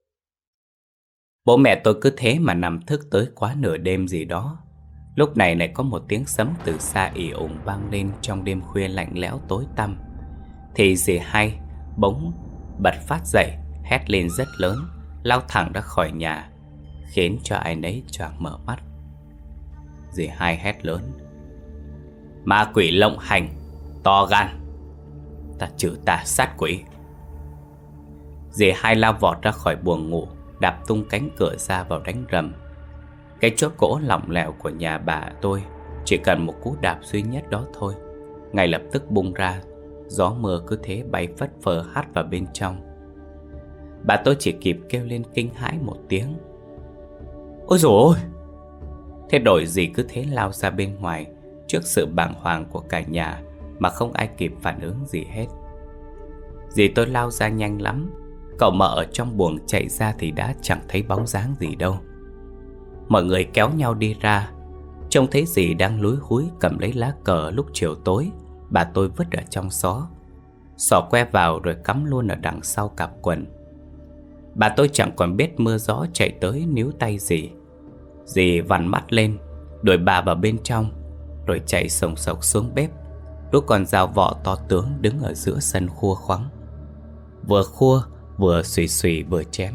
Bố mẹ tôi cứ thế mà nằm thức tới quá nửa đêm gì đó. Lúc này lại có một tiếng sấm từ xa ì ủng vang lên trong đêm khuya lạnh lẽo tối tăm. Thì dì Hai bỗng bật phát dậy, hét lên rất lớn, lao thẳng ra khỏi nhà, khiến cho ai nấy choàng mở mắt. Dì hai hét lớn: Ma quỷ lộng hành, to gan, ta trừ tà sát quỷ. Dì hai lao vọt ra khỏi buồng ngủ, đạp tung cánh cửa ra vào đánh rầm. Cái chốt gỗ lỏng lẻo của nhà bà tôi chỉ cần một cú đạp duy nhất đó thôi, ngay lập tức bung ra. Gió mưa cứ thế bay phất phơ hắt vào bên trong. Bà tôi chỉ kịp kêu lên kinh hãi một tiếng: Ôi dồi ôi! Thế đổi dì cứ thế lao ra bên ngoài trước sự bàng hoàng của cả nhà mà không ai kịp phản ứng gì hết. Dì tôi lao ra nhanh lắm. Cậu mợ ở trong buồng chạy ra thì đã chẳng thấy bóng dáng gì đâu. Mọi người kéo nhau đi ra, trông thấy dì đang lúi húi cầm lấy lá cờ lúc chiều tối bà tôi vứt ở trong xó, xỏ que vào rồi cắm luôn ở đằng sau cặp quần. Bà tôi chẳng còn biết mưa gió chạy tới níu tay dì. Dì vằn mắt lên, đuổi bà vào bên trong, rồi chạy sồng sộc xuống bếp, đốt con dao vọ to tướng đứng ở giữa sân khua khoắng. Vừa khua vừa xùy xùy vừa chém.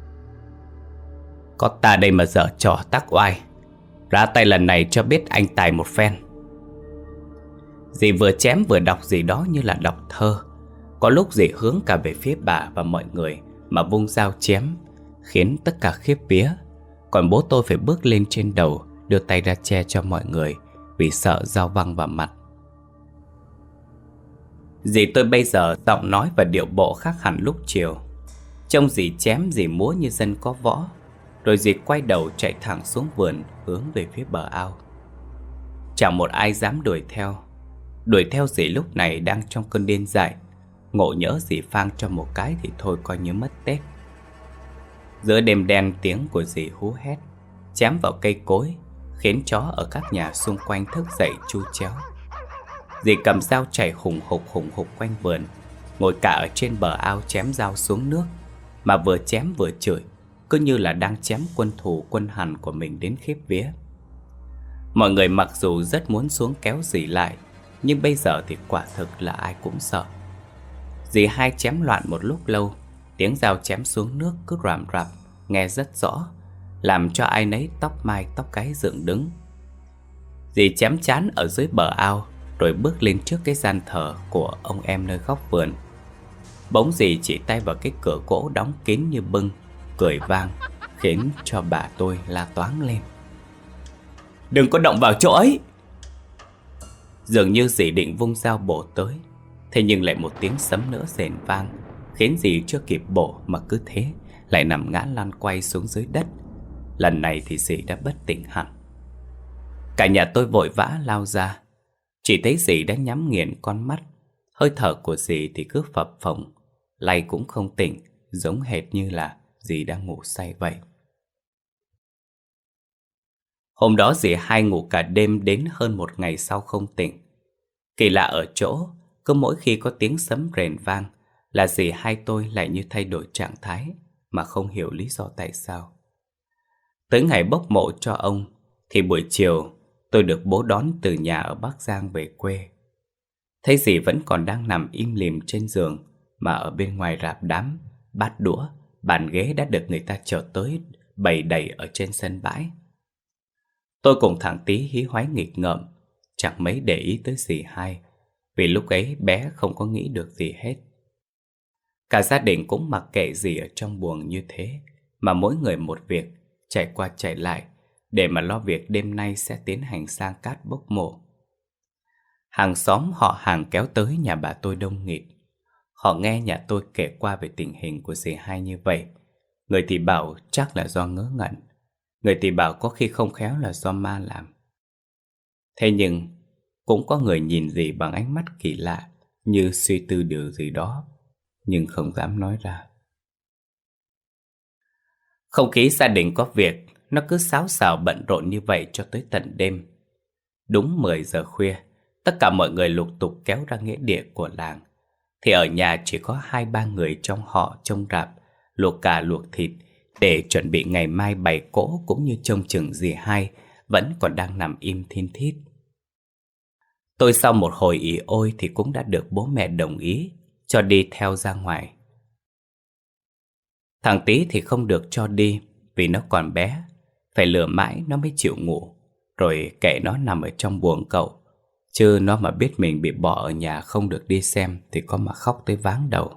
Có ta đây mà dở trò tác oai, ra tay lần này cho biết anh tài một phen. Dì vừa chém vừa đọc gì đó như là đọc thơ. Có lúc dì hướng cả về phía bà và mọi người mà vung dao chém, khiến tất cả khiếp vía. Còn bố tôi phải bước lên trên đầu, đưa tay ra che cho mọi người vì sợ dao văng vào mặt. Dì tôi bây giờ giọng nói và điệu bộ khác hẳn lúc chiều. Trông dì chém dì múa như dân có võ. Rồi dì quay đầu chạy thẳng xuống vườn, hướng về phía bờ ao. Chẳng một ai dám đuổi theo. Đuổi theo dì lúc này đang trong cơn điên dại. Ngộ nhỡ dì phang cho một cái thì thôi coi như mất Tết. Giữa đêm đen, tiếng của dì hú hét chém vào cây cối, khiến chó ở các nhà xung quanh thức dậy chu chéo. Dì cầm dao chảy hùng hục quanh vườn, ngồi cả ở trên bờ ao chém dao xuống nước, mà vừa chém vừa chửi, cứ như là đang chém quân thù quân hằn của mình đến khiếp vía. Mọi người mặc dù rất muốn xuống kéo dì lại, nhưng bây giờ thì quả thực là ai cũng sợ. Dì hai chém loạn một lúc lâu, tiếng dao chém xuống nước cứ ràm rạp, nghe rất rõ, làm cho ai nấy tóc mai tóc gáy dựng đứng. Dì chém chán ở dưới bờ ao, rồi bước lên trước cái gian thờ của ông em nơi góc vườn. Bỗng dì chỉ tay vào cái cửa gỗ đóng kín như bưng, cười vang, khiến cho bà tôi la toáng lên: Đừng có động vào chỗ ấy! Dường như dì định vung dao bổ tới, thế nhưng lại một tiếng sấm nữa rền vang, khiến dì chưa kịp bổ mà cứ thế lại nằm ngã lăn quay xuống dưới đất. Lần này thì dì đã bất tỉnh hẳn. Cả nhà tôi vội vã lao ra, chỉ thấy dì đã nhắm nghiền con mắt. Hơi thở của dì thì cứ phập phồng, lay cũng không tỉnh, giống hệt như là dì đang ngủ say vậy. Hôm đó dì hai ngủ cả đêm đến hơn một ngày sau không tỉnh. Kỳ lạ ở chỗ, cứ mỗi khi có tiếng sấm rền vang là dì hai tôi lại như thay đổi trạng thái, mà không hiểu lý do tại sao. Tới ngày bốc mộ cho ông thì buổi chiều tôi được bố đón từ nhà ở Bắc Giang về quê. Thấy dì vẫn còn đang nằm im lìm trên giường, mà ở bên ngoài rạp đám, bát đũa, bàn ghế đã được người ta chở tới bày đầy ở trên sân bãi. Tôi cùng thằng Tí hí hoái nghịch ngợm, chẳng mấy để ý tới dì hai, vì lúc ấy bé không có nghĩ được gì hết. Cả gia đình cũng mặc kệ dì ở trong buồng như thế, mà mỗi người một việc, chạy qua chạy lại để mà lo việc đêm nay sẽ tiến hành sang cát bốc mộ. Hàng xóm họ hàng kéo tới nhà bà tôi đông nghịt. Họ nghe nhà tôi kể qua về tình hình của dì hai như vậy. Người thì bảo chắc là do ngớ ngẩn, người thì bảo có khi không khéo là do ma làm. Thế nhưng cũng có người nhìn dì bằng ánh mắt kỳ lạ, như suy tư điều gì đó, nhưng không dám nói ra. Không khí gia đình có việc, nó cứ xáo xào bận rộn như vậy cho tới tận đêm. Đúng 10 giờ khuya, tất cả mọi người lục tục kéo ra nghĩa địa của làng. Thì ở nhà chỉ có 2-3 người trong họ trông rạp, luộc cà luộc thịt để chuẩn bị ngày mai bày cỗ, cũng như trông chừng dì hai vẫn còn đang nằm im thin thít. Tôi sau một hồi ỉ ôi thì cũng đã được bố mẹ đồng ý cho đi theo ra ngoài. Thằng Tí thì không được cho đi vì nó còn bé, phải lừa mãi nó mới chịu ngủ. rồi kệ nó nằm ở trong buồng cậu. Chứ nó mà biết mình bị bỏ ở nhà không được đi xem thì có mà khóc tới váng đầu.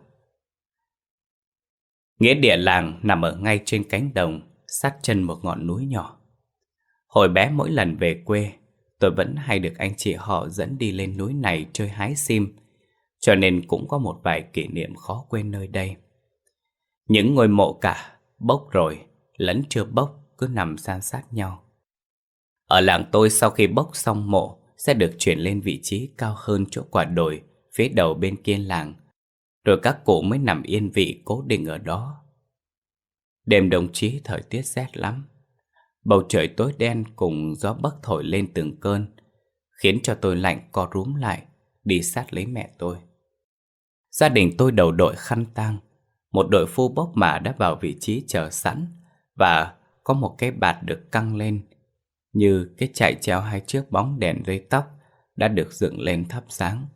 Nghĩa địa làng nằm ở ngay trên cánh đồng, sát chân một ngọn núi nhỏ. Hồi bé mỗi lần về quê, tôi vẫn hay được anh chị họ dẫn đi lên núi này chơi hái sim, cho nên cũng có một vài kỷ niệm khó quên nơi đây. Những ngôi mộ cả, bốc rồi, lẫn chưa bốc cứ nằm san sát nhau. Ở làng tôi sau khi bốc xong mộ sẽ được chuyển lên vị trí cao hơn chỗ quả đồi phía đầu bên kia làng, rồi các cụ mới nằm yên vị cố định ở đó. Đêm đồng chí thời tiết rét lắm. Bầu trời tối đen cùng gió bấc thổi lên từng cơn, khiến cho tôi lạnh co rúm lại, đi sát lấy mẹ tôi. Gia đình tôi đầu đội khăn tang. Một đội phu bốc mả đã vào vị trí chờ sẵn, và có một cái bạt được căng lên, như cái chạy treo hai chiếc bóng đèn dây tóc đã được dựng lên thắp sáng.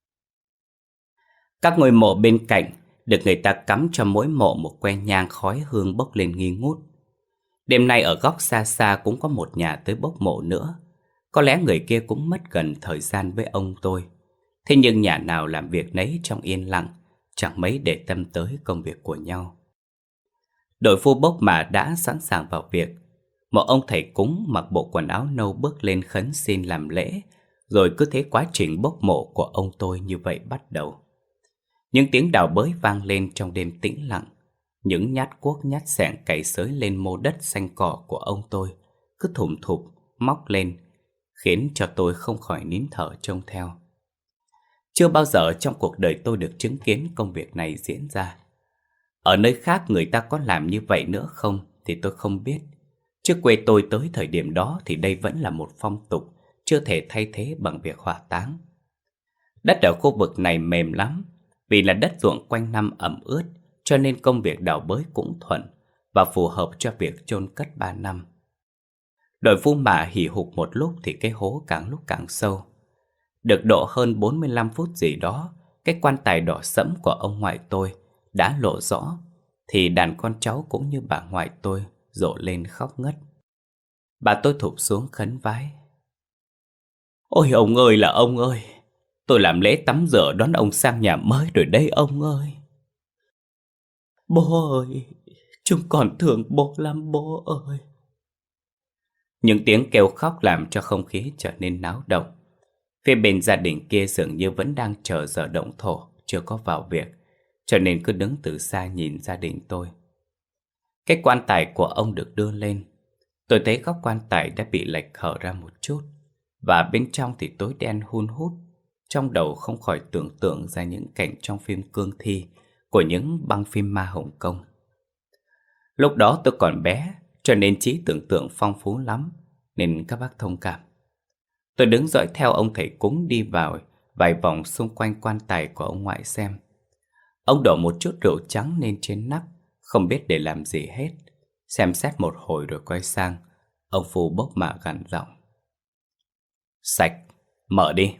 Các ngôi mộ bên cạnh được người ta cắm cho mỗi mộ một que nhang khói hương bốc lên nghi ngút. Đêm nay ở góc xa xa cũng có một nhà tới bốc mộ nữa. Có lẽ người kia cũng mất gần thời gian với ông tôi. Thế nhưng nhà nào làm việc nấy trong yên lặng, chẳng mấy để tâm tới công việc của nhau. Đội phu bốc mả đã sẵn sàng vào việc. Một ông thầy cúng mặc bộ quần áo nâu bước lên khấn xin làm lễ, rồi cứ thế quá trình bốc mộ của ông tôi như vậy bắt đầu. Những tiếng đào bới vang lên trong đêm tĩnh lặng. Những nhát cuốc nhát xẻng cày xới lên mô đất xanh cỏ của ông tôi cứ thủm thụp móc lên, khiến cho tôi không khỏi nín thở trông theo. Chưa bao giờ trong cuộc đời tôi được chứng kiến công việc này diễn ra. Ở nơi khác người ta có làm như vậy nữa không thì tôi không biết. Trước quê tôi tới thời điểm đó thì đây vẫn là một phong tục chưa thể thay thế bằng việc hỏa táng. Đất ở khu vực này mềm lắm, vì là đất ruộng quanh năm ẩm ướt, cho nên công việc đào bới cũng thuận và phù hợp cho việc chôn cất 3 năm. Đội phu mả hì hục một lúc thì cái hố càng lúc càng sâu. Được độ hơn 45 phút gì đó, cái quan tài đỏ sẫm của ông ngoại tôi đã lộ rõ, thì đàn con cháu cũng như bà ngoại tôi rộ lên khóc ngất. Bà tôi thụp xuống khấn vái: "Ôi ông ơi là ông ơi, tôi làm lễ tắm rửa đón ông sang nhà mới rồi đây ông ơi. Bố ơi, chúng con thương bố lắm bố ơi." Những tiếng kêu khóc làm cho không khí trở nên náo động. Phía bên gia đình kia dường như vẫn đang chờ giờ động thổ, chưa có vào việc, cho nên cứ đứng từ xa nhìn gia đình tôi. Cái quan tài của ông được đưa lên. Tôi thấy góc quan tài đã bị lệch hở ra một chút, và bên trong thì tối đen hun hút. Trong đầu không khỏi tưởng tượng ra những cảnh trong phim cương thi của những băng phim ma Hồng Kông. Lúc đó tôi còn bé, cho nên trí tưởng tượng phong phú lắm, nên các bác thông cảm. Tôi đứng dõi theo ông thầy cúng đi vào vài vòng xung quanh quan tài của ông ngoại xem. Ông đổ một chút rượu trắng lên trên nắp, không biết để làm gì hết. Xem xét một hồi rồi quay sang, ông phù bốc mả gằn giọng: "Sạch, mở đi."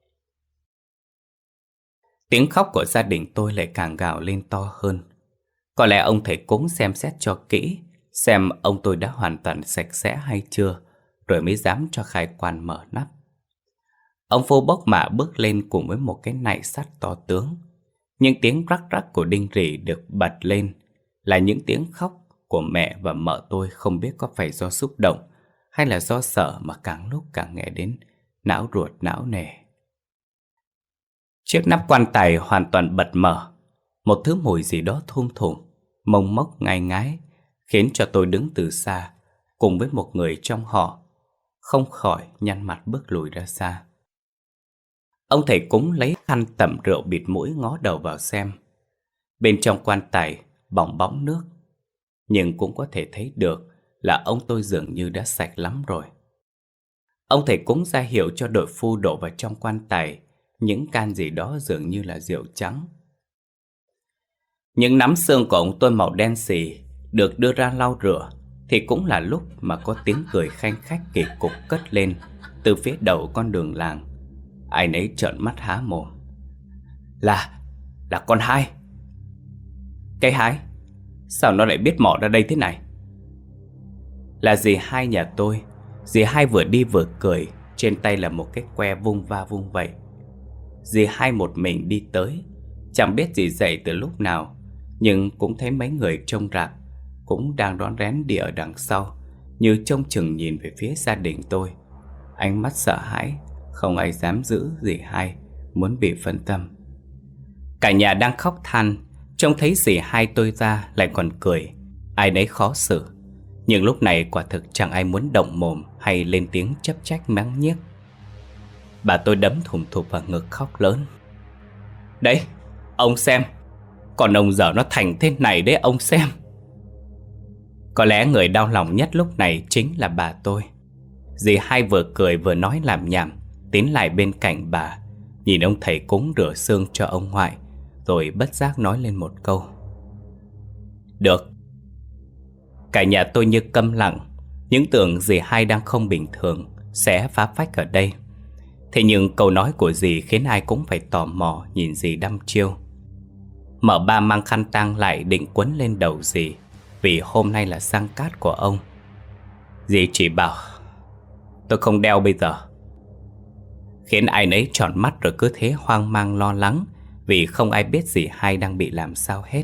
Tiếng khóc của gia đình tôi lại càng gào lên to hơn. Có lẽ ông thầy cúng xem xét cho kỹ, xem ông tôi đã hoàn toàn sạch sẽ hay chưa, rồi mới dám cho khai quan mở nắp. Ông phu bốc mả bước lên cùng với một cái nại sắt to tướng. Những tiếng rắc rắc của đinh rỉ được bật lên là những tiếng khóc của mẹ và mợ tôi, không biết có phải do xúc động hay là do sợ mà càng lúc càng nghe đến não ruột não nề. Chiếc nắp quan tài hoàn toàn bật mở. Một thứ mùi gì đó thum thủm, mông mốc ngai ngái, khiến cho tôi đứng từ xa cùng với một người trong họ không khỏi nhăn mặt bước lùi ra xa. Ông thầy cúng lấy khăn tẩm rượu bịt mũi ngó đầu vào xem. Bên trong quan tài bong bóng nước, nhưng cũng có thể thấy được là ông tôi dường như đã sạch lắm rồi. Ông thầy cúng ra hiệu cho đội phu đổ vào trong quan tài những can gì đó dường như là rượu trắng. Những nắm xương của ông tôi màu đen xì được đưa ra lau rửa, thì cũng là lúc mà có tiếng cười khanh khách kỳ cục cất lên từ phía đầu con đường làng. Ai nấy trợn mắt há mồm. Là con Hai. Cái Hai? Sao nó lại biết mò ra đây thế này? Là dì Hai nhà tôi, Dì Hai vừa đi vừa cười, trên tay là một cái que vung va vung vẩy. Dì Hai một mình đi tới, chẳng biết dì dậy từ lúc nào, nhưng cũng thấy mấy người trông rạp cũng đang rón rén đi ở đằng sau, như trông chừng nhìn về phía gia đình tôi. Ánh mắt sợ hãi, không ai dám giữ dì Hai, muốn bị phân tâm. Cả nhà đang khóc than, trông thấy dì Hai tôi ra lại còn cười, ai nấy khó xử. Nhưng lúc này quả thực chẳng ai muốn động mồm hay lên tiếng chấp trách mắng nhiếc. Bà tôi đấm thùm thụp vào ngực khóc lớn. Đấy, ông xem, còn ông giờ nó thành thế này đấy ông xem. Có lẽ người đau lòng nhất lúc này chính là bà tôi. Dì Hai vừa cười vừa nói làm nhảm, tiến lại bên cạnh bà, nhìn ông thầy cúng rửa xương cho ông ngoại, rồi bất giác nói lên một câu. Được. Cả nhà tôi như câm lặng, những tưởng dì Hai đang không bình thường, sẽ phá phách ở đây. Thế nhưng câu nói của dì khiến ai cũng phải tò mò nhìn dì đăm chiêu. Mợ ba mang khăn tang lại định quấn lên đầu dì, vì hôm nay là sang cát của ông. Dì chỉ bảo tôi không đeo bây giờ, khiến ai nấy tròn mắt rồi cứ thế hoang mang lo lắng, vì không ai biết dì Hai đang bị làm sao hết.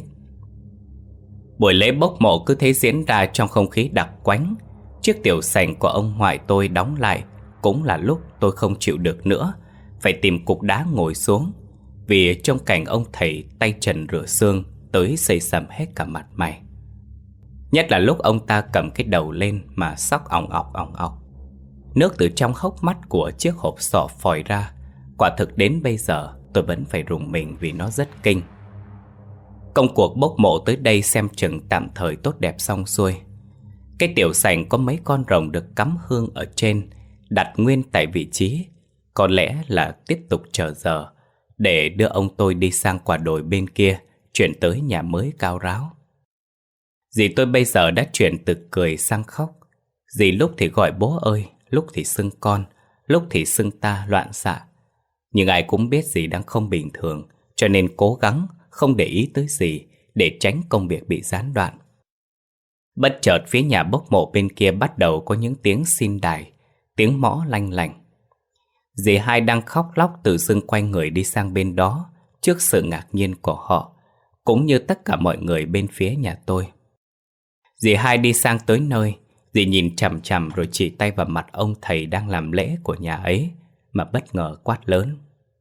Buổi lễ bốc mộ cứ thế diễn ra trong không khí đặc quánh. Chiếc tiểu sành của ông ngoại tôi đóng lại cũng là lúc tôi không chịu được nữa, phải tìm cục đá ngồi xuống, vì trong cảnh ông thầy tay trần rửa xương tới xây sầm hết cả mặt mày. Nhất là lúc ông ta cầm cái đầu lên mà xóc ỏng ọc. Nước từ trong hốc mắt của chiếc hộp sọ phòi ra. Quả thực đến bây giờ tôi vẫn phải rùng mình vì nó rất kinh. Công cuộc bốc mộ tới đây xem chừng tạm thời tốt đẹp xong xuôi. Cái tiểu sành có mấy con rồng được cắm hương ở trên, đặt nguyên tại vị trí. Có lẽ là tiếp tục chờ giờ để đưa ông tôi đi sang quả đồi bên kia, chuyển tới nhà mới cao ráo. Dì tôi bây giờ đã chuyển từ cười sang khóc. Dì lúc thì gọi bố ơi, lúc thì xưng con, lúc thì xưng ta loạn xạ. Nhưng ai cũng biết dì đang không bình thường, cho nên cố gắng không để ý tới dì để tránh công việc bị gián đoạn. Bất chợt phía nhà bốc mộ bên kia bắt đầu có những tiếng xin đài, tiếng mõ lanh lành. Dì Hai đang khóc lóc tự dưng quay người đi sang bên đó trước sự ngạc nhiên của họ, cũng như tất cả mọi người bên phía nhà tôi. Dì Hai đi sang tới nơi, dì nhìn chằm chằm rồi chỉ tay vào mặt ông thầy đang làm lễ của nhà ấy mà bất ngờ quát lớn.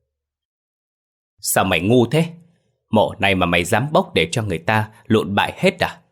Sao mày ngu thế? Mộ này mà mày dám bốc để cho người ta lụn bại hết à?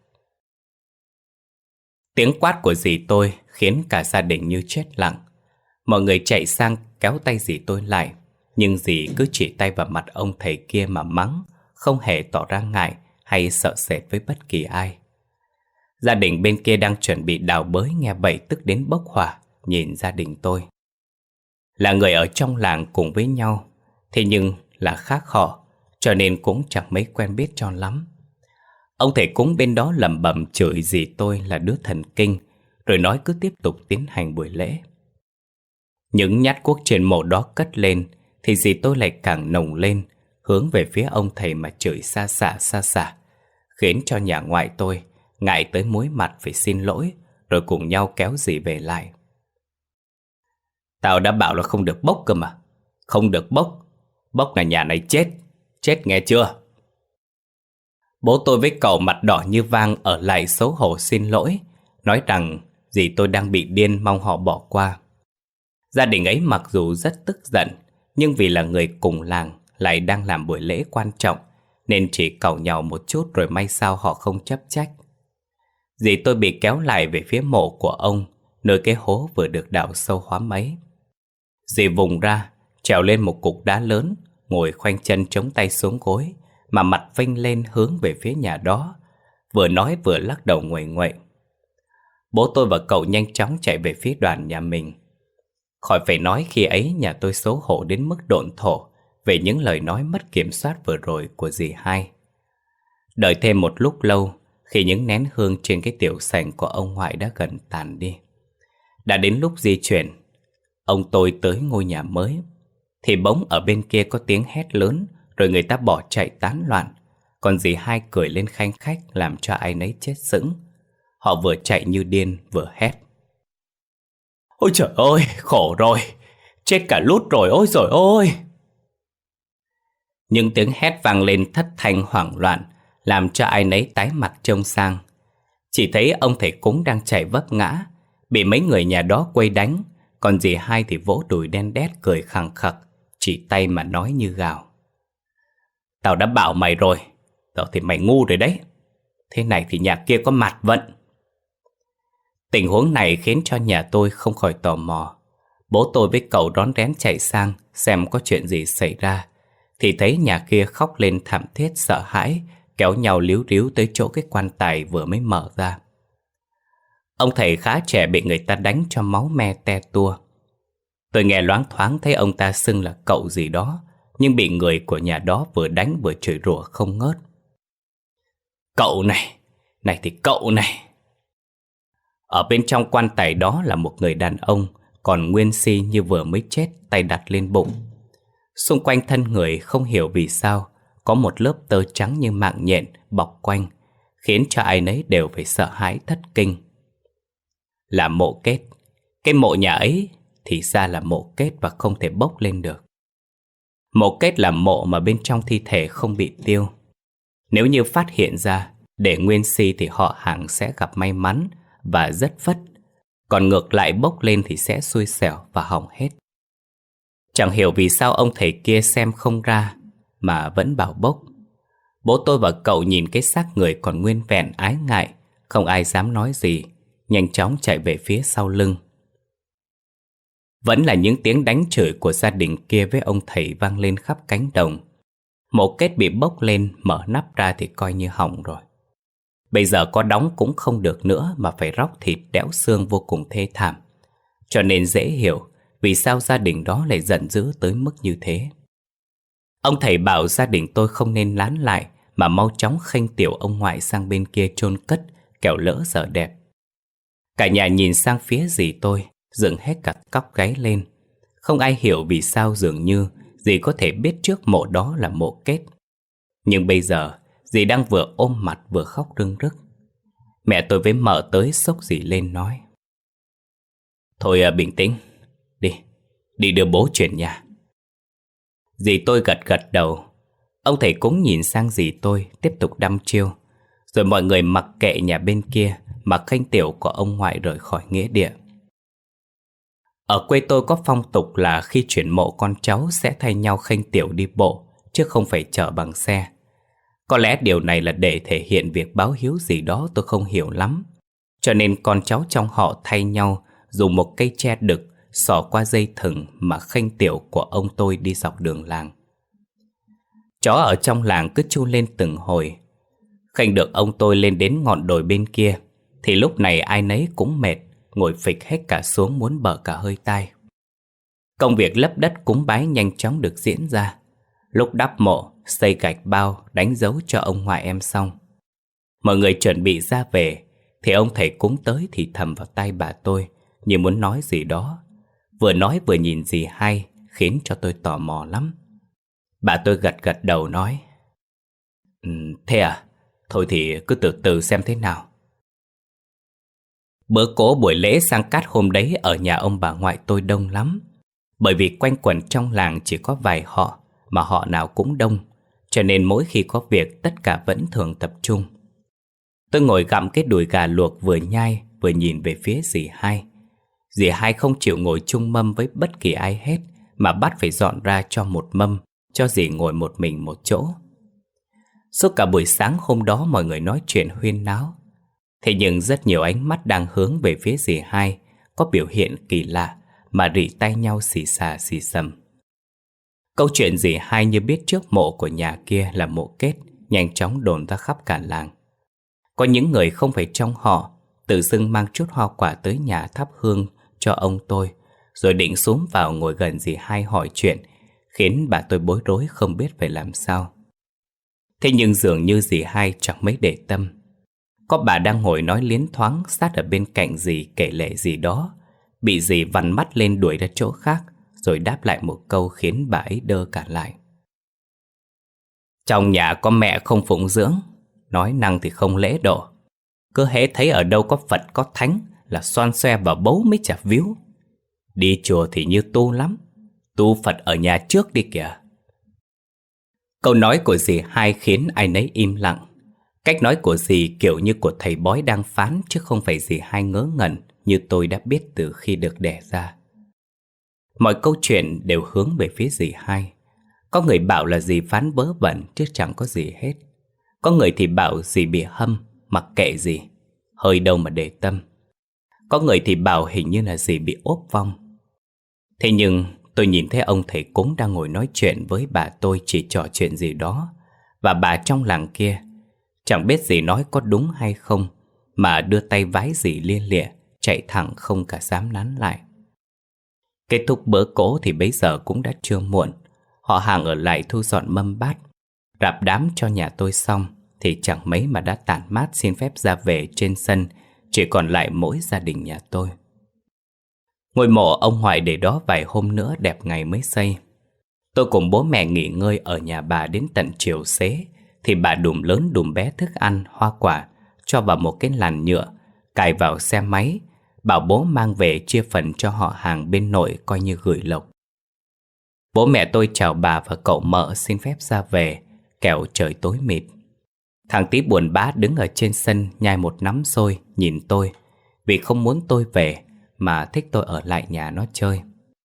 Tiếng quát của dì tôi khiến cả gia đình như chết lặng. Mọi người chạy sang kéo tay dì tôi lại, nhưng dì cứ chỉ tay vào mặt ông thầy kia mà mắng, không hề tỏ ra ngại hay sợ sệt với bất kỳ ai. Gia đình bên kia đang chuẩn bị đào bới nghe vậy tức đến bốc hỏa, nhìn gia đình tôi. Là người ở trong làng cùng với nhau, thế nhưng là khác họ, cho nên cũng chẳng mấy quen biết cho lắm. Ông thầy cúng bên đó lẩm bẩm chửi dì tôi là đứa thần kinh, rồi nói cứ tiếp tục tiến hành buổi lễ. Những nhát cuốc trên mộ đó cất lên thì dì tôi lại càng nồng lên, hướng về phía ông thầy mà chửi xa xả, khiến cho nhà ngoại tôi ngại tới muối mặt phải xin lỗi, rồi cùng nhau kéo dì về lại. Tao đã bảo là không được bốc cơ mà. Không được bốc. Bốc là nhà này chết. Chết nghe chưa? Bố tôi với cậu mặt đỏ như vang ở lại xấu hổ xin lỗi, nói rằng dì tôi đang bị điên, mong họ bỏ qua. Gia đình ấy mặc dù rất tức giận, nhưng vì là người cùng làng lại đang làm buổi lễ quan trọng, nên chỉ càu nhàu một chút rồi may sao họ không chấp trách. Dì tôi bị kéo lại về phía mộ của ông, nơi cái hố vừa được đào sâu hoắm ấy. Dì vùng ra, trèo lên một cục đá lớn, ngồi khoanh chân chống tay xuống gối, mà mặt vênh lên hướng về phía nhà đó, vừa nói vừa lắc đầu nguậy nguậy. Bố tôi và cậu nhanh chóng chạy về phía đoàn nhà mình. Khỏi phải nói khi ấy nhà tôi xấu hổ đến mức độn thổ về những lời nói mất kiểm soát vừa rồi của dì Hai. Đợi thêm một lúc lâu, khi những nén hương trên cái tiểu sành của ông ngoại đã gần tàn đi, đã đến lúc di chuyển. Ông tôi tới ngôi nhà mới thì bỗng ở bên kia có tiếng hét lớn, rồi người ta bỏ chạy tán loạn. Còn dì Hai cười lên khanh khách làm cho ai nấy chết sững. Họ vừa chạy như điên vừa hét. Ôi trời ơi, khổ rồi, chết cả lút rồi, ôi trời ơi. Những tiếng hét vang lên thất thanh hoảng loạn, làm cho ai nấy tái mặt trông sang. Chỉ thấy ông thầy cúng đang chạy vấp ngã, bị mấy người nhà đó quây đánh. Còn dì hai thì vỗ đùi đen đét cười khằng khặc, chỉ tay mà nói như gào: Tao đã bảo mày rồi, tao thì mày ngu rồi đấy. Thế này thì nhà kia có mặt vận. Tình huống này khiến cho nhà tôi không khỏi tò mò. Bố tôi với cậu rón rén chạy sang xem có chuyện gì xảy ra, thì thấy nhà kia khóc lên thảm thiết sợ hãi, kéo nhau líu ríu tới chỗ cái quan tài vừa mới mở ra. Ông thầy khá trẻ bị người ta đánh cho máu me te tua. Tôi nghe loáng thoáng thấy ông ta xưng là cậu gì đó, nhưng bị người của nhà đó vừa đánh vừa chửi rủa không ngớt. Cậu này, này thì cậu này. Ở bên trong quan tài đó là một người đàn ông, còn nguyên si như vừa mới chết, tay đặt lên bụng. Xung quanh thân người không hiểu vì sao có một lớp tơ trắng như mạng nhện bọc quanh, khiến cho ai nấy đều phải sợ hãi thất kinh. Là mộ kết. Cái mộ nhà ấy thì ra là mộ kết và không thể bốc lên được. Mộ kết là mộ mà bên trong thi thể không bị tiêu. Nếu như phát hiện ra để nguyên si thì họ hàng sẽ gặp may mắn và rất phất, còn ngược lại bốc lên thì sẽ xui xẻo và hỏng hết. Chẳng hiểu vì sao ông thầy kia xem không ra mà vẫn bảo bốc. Bố tôi và cậu nhìn cái xác người còn nguyên vẹn ái ngại, không ai dám nói gì, nhanh chóng chạy về phía sau lưng. Vẫn là những tiếng đánh chửi của gia đình kia với ông thầy vang lên khắp cánh đồng. Mộ kết bị bốc lên, mở nắp ra thì coi như hỏng rồi. Bây giờ có đóng cũng không được nữa, mà phải róc thịt đẽo xương vô cùng thê thảm. Cho nên dễ hiểu vì sao gia đình đó lại giận dữ tới mức như thế. Ông thầy bảo gia đình tôi không nên lán lại, mà mau chóng khênh tiểu ông ngoại sang bên kia chôn cất, kẻo lỡ dở đẹp. Cả nhà nhìn sang phía dì tôi, dựng hết cả cóc gáy lên. Không ai hiểu vì sao dường như dì có thể biết trước mộ đó là mộ kết. Nhưng bây giờ dì đang vừa ôm mặt vừa khóc rưng rức. Mẹ tôi với mợ tới xốc dì lên nói: Thôi bình tĩnh, đi đưa bố chuyển nhà. Dì tôi gật gật đầu. Ông thầy cúng nhìn sang dì tôi, tiếp tục đăm chiêu. Rồi mọi người mặc kệ nhà bên kia mà khênh tiểu của ông ngoại rời khỏi nghĩa địa. Ở quê tôi có phong tục là khi chuyển mộ con cháu sẽ thay nhau khênh tiểu đi bộ, chứ không phải chở bằng xe. Có lẽ điều này là để thể hiện việc báo hiếu gì đó tôi không hiểu lắm. Cho nên con cháu trong họ thay nhau dùng một cây tre đực xỏ qua dây thừng mà khênh tiểu của ông tôi đi dọc đường làng. Chó ở trong làng cứ chu lên từng hồi. Khênh được ông tôi lên đến ngọn đồi bên kia thì lúc này ai nấy cũng mệt, ngồi phịch hết cả xuống muốn bở cả hơi tai. Công việc lấp đất cúng bái nhanh chóng được diễn ra. Lúc đắp mộ, xây gạch bao, đánh dấu cho ông ngoại em xong, mọi người chuẩn bị ra về, thì ông thầy cúng tới thì thầm vào tai bà tôi như muốn nói gì đó. Vừa nói vừa nhìn dì hai, khiến cho tôi tò mò lắm. Bà tôi gật gật đầu nói: Thế à? Thôi thì cứ từ từ xem thế nào. Bữa cỗ buổi lễ sang cát hôm đấy ở nhà ông bà ngoại tôi đông lắm. Bởi vì quanh quẩn trong làng chỉ có vài họ, mà họ nào cũng đông, cho nên mỗi khi có việc tất cả vẫn thường tập trung. Tôi ngồi gặm cái đùi gà luộc vừa nhai vừa nhìn về phía dì hai. Dì hai không chịu ngồi chung mâm với bất kỳ ai hết, mà bắt phải dọn ra cho một mâm, cho dì ngồi một mình một chỗ. Suốt cả buổi sáng hôm đó mọi người nói chuyện huyên náo. Thế nhưng rất nhiều ánh mắt đang hướng về phía dì hai có biểu hiện kỳ lạ mà rỉ tay nhau xì xà xì xầm. Câu chuyện dì hai như biết trước mộ của nhà kia là mộ kết nhanh chóng đồn ra khắp cả làng. Có những người không phải trong họ tự dưng mang chút hoa quả tới nhà thắp hương cho ông tôi, rồi định xuống vào ngồi gần dì hai hỏi chuyện, khiến bà tôi bối rối không biết phải làm sao. Thế nhưng dường như dì hai chẳng mấy để tâm. Có bà đang ngồi nói liến thoáng sát ở bên cạnh dì kể lể gì đó, bị dì vằn mắt lên đuổi ra chỗ khác, rồi đáp lại một câu khiến bà ấy đơ cả lại. Trong nhà có mẹ không phụng dưỡng, nói năng thì không lễ độ. Cứ hễ thấy ở đâu có Phật có Thánh là xoan xoe vào bấu mới chả víu. Đi chùa thì như tu lắm, tu Phật ở nhà trước đi kìa. Câu nói của dì hai khiến ai nấy im lặng. Cách nói của dì kiểu như của thầy bói đang phán, chứ không phải dì hai ngớ ngẩn như tôi đã biết từ khi được đẻ ra. Mọi câu chuyện đều hướng về phía dì hai. Có người bảo là dì phán vớ vẩn chứ chẳng có gì hết. Có người thì bảo dì bị hâm, mặc kệ dì, hơi đâu mà để tâm. Có người thì bảo hình như là dì bị ốp vong. Thế nhưng tôi nhìn thấy ông thầy cúng đang ngồi nói chuyện với bà tôi, chỉ trò chuyện gì đó. Và bà trong làng kia, chẳng biết dì nói có đúng hay không, mà đưa tay vái dì lia lịa, chạy thẳng không cả dám nắn lại. Kết thúc bữa cỗ thì bấy giờ cũng đã trưa muộn. Họ hàng ở lại thu dọn mâm bát, rạp đám cho nhà tôi xong thì chẳng mấy mà đã tản mát xin phép ra về trên sân. Chỉ còn lại mỗi gia đình nhà tôi. Ngôi mộ ông Hoài để đó vài hôm nữa đẹp ngày mới xây. Tôi cùng bố mẹ nghỉ ngơi ở nhà bà đến tận chiều xế, thì bà đùm lớn đùm bé thức ăn, hoa quả, cho vào một cái làn nhựa, cài vào xe máy, bảo bố mang về chia phần cho họ hàng bên nội coi như gửi lộc. Bố mẹ tôi chào bà và cậu mợ xin phép ra về, kẻo trời tối mịt. Thằng Tí buồn bã đứng ở trên sân nhai một nắm xôi nhìn tôi, vì không muốn tôi về mà thích tôi ở lại nhà nó chơi.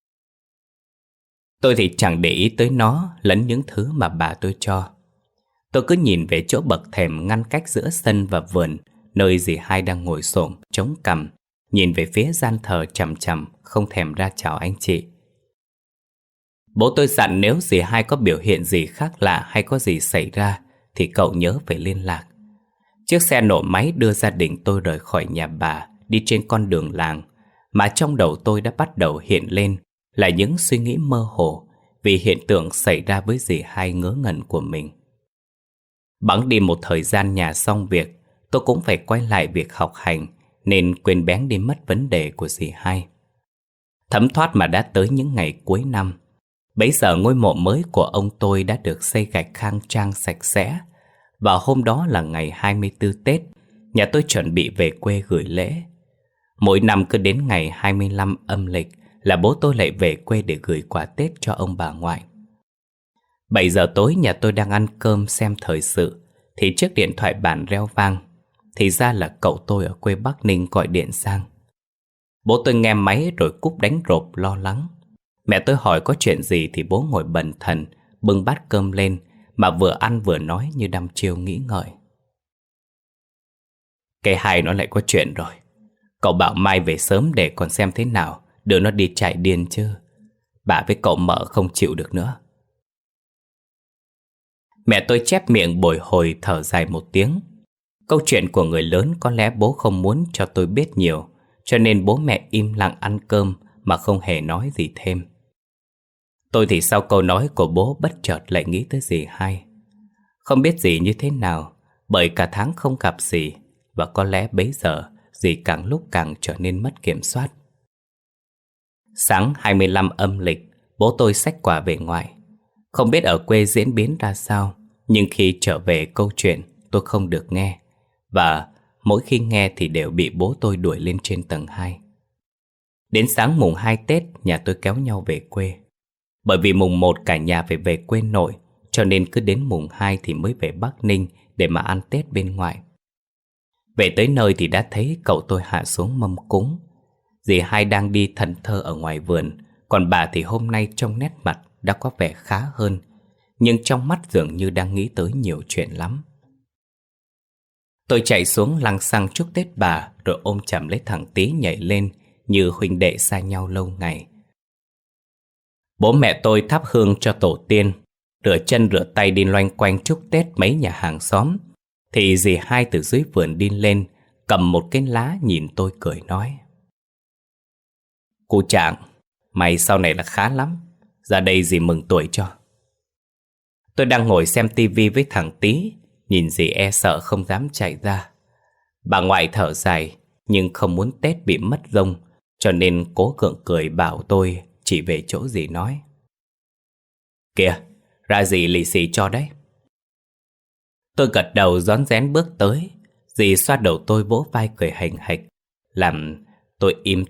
Tôi thì chẳng để ý tới nó lẫn những thứ mà bà tôi cho. Tôi cứ nhìn về chỗ bậc thềm ngăn cách giữa sân và vườn, nơi dì hai đang ngồi xổm chống cằm, nhìn về phía gian thờ chằm chằm, không thèm ra chào anh chị. Bố tôi dặn nếu dì hai có biểu hiện gì khác lạ hay có gì xảy ra thì cậu nhớ phải liên lạc. Chiếc xe nổ máy đưa gia đình tôi rời khỏi nhà bà, đi trên con đường làng, mà trong đầu tôi đã bắt đầu hiện lên là những suy nghĩ mơ hồ vì hiện tượng xảy ra với dì hai ngớ ngẩn của mình. Bẵng đi một thời gian nhà xong việc, tôi cũng phải quay lại việc học hành, nên quên bén đi mất vấn đề của dì hai. Thấm thoát mà đã tới những ngày cuối năm. Bấy giờ ngôi mộ mới của ông tôi đã được xây gạch khang trang sạch sẽ. Và hôm đó là ngày 24 Tết, nhà tôi chuẩn bị về quê gửi lễ. Mỗi năm cứ đến ngày 25 âm lịch là bố tôi lại về quê để gửi quà Tết cho ông bà ngoại. 7 giờ tối nhà tôi đang ăn cơm xem thời sự thì chiếc điện thoại bàn reo vang. Thì ra là cậu tôi ở quê Bắc Ninh gọi điện sang. Bố tôi nghe máy rồi cúp đánh rộp lo lắng. Mẹ tôi hỏi có chuyện gì thì bố ngồi bần thần bưng bát cơm lên, mà vừa ăn vừa nói như đăm chiêu nghĩ ngợi. Cái hai nó lại có chuyện rồi. Cậu bảo mai về sớm để còn xem thế nào, đưa nó đi chạy điên chứ. Bà với cậu mợ không chịu được nữa. Mẹ tôi chép miệng bồi hồi thở dài một tiếng. Câu chuyện của người lớn có lẽ bố không muốn cho tôi biết nhiều, cho nên bố mẹ im lặng ăn cơm mà không hề nói gì thêm. Tôi thì sau câu nói của bố bất chợt lại nghĩ tới dì hai. Không biết dì như thế nào, bởi cả tháng không gặp dì, và có lẽ bấy giờ dì càng lúc càng trở nên mất kiểm soát. Sáng 25 âm lịch, bố tôi xách quà về ngoại. Không biết ở quê diễn biến ra sao, nhưng khi trở về câu chuyện tôi không được nghe. Và mỗi khi nghe thì đều bị bố tôi đuổi lên trên tầng 2. Đến sáng mùng 2 Tết, nhà tôi kéo nhau về quê. Bởi vì mùng 1 cả nhà phải về quê nội, cho nên cứ đến mùng 2 thì mới về Bắc Ninh để mà ăn Tết bên ngoài. Về tới nơi thì đã thấy cậu tôi hạ xuống mâm cúng. Dì hai đang đi thẫn thờ ở ngoài vườn, còn bà thì hôm nay trong nét mặt đã có vẻ khá hơn, nhưng trong mắt dường như đang nghĩ tới nhiều chuyện lắm. Tôi chạy xuống lăng xăng chúc Tết bà, rồi ôm chầm lấy thằng Tí nhảy lên như huynh đệ xa nhau lâu ngày. Bố mẹ tôi thắp hương cho tổ tiên, rửa chân rửa tay đi loanh quanh chúc Tết mấy nhà hàng xóm, thì dì hai từ dưới vườn đi lên, cầm một cái lá nhìn tôi cười nói: "Cô Trạng, mày sau này là khá lắm, ra đây dì mừng tuổi cho." Tôi đang ngồi xem tivi với thằng Tí, nhìn dì e sợ không dám chạy ra. Bà ngoại thở dài, nhưng không muốn Tết bị mất rông, cho nên cố gượng cười bảo tôi chỉ về chỗ dì nói: "Kìa, ra dì lì xì cho đấy." Tôi gật đầu rón rén bước tới. Dì xoa đầu tôi vỗ vai cười hành hạch, làm tôi im thít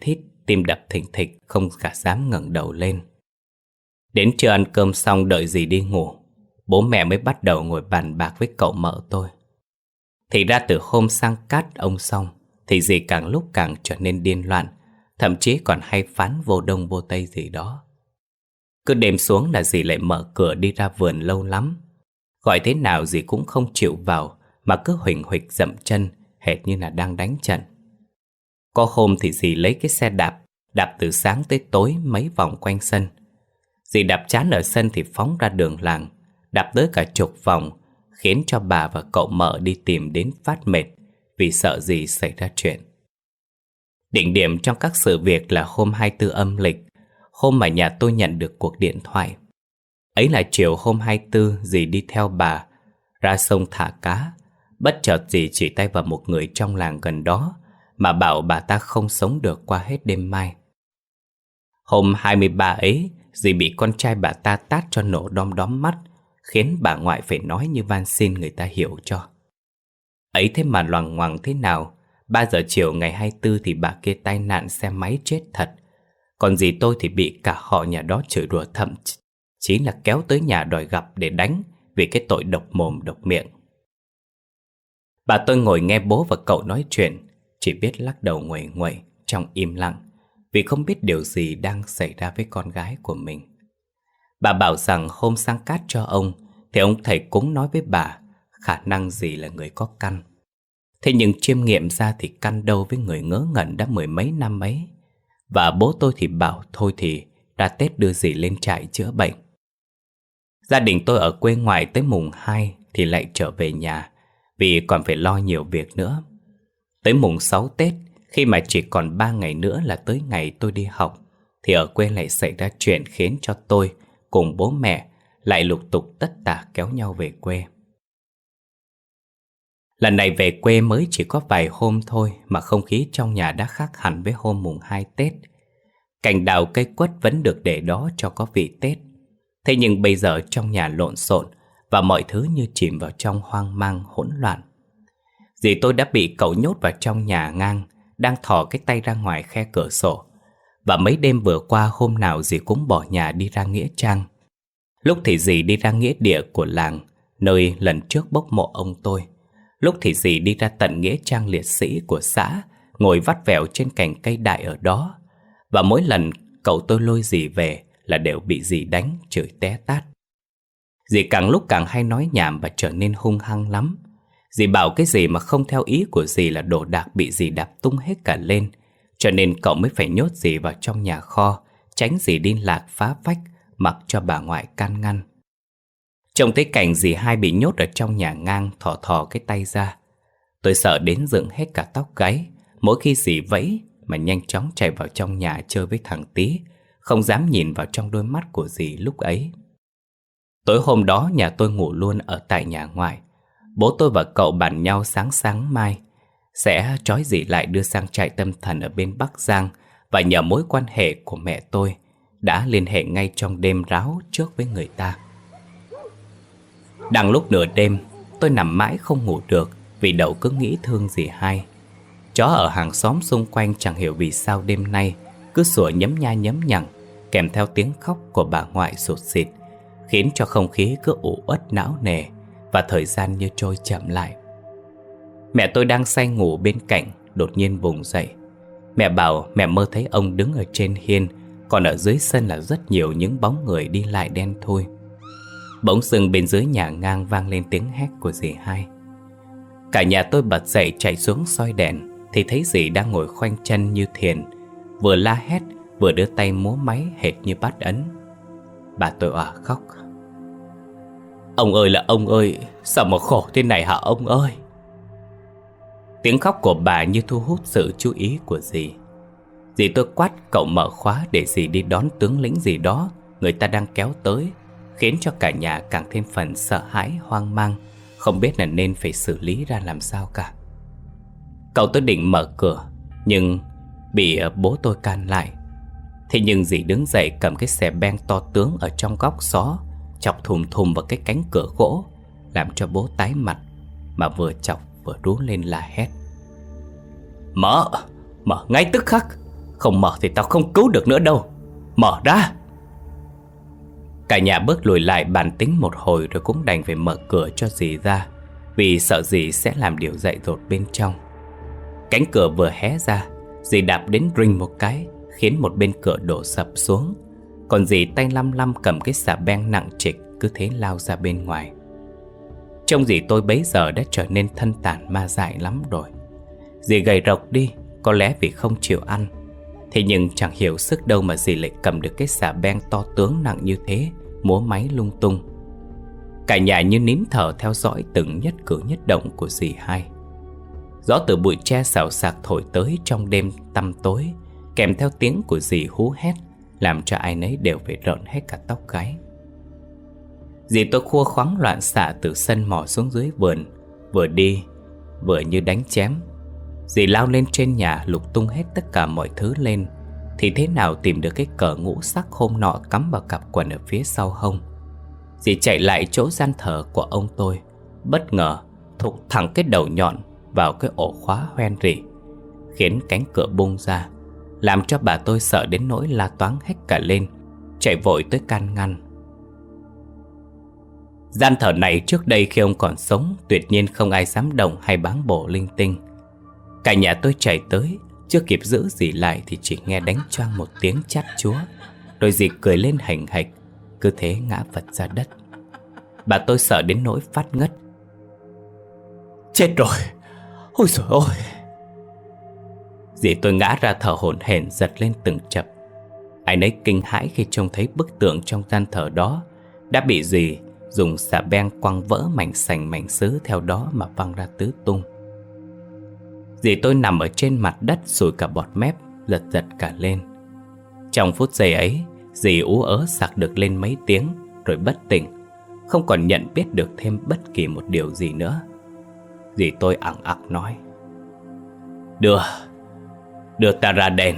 tim đập thình thịch, không cả dám ngẩng đầu lên. Đến trưa ăn cơm xong đợi dì đi ngủ, bố mẹ mới bắt đầu ngồi bàn bạc với cậu mợ tôi. Thì ra từ hôm sang cát ông xong thì dì càng lúc càng trở nên điên loạn, thậm chí còn hay phán vô đông vô tây gì đó. Cứ đêm xuống là dì lại mở cửa đi ra vườn lâu lắm. Gọi thế nào dì cũng không chịu vào, mà cứ huỳnh huỵch dậm chân, hệt như là đang đánh trận. Có hôm thì dì lấy cái xe đạp, đạp từ sáng tới tối mấy vòng quanh sân. Dì đạp chán ở sân thì phóng ra đường làng, đạp tới cả chục vòng, khiến cho bà và cậu mợ đi tìm đến phát mệt, vì sợ dì xảy ra chuyện. Đỉnh điểm trong các sự việc là hôm 24 âm lịch, hôm mà nhà tôi nhận được cuộc điện thoại. Ấy là chiều hôm 24, dì đi theo bà ra sông thả cá. Bất chợt dì chỉ tay vào một người trong làng gần đó, mà bảo bà ta không sống được qua hết đêm mai. Hôm 23 ấy, dì bị con trai bà ta tát cho nổ đom đóm mắt, khiến bà ngoại phải nói như van xin người ta hiểu cho. Ấy thế mà loằng ngoằng thế nào, 3 giờ chiều ngày 24 thì bà kia tai nạn xe máy chết thật. Còn dì tôi thì bị cả họ nhà đó chửi đùa, thậm chí là kéo tới nhà đòi gặp để đánh vì cái tội độc mồm độc miệng. Bà tôi ngồi nghe bố và cậu nói chuyện, chỉ biết lắc đầu nguậy nguậy trong im lặng, vì không biết điều gì đang xảy ra với con gái của mình. Bà bảo rằng hôm sang cát cho ông thì ông thầy cúng nói với bà khả năng dì là người có căn. Thế nhưng chiêm nghiệm ra thì căn đâu với người ngớ ngẩn đã mười mấy năm ấy. Và bố tôi thì bảo thôi thì ra Tết đưa dì lên trại chữa bệnh. Gia đình tôi ở quê ngoài tới mùng 2 thì lại trở về nhà, vì còn phải lo nhiều việc nữa. Tới mùng 6 Tết, khi mà chỉ còn 3 ngày nữa là tới ngày tôi đi học, thì ở quê lại xảy ra chuyện khiến cho tôi cùng bố mẹ lại lục tục tất tả kéo nhau về quê. Lần này về quê mới chỉ có vài hôm thôi mà không khí trong nhà đã khác hẳn với hôm mùng 2 Tết. Cành đào cây quất vẫn được để đó cho có vị Tết. Thế nhưng bây giờ trong nhà lộn xộn và mọi thứ như chìm vào trong hoang mang hỗn loạn. Dì tôi đã bị cậu nhốt vào trong nhà ngang, đang thò cái tay ra ngoài khe cửa sổ. Và mấy đêm vừa qua hôm nào dì cũng bỏ nhà đi ra nghĩa trang. Lúc thì dì đi ra nghĩa địa của làng, nơi lần trước bốc mộ ông tôi. Lúc thì dì đi ra tận nghĩa trang liệt sĩ của xã, ngồi vắt vẻo trên cành cây đại ở đó. Và mỗi lần cậu tôi lôi dì về là đều bị dì đánh, chửi té tát. Dì càng lúc càng hay nói nhảm và trở nên hung hăng lắm. Dì bảo cái gì mà không theo ý của dì là đồ đạc bị dì đạp tung hết cả lên. Cho nên cậu mới phải nhốt dì vào trong nhà kho, tránh dì đi lạc phá phách, mặc cho bà ngoại can ngăn. Trông thấy cảnh dì hai bị nhốt ở trong nhà ngang, thò thò cái tay ra. Tôi sợ đến dựng hết cả tóc gáy mỗi khi dì vẫy, mà nhanh chóng chạy vào trong nhà chơi với thằng Tí, không dám nhìn vào trong đôi mắt của dì lúc ấy. Tối hôm đó nhà tôi ngủ luôn ở tại nhà ngoại. Bố tôi và cậu bàn nhau sáng mai sẽ trói dì lại đưa sang trại tâm thần ở bên Bắc Giang, và nhờ mối quan hệ của mẹ tôi đã liên hệ ngay trong đêm ráo trước với người ta. Đang lúc nửa đêm, tôi nằm mãi không ngủ được vì đầu cứ nghĩ thương dì hai. Chó ở hàng xóm xung quanh chẳng hiểu vì sao đêm nay cứ sủa nhấm nha nhấm nhằng, kèm theo tiếng khóc của bà ngoại sụt sịt, khiến cho không khí cứ ủ uất não nề và thời gian như trôi chậm lại. Mẹ tôi đang say ngủ bên cạnh đột nhiên vùng dậy. Mẹ bảo mẹ mơ thấy ông đứng ở trên hiên, còn ở dưới sân là rất nhiều những bóng người đi lại đen thui. Bỗng dưng bên dưới nhà ngang vang lên tiếng hét của dì hai. Cả nhà tôi bật dậy chạy xuống soi đèn, thì thấy dì đang ngồi khoanh chân như thiền, vừa la hét vừa đưa tay múa máy hệt như bắt ấn. Bà tôi òa khóc. Ông ơi là ông ơi, sao mà khổ thế này hả ông ơi? Tiếng khóc của bà như thu hút sự chú ý của dì. Dì tôi quát cậu mở khóa để dì đi đón tướng lĩnh gì đó người ta đang kéo tới, khiến cho cả nhà càng thêm phần sợ hãi hoang mang, không biết là nên phải xử lý ra làm sao cả. Cậu tôi định mở cửa nhưng bị bố tôi can lại. Thế nhưng dì đứng dậy cầm cái xẻ beng to tướng ở trong góc xó, chọc thùm thùm vào cái cánh cửa gỗ, làm cho bố tái mặt, mà vừa chọc vừa rú lên la hét. Mở ngay tức khắc, Không mở thì tao không cứu được nữa đâu. Mở ra. Cả nhà bước lùi lại bàn tính một hồi, rồi cũng đành phải mở cửa cho dì ra, vì sợ dì sẽ làm điều dại dột bên trong. Cánh cửa vừa hé ra, dì đạp đến rinh một cái, khiến một bên cửa đổ sập xuống. Còn dì tay lăm lăm cầm cái xà beng nặng trịch, cứ thế lao ra bên ngoài. Trông dì tôi bấy giờ đã trở nên thân tàn ma dại lắm rồi. Dì gầy rộc đi, có lẽ vì không chịu ăn. Thế nhưng chẳng hiểu sức đâu mà dì lại cầm được cái xà beng to tướng nặng như thế, múa máy lung tung. Cả nhà như nín thở theo dõi từng nhất cử nhất động của dì hai. Gió từ bụi tre xào xạc thổi tới trong đêm tăm tối, kèm theo tiếng của dì hú hét, làm cho ai nấy đều phải rợn hết cả tóc gáy. Dì tôi khua khoắng loạn xạ từ sân mò xuống dưới vườn, vừa đi vừa như đánh chém. Dì lao lên trên nhà lục tung hết tất cả mọi thứ lên, thì thế nào tìm được cái cờ ngũ sắc hôm nọ cắm vào cặp quần ở phía sau hông. Dì chạy lại chỗ gian thờ của ông tôi, bất ngờ thục thẳng cái đầu nhọn vào cái ổ khóa hoen rỉ, khiến cánh cửa bung ra, làm cho bà tôi sợ đến nỗi la toáng hết cả lên, chạy vội tới can ngăn. Gian thờ này trước đây khi ông còn sống, tuyệt nhiên không ai dám động hay báng bổ linh tinh. Cả nhà tôi chạy tới, chưa kịp giữ dì lại thì chỉ nghe đánh choang một tiếng chát chúa, rồi dì cười lên hành hạch, cứ thế ngã vật ra đất. Bà tôi sợ đến nỗi phát ngất. Chết rồi, ôi trời ơi! Dì tôi ngã ra thở hổn hển, giật lên từng chập. Ai nấy kinh hãi khi trông thấy bức tượng trong gian thờ đó đã bị dì dùng xà beng quăng vỡ mảnh sành mảnh sứ, theo đó mà văng ra tứ tung. Dì tôi nằm ở trên mặt đất sùi cả bọt mép, giật giật cả lên. Trong phút giây ấy, dì ú ớ sặc được lên mấy tiếng rồi bất tỉnh, không còn nhận biết được thêm bất kỳ một điều gì nữa. Dì tôi ẳng ặc nói: Đưa ta ra đền.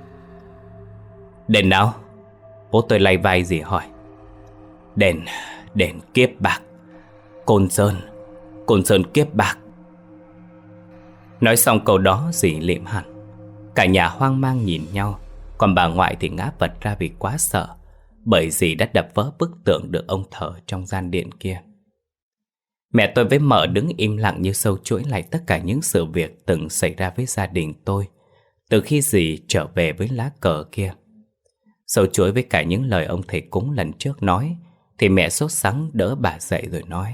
Đền nào? Bố tôi lay vai dì hỏi. Đền Kiếp Bạc, Côn Sơn Kiếp Bạc. Nói xong câu đó dì lịm hẳn. Cả nhà hoang mang nhìn nhau, còn bà ngoại thì ngã vật ra vì quá sợ, bởi dì đã đập vỡ bức tượng được ông thờ trong gian điện kia. Mẹ tôi với mợ đứng im lặng như sâu chuỗi lại tất cả những sự việc từng xảy ra với gia đình tôi từ khi dì trở về với lá cờ kia. Sâu chuỗi với cả những lời ông thầy cúng lần trước nói, thì mẹ sốt sắng đỡ bà dậy rồi nói: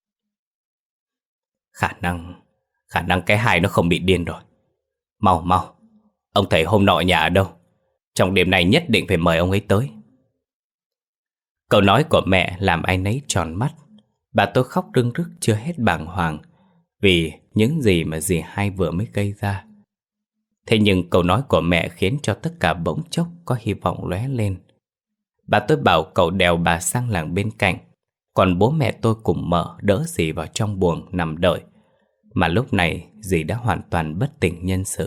Khả năng cái hai nó không bị điên rồi. Mau, ông thầy hôm nọ nhà ở đâu? Trong đêm nay nhất định phải mời ông ấy tới. Câu nói của mẹ làm ai nấy tròn mắt. Bà tôi khóc rưng rức chưa hết bàng hoàng vì những gì mà dì hai vừa mới gây ra. Thế nhưng câu nói của mẹ khiến cho tất cả bỗng chốc có hy vọng lóe lên. Bà tôi bảo cậu đèo bà sang làng bên cạnh, còn bố mẹ tôi cùng mợ đỡ dì vào trong buồng nằm đợi. Mà lúc này dì đã hoàn toàn bất tỉnh nhân sự.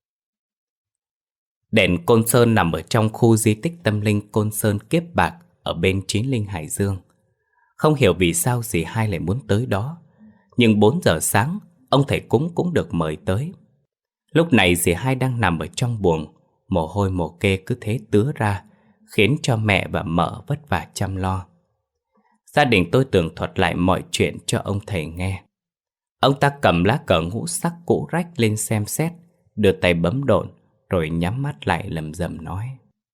Đền Côn Sơn nằm ở trong khu di tích tâm linh Côn Sơn Kiếp Bạc ở bên Chí Linh Hải Dương. Không hiểu vì sao dì hai lại muốn tới đó, nhưng 4 giờ sáng ông thầy cúng cũng được mời tới. Lúc này dì hai đang nằm ở trong buồng, mồ hôi mồ kê cứ thế tứa ra, khiến cho mẹ và mợ vất vả chăm lo. Gia đình tôi tường thuật lại mọi chuyện cho ông thầy nghe. Ông ta cầm lá cờ ngũ sắc cũ rách lên xem xét, đưa tay bấm độn, rồi nhắm mắt lại lầm rầm nói: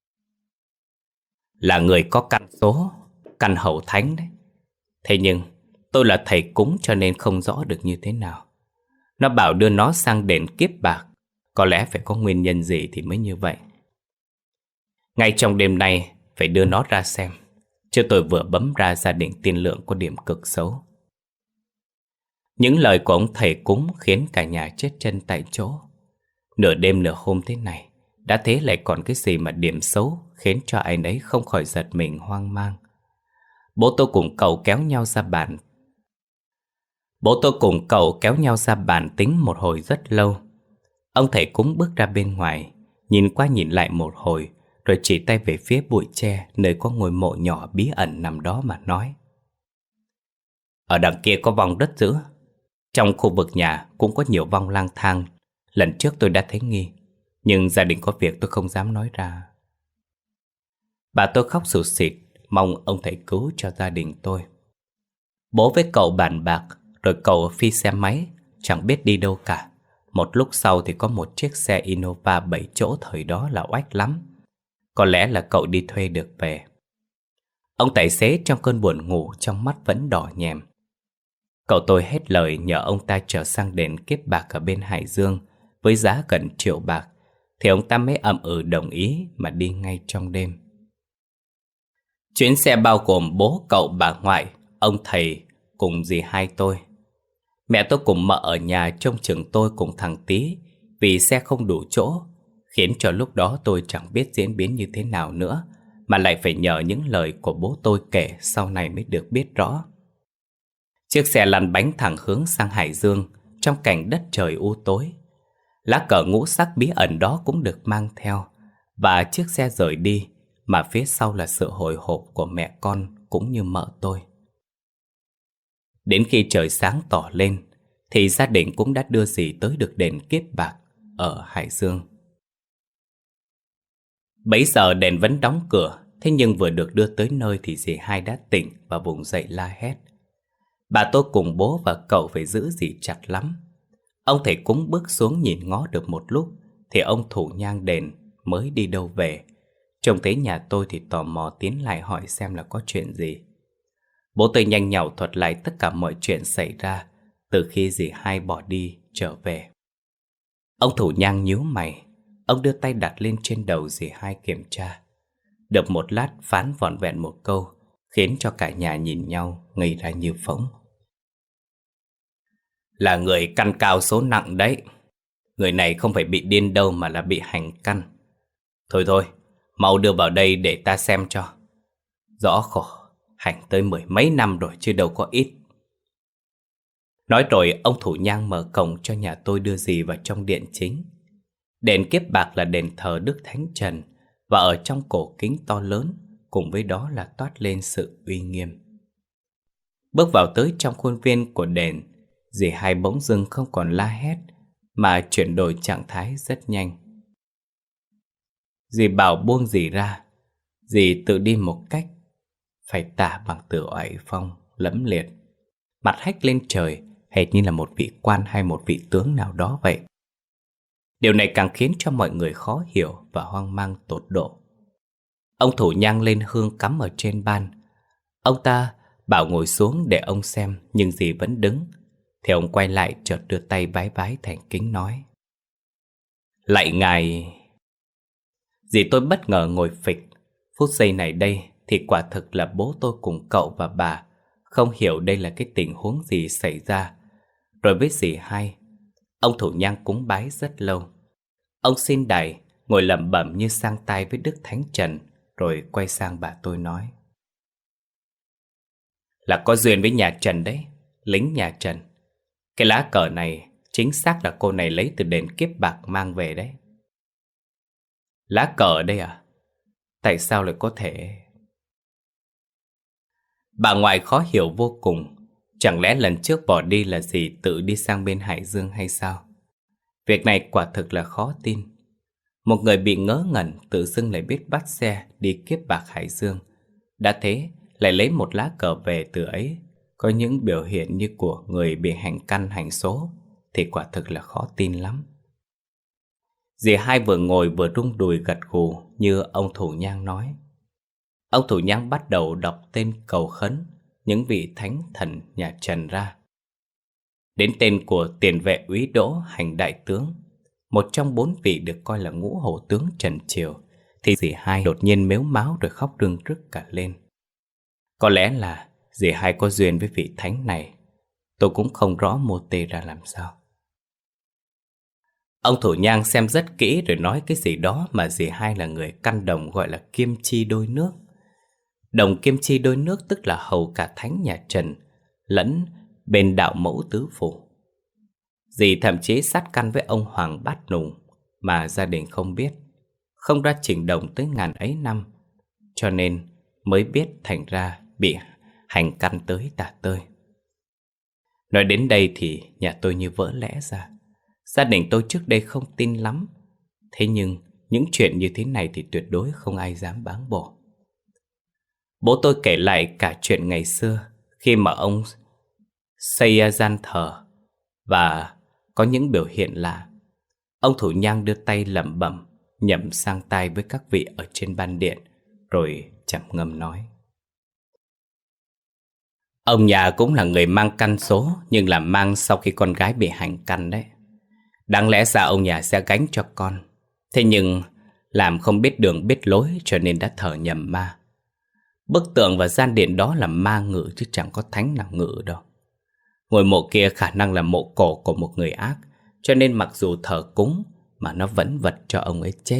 Là người có căn số, căn hậu thánh đấy. Thế nhưng tôi là thầy cúng cho nên không rõ được như thế nào. Nó bảo đưa nó sang đền Kiếp Bạc, có lẽ phải có nguyên nhân gì thì mới như vậy. Ngay trong đêm nay phải đưa nó ra xem, chứ tôi vừa bấm ra gia đình tiên lượng có điểm cực xấu. Những lời của ông thầy cúng khiến cả nhà chết chân tại chỗ. Nửa đêm nửa hôm thế này, đã thế lại còn cái gì mà điểm xấu, khiến cho ai nấy không khỏi giật mình hoang mang. Bố tôi cùng cậu kéo nhau ra bàn tính một hồi rất lâu. Ông thầy cúng bước ra bên ngoài, nhìn qua nhìn lại một hồi, rồi chỉ tay về phía bụi tre nơi có ngôi mộ nhỏ bí ẩn nằm đó mà nói: Ở đằng kia có vong đất dữ. Trong khu vực nhà cũng có nhiều vong lang thang. Lần trước tôi đã thấy nghi. Nhưng gia đình có việc tôi không dám nói ra. Bà tôi khóc sụt sịt, mong ông thầy cứu cho gia đình tôi. Bố với cậu bàn bạc, rồi cậu phi xe máy, chẳng biết đi đâu cả. Một lúc sau thì có một chiếc xe Innova 7 chỗ thời đó là oách lắm. Có lẽ là cậu đi thuê được về. Ông tài xế trong cơn buồn ngủ, trong mắt vẫn đỏ nhèm. Cậu tôi hết lời nhờ ông ta chở sang đền Kiếp Bạc ở bên Hải Dương với giá gần 1.000.000 bạc, thì ông ta mới ậm ừ đồng ý mà đi ngay trong đêm. Chuyến xe bao gồm bố cậu, bà ngoại, ông thầy cùng dì hai tôi. Mẹ tôi cùng mợ ở nhà trông chừng tôi cùng thằng Tí, vì xe không đủ chỗ, khiến cho lúc đó tôi chẳng biết diễn biến như thế nào nữa, mà lại phải nhờ những lời của bố tôi kể sau này mới được biết rõ. Chiếc xe lăn bánh thẳng hướng sang Hải Dương trong cảnh đất trời u tối. Lá cờ ngũ sắc bí ẩn đó cũng được mang theo, và chiếc xe rời đi, mà phía sau là sự hồi hộp của mẹ con cũng như mợ tôi. Đến khi trời sáng tỏ lên thì gia đình cũng đã đưa dì tới được đền Kiếp Bạc ở Hải Dương. Bấy giờ đền vẫn đóng cửa, thế nhưng vừa được đưa tới nơi thì dì hai đã tỉnh và vùng dậy la hét. Bà tôi cùng bố và cậu phải giữ dì chặt lắm. Ông thầy cúng bước xuống nhìn ngó được một lúc thì ông thủ nhang đền mới đi đâu về. Trông thấy nhà tôi thì tò mò tiến lại hỏi xem là có chuyện gì. Bố tôi nhanh nhảu thuật lại tất cả mọi chuyện xảy ra từ khi dì hai bỏ đi trở về. Ông thủ nhang nhíu mày, ông đưa tay đặt lên trên đầu dì hai kiểm tra. Được một lát phán vỏn vẹn một câu, khiến cho cả nhà nhìn nhau ngây ra như phỗng. Là người căn cao số nặng đấy. Người này không phải bị điên đâu mà là bị hành căn. Thôi thôi, mau đưa vào đây để ta xem cho. Rõ khổ, hành tới 10 mấy năm rồi chứ đâu có ít. Nói rồi ông thủ nhang mở cổng cho nhà tôi đưa dì vào trong điện chính. Đền Kiếp Bạc là đền thờ Đức Thánh Trần, và ở trong cổ kính to lớn, cùng với đó là toát lên sự uy nghiêm. Bước vào tới trong khuôn viên của đền, dì hai bỗng dưng không còn la hét, mà chuyển đổi trạng thái rất nhanh. Dì bảo buông dì ra, dì tự đi một cách phải tả bằng từ oải phong lẫm liệt, mặt hách lên trời, hệt như là một vị quan hay một vị tướng nào đó vậy. Điều này càng khiến cho mọi người khó hiểu và hoang mang tột độ. Ông thủ nhang lên hương cắm ở trên ban. Ông ta bảo ngồi xuống để ông xem, nhưng dì vẫn đứng. Thì ông quay lại chợt đưa tay vái vái thành kính nói: Lạy ngài. Dì tôi bất ngờ ngồi phịch. Phút giây này đây thì quả thực là bố tôi cùng cậu và bà không hiểu đây là cái tình huống gì xảy ra. Rồi với dì hai, ông thủ nhang cúng bái rất lâu. Ông xin đài, ngồi lẩm bẩm như sang tai với Đức Thánh Trần, rồi quay sang bà tôi nói: Là có duyên với nhà Trần đấy, lính nhà Trần. Cái lá cờ này chính xác là cô này lấy từ đền Kiếp Bạc mang về đấy. Lá cờ đây à? Tại sao lại có thể? Bà ngoại khó hiểu vô cùng. Chẳng lẽ lần trước bỏ đi là dì tự đi sang bên Hải Dương hay sao? Việc này quả thực là khó tin. Một người bị ngớ ngẩn tự dưng lại biết bắt xe đi Kiếp Bạc Hải Dương. Đã thế lại lấy một lá cờ về từ ấy, có những biểu hiện như của người bị hành căn hành số, thì quả thực là khó tin lắm. Dì hai vừa ngồi vừa rung đùi gật gù như ông thủ nhang nói. Ông thủ nhang bắt đầu đọc tên cầu khấn những vị thánh thần nhà Trần ra. Đến tên của tiền vệ úy Đỗ Hành đại tướng, một trong 4 vị được coi là ngũ hổ tướng Trần Triều, thì dì hai đột nhiên mếu máo rồi khóc rưng rức cả lên. Có lẽ là dì hai có duyên với vị thánh này, tôi cũng không rõ mô tê ra làm sao. Ông thủ nhang xem rất kỹ rồi nói cái gì đó mà dì hai là người căn đồng gọi là kim chi đôi nước. Đồng kim chi đôi nước tức là hầu cả thánh nhà Trần lẫn bên đạo mẫu tứ phủ. Dì thậm chí sát căn với ông Hoàng Bát Nùng mà gia đình không biết, không ra trình đồng tới ngàn ấy năm, cho nên mới biết thành ra bị hành căn tới tả tơi. Nói đến đây thì nhà tôi như vỡ lẽ ra. Gia đình tôi trước đây không tin lắm, Thế nhưng những chuyện như thế này thì tuyệt đối không ai dám báng bổ. Bố tôi kể lại cả chuyện ngày xưa khi mà ông xây gian thờ và có những biểu hiện lạ. Ông thủ nhang đưa tay lẩm bẩm nhẩm sang tai với các vị ở trên ban điện, rồi trầm ngâm nói: ông nhà cũng là người mang căn số, nhưng là mang sau khi con gái bị hành căn đấy. Đáng lẽ ra ông nhà sẽ gánh cho con, thế nhưng làm không biết đường biết lối cho nên đã thờ nhầm ma. Bức tượng và gian điện đó là ma ngự chứ chẳng có thánh nào ngự đâu. Ngôi mộ kia khả năng là mộ cổ của một người ác, cho nên mặc dù thờ cúng mà nó vẫn vật cho ông ấy chết.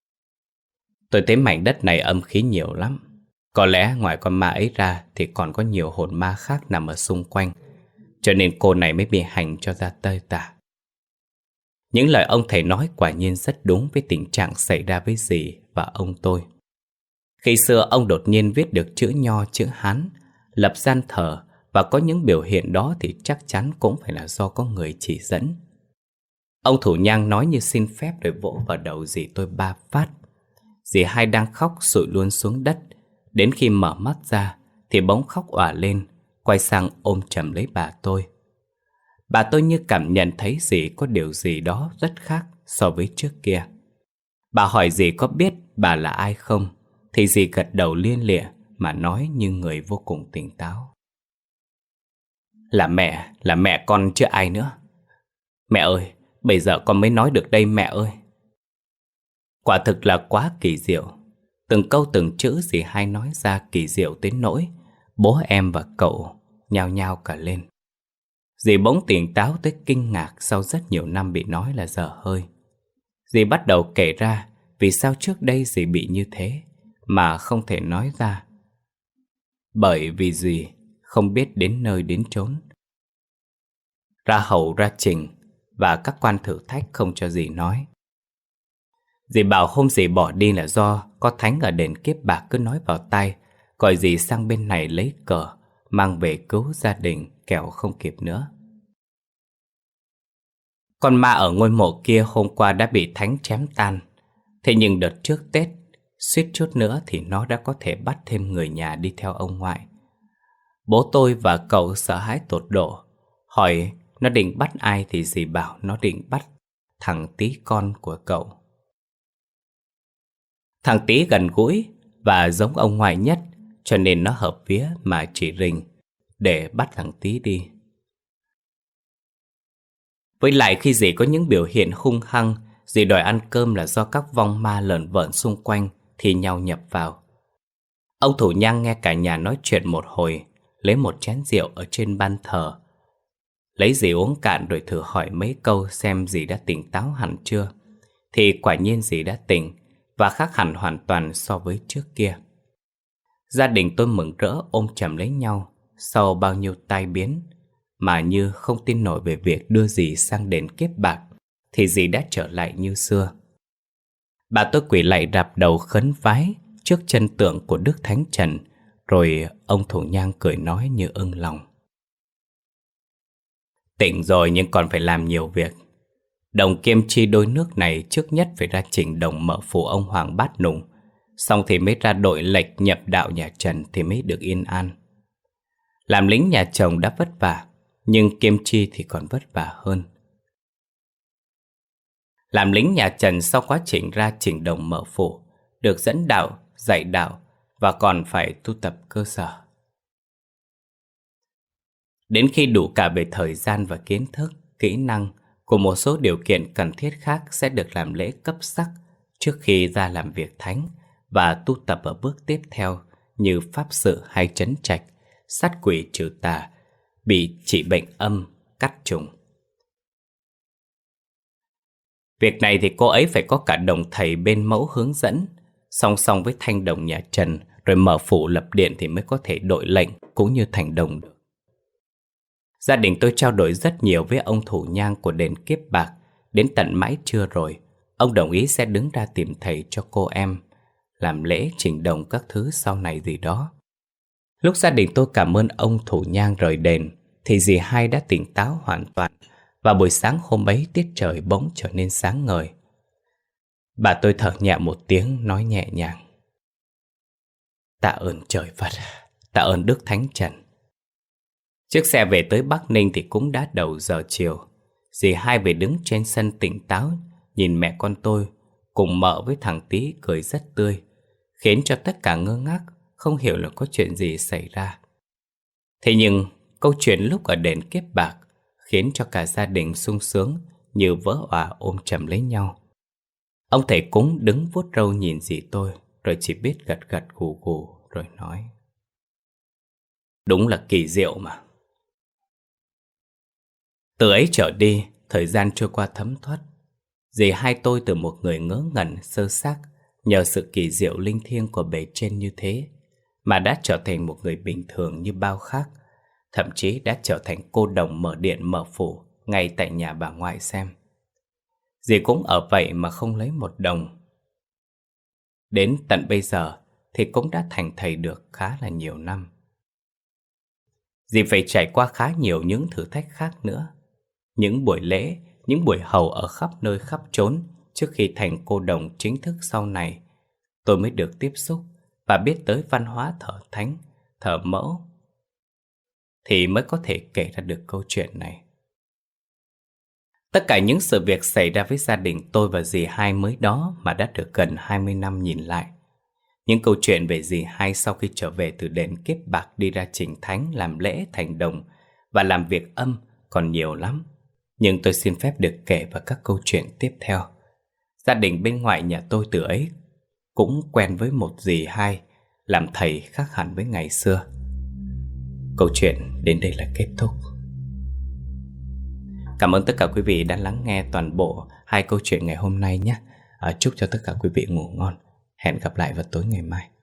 Tôi thấy mảnh đất này âm khí nhiều lắm. Có lẽ ngoài con ma ấy ra thì còn có nhiều hồn ma khác nằm ở xung quanh, cho nên cô này mới bị hành cho ra tơi tả. Những lời ông thầy nói quả nhiên rất đúng với tình trạng xảy ra với dì và ông tôi. Khi xưa ông đột nhiên viết được chữ Nho chữ Hán, lập gian thờ và có những biểu hiện đó thì chắc chắn cũng phải là do có người chỉ dẫn. Ông thủ nhang nói như xin phép rồi vỗ vào đầu dì tôi 3 phát. Dì hai đang khóc sụi luôn xuống đất. Đến khi mở mắt ra thì bỗng khóc òa lên, quay sang ôm chầm lấy bà tôi. Bà tôi như cảm nhận thấy dì có điều gì đó rất khác so với trước kia. Bà hỏi dì có biết bà là ai không, thì dì gật đầu lia lịa mà nói như người vô cùng tỉnh táo: là mẹ con chứ ai nữa. Mẹ ơi, bây giờ con mới nói được đây mẹ ơi. Quả thực là quá kỳ diệu. Từng câu từng chữ dì hai nói ra kỳ diệu tới nỗi bố em và cậu nhao nhao cả lên. Dì bỗng tỉnh táo tới kinh ngạc sau rất nhiều năm bị nói là dở hơi. Dì bắt đầu kể ra vì sao trước đây dì bị như thế mà không thể nói ra. Bởi vì dì không biết đến nơi đến chốn, ra hầu ra trình, và các quan thử thách không cho dì nói. Dì bảo hôm dì bỏ đi là do có thánh ở đền Kiếp Bạc cứ nói vào tai, gọi dì sang bên này lấy cờ, mang về cứu gia đình, kẻo không kịp nữa. Con ma ở ngôi mộ kia hôm qua đã bị thánh chém tan. Thế nhưng đợt trước Tết, suýt chút nữa thì nó đã có thể bắt thêm người nhà đi theo ông ngoại. Bố tôi và cậu sợ hãi tột độ, hỏi nó định bắt ai thì dì bảo nó định bắt thằng Tý con của cậu. Thằng Tý gần gũi và giống ông ngoại nhất, cho nên nó hợp vía mà chỉ rình để bắt thằng Tý đi. Với lại khi dì có những biểu hiện hung hăng, dì đòi ăn cơm là do các vong ma lởn vởn xung quanh thì nhau nhập vào. Ông thủ nhang nghe cả nhà nói chuyện một hồi, lấy một chén rượu ở trên ban thờ, lấy dì uống cạn rồi thử hỏi mấy câu xem dì đã tỉnh táo hẳn chưa. Thì quả nhiên dì đã tỉnh và khác hẳn hoàn toàn so với trước kia. Gia đình tôi mừng rỡ ôm chầm lấy nhau sau bao nhiêu tai biến, mà như không tin nổi về việc đưa dì sang đền Kiếp Bạc thì dì đã trở lại như xưa. Bà tôi quỳ lạy rạp đầu khấn vái trước chân tượng của Đức Thánh Trần, rồi ông thủ nhang cười nói như ưng lòng: tỉnh rồi nhưng còn phải làm nhiều việc. Đồng Kiêm Chi đôi nước này trước nhất phải ra chỉnh đồng mở phủ ông Hoàng Bát Nùng, xong thì mới ra đội lệch nhập đạo nhà Trần thì mới được yên an. Làm lính nhà chồng đã vất vả, nhưng Kiêm Chi thì còn vất vả hơn. Làm lính nhà Trần sau quá trình ra chỉnh đồng mở phủ, được dẫn đạo, dạy đạo và còn phải tu tập cơ sở. Đến khi đủ cả về thời gian và kiến thức, kỹ năng cùng một số điều kiện cần thiết khác sẽ được làm lễ cấp sắc trước khi ra làm việc thánh và tu tập ở bước tiếp theo như pháp sự hay trấn trạch, sát quỷ trừ tà, bị trị bệnh âm, cắt trùng. Việc này thì cô ấy phải có cả đồng thầy bên mẫu hướng dẫn, song song với thanh đồng nhà Trần, rồi mở phủ lập điện thì mới có thể đội lệnh cũng như thành đồng được. Gia đình tôi trao đổi rất nhiều với ông thủ nhang của đền Kiếp Bạc. Đến tận mãi trưa rồi, ông đồng ý sẽ đứng ra tìm thầy cho cô em, làm lễ chỉnh đồng các thứ sau này gì đó. Lúc gia đình tôi cảm ơn ông thủ nhang rời đền thì dì hai đã tỉnh táo hoàn toàn. Và buổi sáng hôm ấy tiết trời bỗng trở nên sáng ngời. Bà tôi thở nhẹ một tiếng, nói nhẹ nhàng: Tạ ơn trời Phật, tạ ơn Đức Thánh Trần. Chiếc xe về tới Bắc Ninh thì cũng đã đầu giờ chiều. Dì hai về đứng trên sân tỉnh táo, nhìn mẹ con tôi cùng mợ với thằng Tý cười rất tươi, khiến cho tất cả ngơ ngác, không hiểu là có chuyện gì xảy ra. Thế nhưng câu chuyện lúc ở đền Kiếp Bạc khiến cho cả gia đình sung sướng như vỡ òa ôm chầm lấy nhau. Ông thầy cúng đứng vuốt râu nhìn dì tôi, rồi chỉ biết gật gật gù gù rồi nói: Đúng là kỳ diệu mà. Từ ấy trở đi, thời gian trôi qua thấm thoát. Dì hai tôi từ một người ngớ ngẩn sơ xác nhờ sự kỳ diệu linh thiêng của bề trên như thế, mà đã trở thành một người bình thường như bao khác. Thậm chí đã trở thành cô đồng mở điện mở phủ ngay tại nhà bà ngoại xem. Dì cũng ở vậy mà không lấy một đồng. Đến tận bây giờ thì cũng đã thành thầy được khá là nhiều năm. Dì phải trải qua khá nhiều những thử thách khác nữa. Những buổi lễ, những buổi hầu ở khắp nơi khắp chốn trước khi thành cô đồng chính thức sau này, tôi mới được tiếp xúc và biết tới văn hóa thờ thánh, thờ mẫu, thì mới có thể kể ra được câu chuyện này. Tất cả những sự việc xảy ra với gia đình tôi và dì hai mới đó mà đã được gần 20 năm nhìn lại. Những câu chuyện về dì hai sau khi trở về từ đền Kiếp Bạc đi ra trình thánh, làm lễ thành đồng và làm việc âm còn nhiều lắm. Nhưng tôi xin phép được kể vào các câu chuyện tiếp theo. Gia đình bên ngoại nhà tôi từ ấy cũng quen với một dì hai làm thầy khác hẳn với ngày xưa. Câu chuyện đến đây là kết thúc. Cảm ơn tất cả quý vị đã lắng nghe toàn bộ 2 câu chuyện ngày hôm nay nhé. Chúc cho tất cả quý vị ngủ ngon. Hẹn gặp lại vào tối ngày mai.